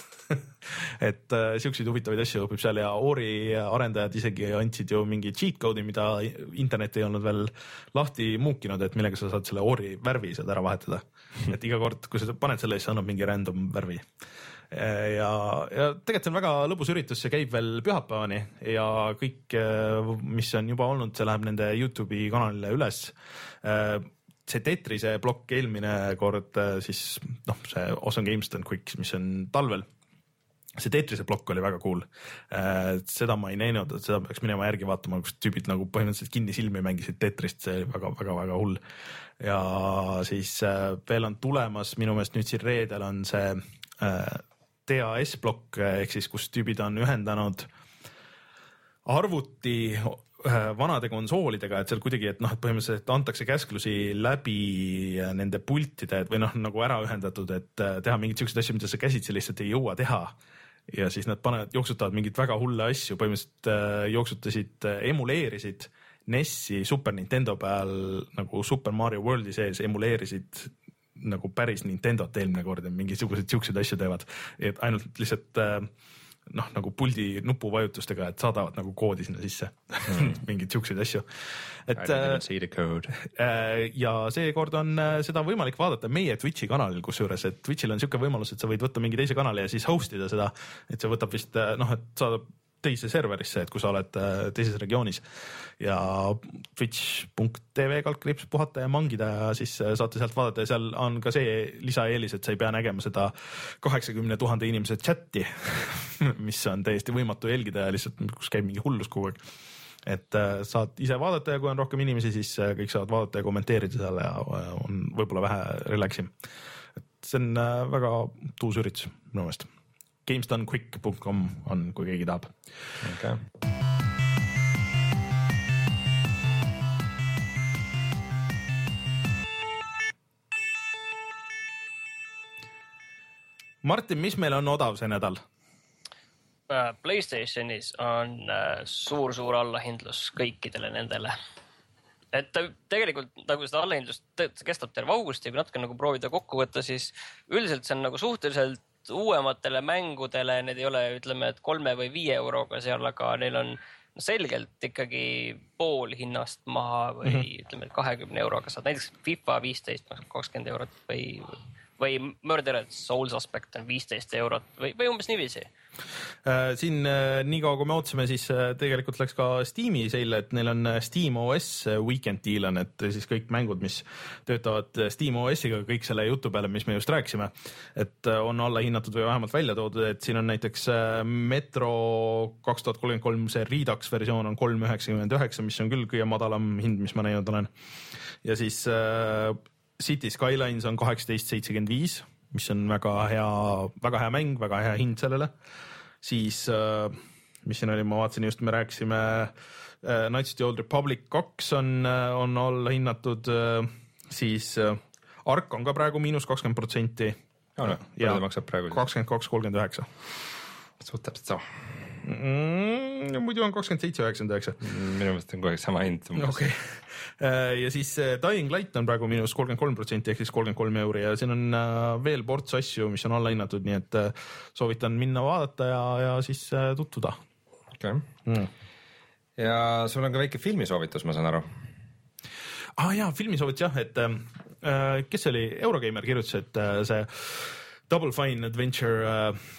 et äh, siukseid huvitavaid asju õpib seal ja Ori arendajad isegi andsid ju mingi cheat code'i, mida internet ei olnud veel lahti muukinud, et millega sa saad selle Ori värvi saad ära vahetada. et iga kord, kui sa paned selle, siis annab mingi random värvi. ja, ja tegelikult see on väga lõbus üritus, see käib veel pühapäevani ja kõik, mis on juba olnud, see läheb nende YouTube'i kanalile üles. See Tetrise plokk eelmine kord, siis noh, see Awesome Games Done Quick, mis on talvel, see Tetrise plokk oli väga cool. Seda ma ei näinud, et seda peaks minema järgi vaatama, kus tüübid nagu põhimõtteliselt kinni silmi mängisid Tetrist, see oli väga, väga, väga hull. Ja siis veel on tulemas, minu meelest nüüd siin reedel on see D A S plokk, ehk siis kus tüübid on ühendanud arvuti vanade konsoolidega, et seal kuidagi, et noh, et põhimõtteliselt antakse käsklusi läbi nende pultide või noh, nagu ära ühendatud, et teha mingeid siukseid asju, mida sa käsitsi lihtsalt ei jõua teha. Ja siis nad panevad, jooksutavad mingeid väga hulle asju, põhimõtteliselt jooksutasid, emuleerisid N E S-i Super Nintendo peal nagu Super Mario Worldi sees, emuleerisid nagu päris Nintendot eelmine kord ja mingisugused siukseid asju teevad, et ainult lihtsalt noh, nagu puldi nupuvajutustega, et saadavad nagu koodi sinna sisse mm. mingeid siukseid asju. Et, I didn't see the code. Ja seekord on seda võimalik vaadata meie Twitchi kanalil, kusjuures, et Twitchil on siuke võimalus, et sa võid võtta mingi teise kanali ja siis hostida seda, et see võtab vist noh, et saadab teise serverisse, et kui sa oled teises regioonis ja twitch punkt t v kaldkriips puhata ja mangida ja siis saate sealt vaadata ja seal on ka see lisaeelis, et sa ei pea nägema seda kaheksakümne tuhande inimese chatti, mis on täiesti võimatu jälgida ja lihtsalt kus käib mingi hullus kogu aeg. Et saad ise vaadata ja kui on rohkem inimesi, siis kõik saavad vaadata ja kommenteerida seal ja on võib-olla vähe relaxim. Et see on väga tuus üritus minu meelest. games done quick punkt com on, kui keegi tahab. Okay. Martin, mis meil on odav see nädal? PlayStationis on suur-suur allahindlus kõikidele nendele. et ta tegelikult nagu seda allahindlust kestab terve augusti, kui natuke nagu proovida kokku võtta, siis üldiselt see on nagu suhteliselt uuematele mängudele, need ei ole, ütleme, et kolme või viie euroga seal, aga neil on selgelt ikkagi pool hinnast maha või mm -hmm. ütleme, et kahekümne euroga saad. Näiteks FIFA viisteist kakskümmend eurot või, või Murdered Soul Suspect on viisteist eurot või, või umbes niiviisi. Siin nii kaua, kui me ootasime, siis tegelikult läks ka Steam'i seile, et neil on Steam O S weekend deal on, et siis kõik mängud, mis töötavad Steam O S-iga, kõik selle jutu peale, mis me just rääkisime, et on alla hinnatud või vähemalt välja toodud, et siin on näiteks Metro kaks tuhat kolmkümmend kolm, see Redux versioon on kolm üheksakümmend üheksa, mis on küll kõige madalam hind, mis ma näinud olen. Ja siis äh, City Skylines on kaheksateist seitsekümmend viis, mis on väga hea, väga hea mäng, väga hea hind sellele. Siis, mis siin oli, ma vaatasin just, me rääkisime Knights of the Old Republic kaks on, on alla hinnatud, siis Ark on ka praegu miinus kakskümmend protsenti. Ja maksab praegu kakskümmend kaks kolmkümmend üheksa. Suhteliselt sama. Mm, muidu on kakskümmend seitse üheksakümmend üheksa. Minu mõttes on kogu sama hind. Okay. Ja siis Dying Light on praegu miinus kolmkümmend kolm protsenti ehk siis kolmkümmend kolm euri ja siin on veel ports asju, mis on alla hinnatud, nii et soovitan minna vaadata ja, ja siis tutvuda. Okay. Mm. Ja sul on ka väike filmisoovitus, ma saan aru. Ah jaa, filmisoovitus jah, et äh, kes oli, Eurogeimer kirjutas, et äh, see Double Fine Adventure äh,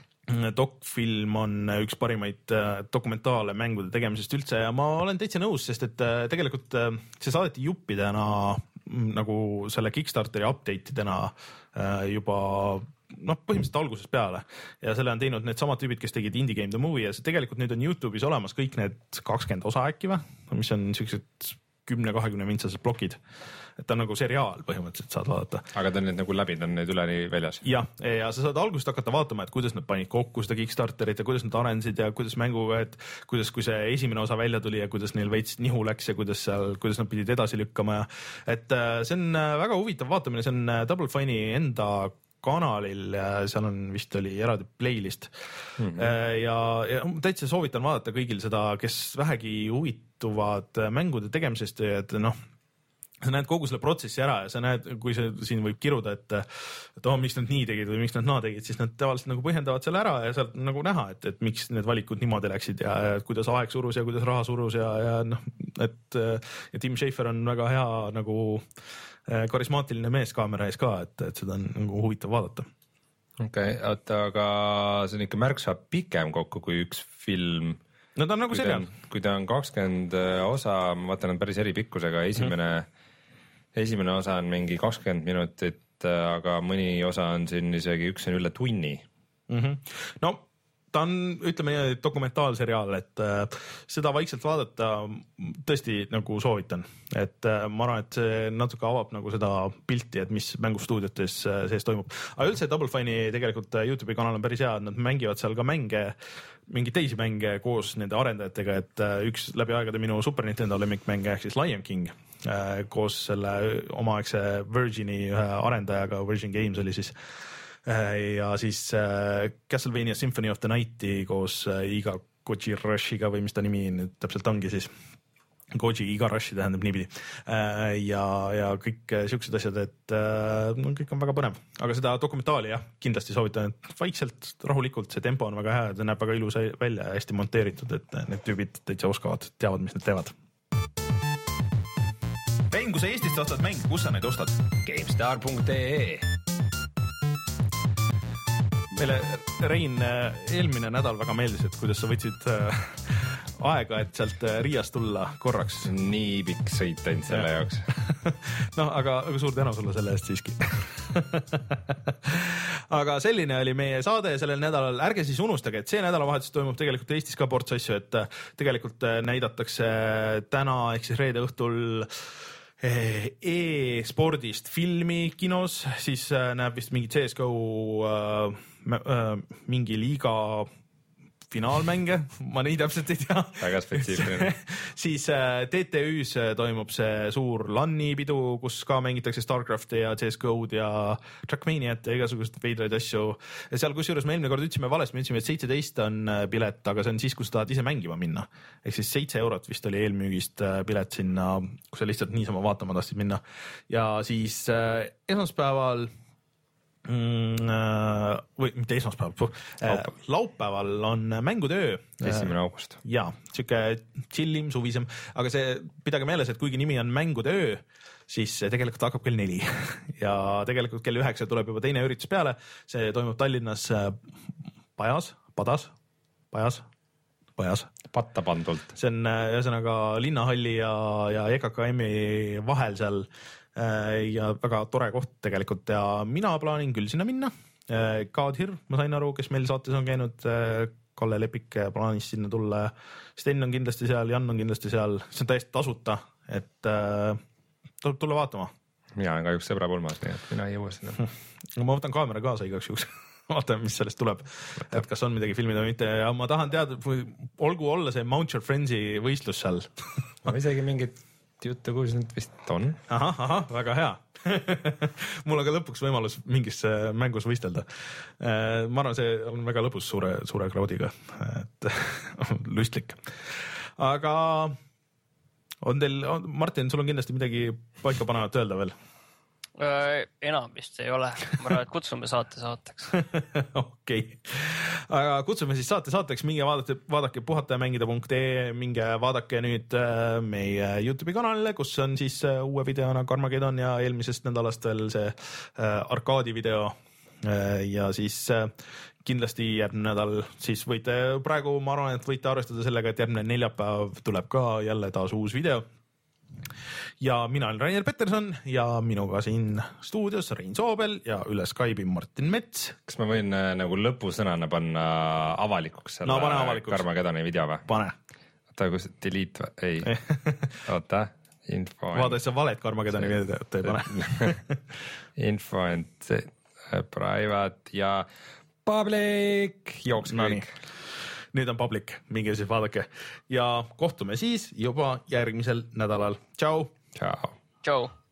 dokfilm on üks parimaid dokumentaale mängude tegemisest üldse ja ma olen täitsa nõus, sest et tegelikult see saadeti juppidena nagu selle Kickstarteri update'idena juba noh, põhimõtteliselt algusest peale ja selle on teinud need samad tüübid, kes tegid Indie Game The Movie ja see tegelikult nüüd on YouTube'is olemas kõik need kakskümmend osa äkki või, mis on siuksed kümne kahekümne mintsased plokid. Et ta on nagu seriaal põhimõtteliselt saad vaadata. Aga ta on nüüd nagu läbi, ta on nüüd üleni väljas. Ja, ja sa saad algusest hakata vaatama, et kuidas nad panid kokku seda Kickstarterit ja kuidas nad arendasid ja kuidas mänguga, et kuidas, kui see esimene osa välja tuli ja kuidas neil veits nihu läks ja kuidas seal, kuidas nad pidid edasi lükkama ja et see on väga huvitav vaatamine, see on Double Fine'i enda kanalil ja seal on vist oli eraldi playlist mm -hmm. ja, ja täitsa soovitan vaadata kõigil seda, kes vähegi huvituvad mängude tegemisest, et noh, sa näed kogu selle protsessi ära ja sa näed, kui see siin võib kiruda, et, et oh, miks nad nii tegid või miks nad naa tegid, siis nad tavaliselt nagu põhjendavad selle ära ja sealt nagu näha, et, et miks need valikud niimoodi läksid ja, ja kuidas aeg surus ja kuidas raha surus ja, ja noh, et ja Tim Schafer on väga hea nagu karismaatiline mees kaamera ees ka, et, et seda on nagu huvitav vaadata. Okei, okay, aga see on ikka märksa pikem kokku kui üks film. No ta on nagu seriaal. Kui ta on kakskümmend osa, ma vaatan, on päris eri pikkusega, esimene mm -hmm. Esimene osa on mingi kakskümmend minutit, aga mõni osa on siin isegi üks on üle tunni. Mm -hmm. No ta on, ütleme, dokumentaalseriaal, et äh, seda vaikselt vaadata tõesti nagu soovitan, et äh, ma arvan, et see natuke avab nagu seda pilti, et mis mängustuudiotes äh, sees toimub. Aga üldse Double Fine'i tegelikult YouTube'i kanal on päris hea, nad mängivad seal ka mänge, mingeid teisi mänge koos nende arendajatega, et äh, üks läbi aegade minu Super Nintendo lemmikmänge ehk siis Lion King äh, koos selle omaaegse Virgini ühe arendajaga, Virgin Games oli siis ja siis äh, Castlevania Symphony of the Nighti koos äh, Iga Kojirashiga või mis ta nimi nüüd täpselt ongi siis. Koji Igarashi tähendab niipidi äh, ja, ja kõik äh, siuksed asjad, et äh, no, kõik on väga põnev, aga seda dokumentaali jah, kindlasti soovitan, et vaikselt, rahulikult, see tempo on väga hea, ta näeb väga ilus välja ja hästi monteeritud, et need tüübid täitsa oskavad, teavad, mis need teevad. Rein, kui sa Eestist ostad mänge, kus sa neid ostad? GameStar punkt ee Meile, Rein, eelmine nädal väga meeldis, et kuidas sa võtsid äh, aega, et sealt Riiast tulla korraks. Nii pikk sõit ainult selle ja. jaoks. No, aga, aga suur tänu sulle selle eest siiski. Aga selline oli meie saade sellel nädalal. Ärge siis unustage, et see nädalavahetus toimub tegelikult Eestis ka ports asju, et tegelikult näidatakse täna ehk siis reede õhtul e-spordist filmi kinos, siis näeb vist mingi C S G O äh, äh, mingi liiga finaalmänge, ma nii täpselt ei tea. Väga spetsiifiline. Siis T T Ü-s toimub see suur LAN-i pidu, kus ka mängitakse Starcrafti ja C S G O-d ja Trackmaniat ja igasugust veidraid asju. Ja seal kusjuures me eelmine kord ütlesime valesti, me ütlesime, et seitseteist on pilet, aga see on siis, kui sa tahad ise mängima minna. Ehk siis seitse eurot vist oli eelmüügist pilet sinna, kui sa lihtsalt niisama vaatama tahtsid minna. Ja siis esmaspäeval Mm, või mitte esmaspäeval, laupäeval. laupäeval on mängutöö. esimene august. Ja, siuke chillim, suvisem, aga see, pidage meeles, et kuigi nimi on mängutöö, siis tegelikult hakkab kell neli ja tegelikult kell üheksa tuleb juba teine üritus peale. See toimub Tallinnas Pajas, Padas, Pajas, Pajas. Patta pandult. See on ühesõnaga Linnahalli ja, ja E K K M-i vahel seal ja väga tore koht tegelikult ja mina plaanin küll sinna minna. Kaadhir, ma sain aru, kes meil saates on käinud, Kalle Lepik plaanis sinna tulla. Sten on kindlasti seal, Jan on kindlasti seal, see on täiesti tasuta, et tuleb tulla vaatama. Mina olen kahjuks sõbra pulmas, nii et mina ei jõua sinna. Ma võtan kaamera kaasa igaks juhuks. Vaatame, mis sellest tuleb, et kas on midagi filmida või mitte ja ma tahan teada, olgu olla see Mount Your Friendsi võistlus seal. Ma isegi mingit juttu kuulsin, et vist on. Ahah, ahah, väga hea. Mul on ka lõpuks võimalus mingis mängus võistelda. Ma arvan, see on väga lõbus suure, suure crowdiga, et lustlik. Aga on teil, Martin, sul on kindlasti midagi paika panevat öelda veel? Enam vist ei ole, ma arvan, et kutsume saate saateks. Okei, aga kutsume siis saate saateks, minge vaadake, vaadake puhatajamängida punkt ee, minge vaadake nüüd meie YouTube'i kanalile, kus on siis uue videona Carmageddon ja eelmisest nädalast veel see arkaadi video ja siis kindlasti järgmine nädal siis võite, praegu ma arvan, et võite arvestada sellega, et järgmine neljapäev tuleb ka jälle taas uus video. Ja mina olen Rainer Peterson ja minuga siin stuudios Rein Soobel ja üle Skype'i Martin Mets. Kas ma võin äh, nagu lõpusõnana panna avalikuks selle no, avalikuks. Carmageddoni video või? Pane. Oota, kus delete või? Ei. Oota, info. Vaata, et sa valet Carmageddoni video ei pane. Info and private ja public. Jooks kõik. Nüüd on public, minge siis vaadake ja kohtume siis juba järgmisel nädalal. Tšau! Tšau! Tšau!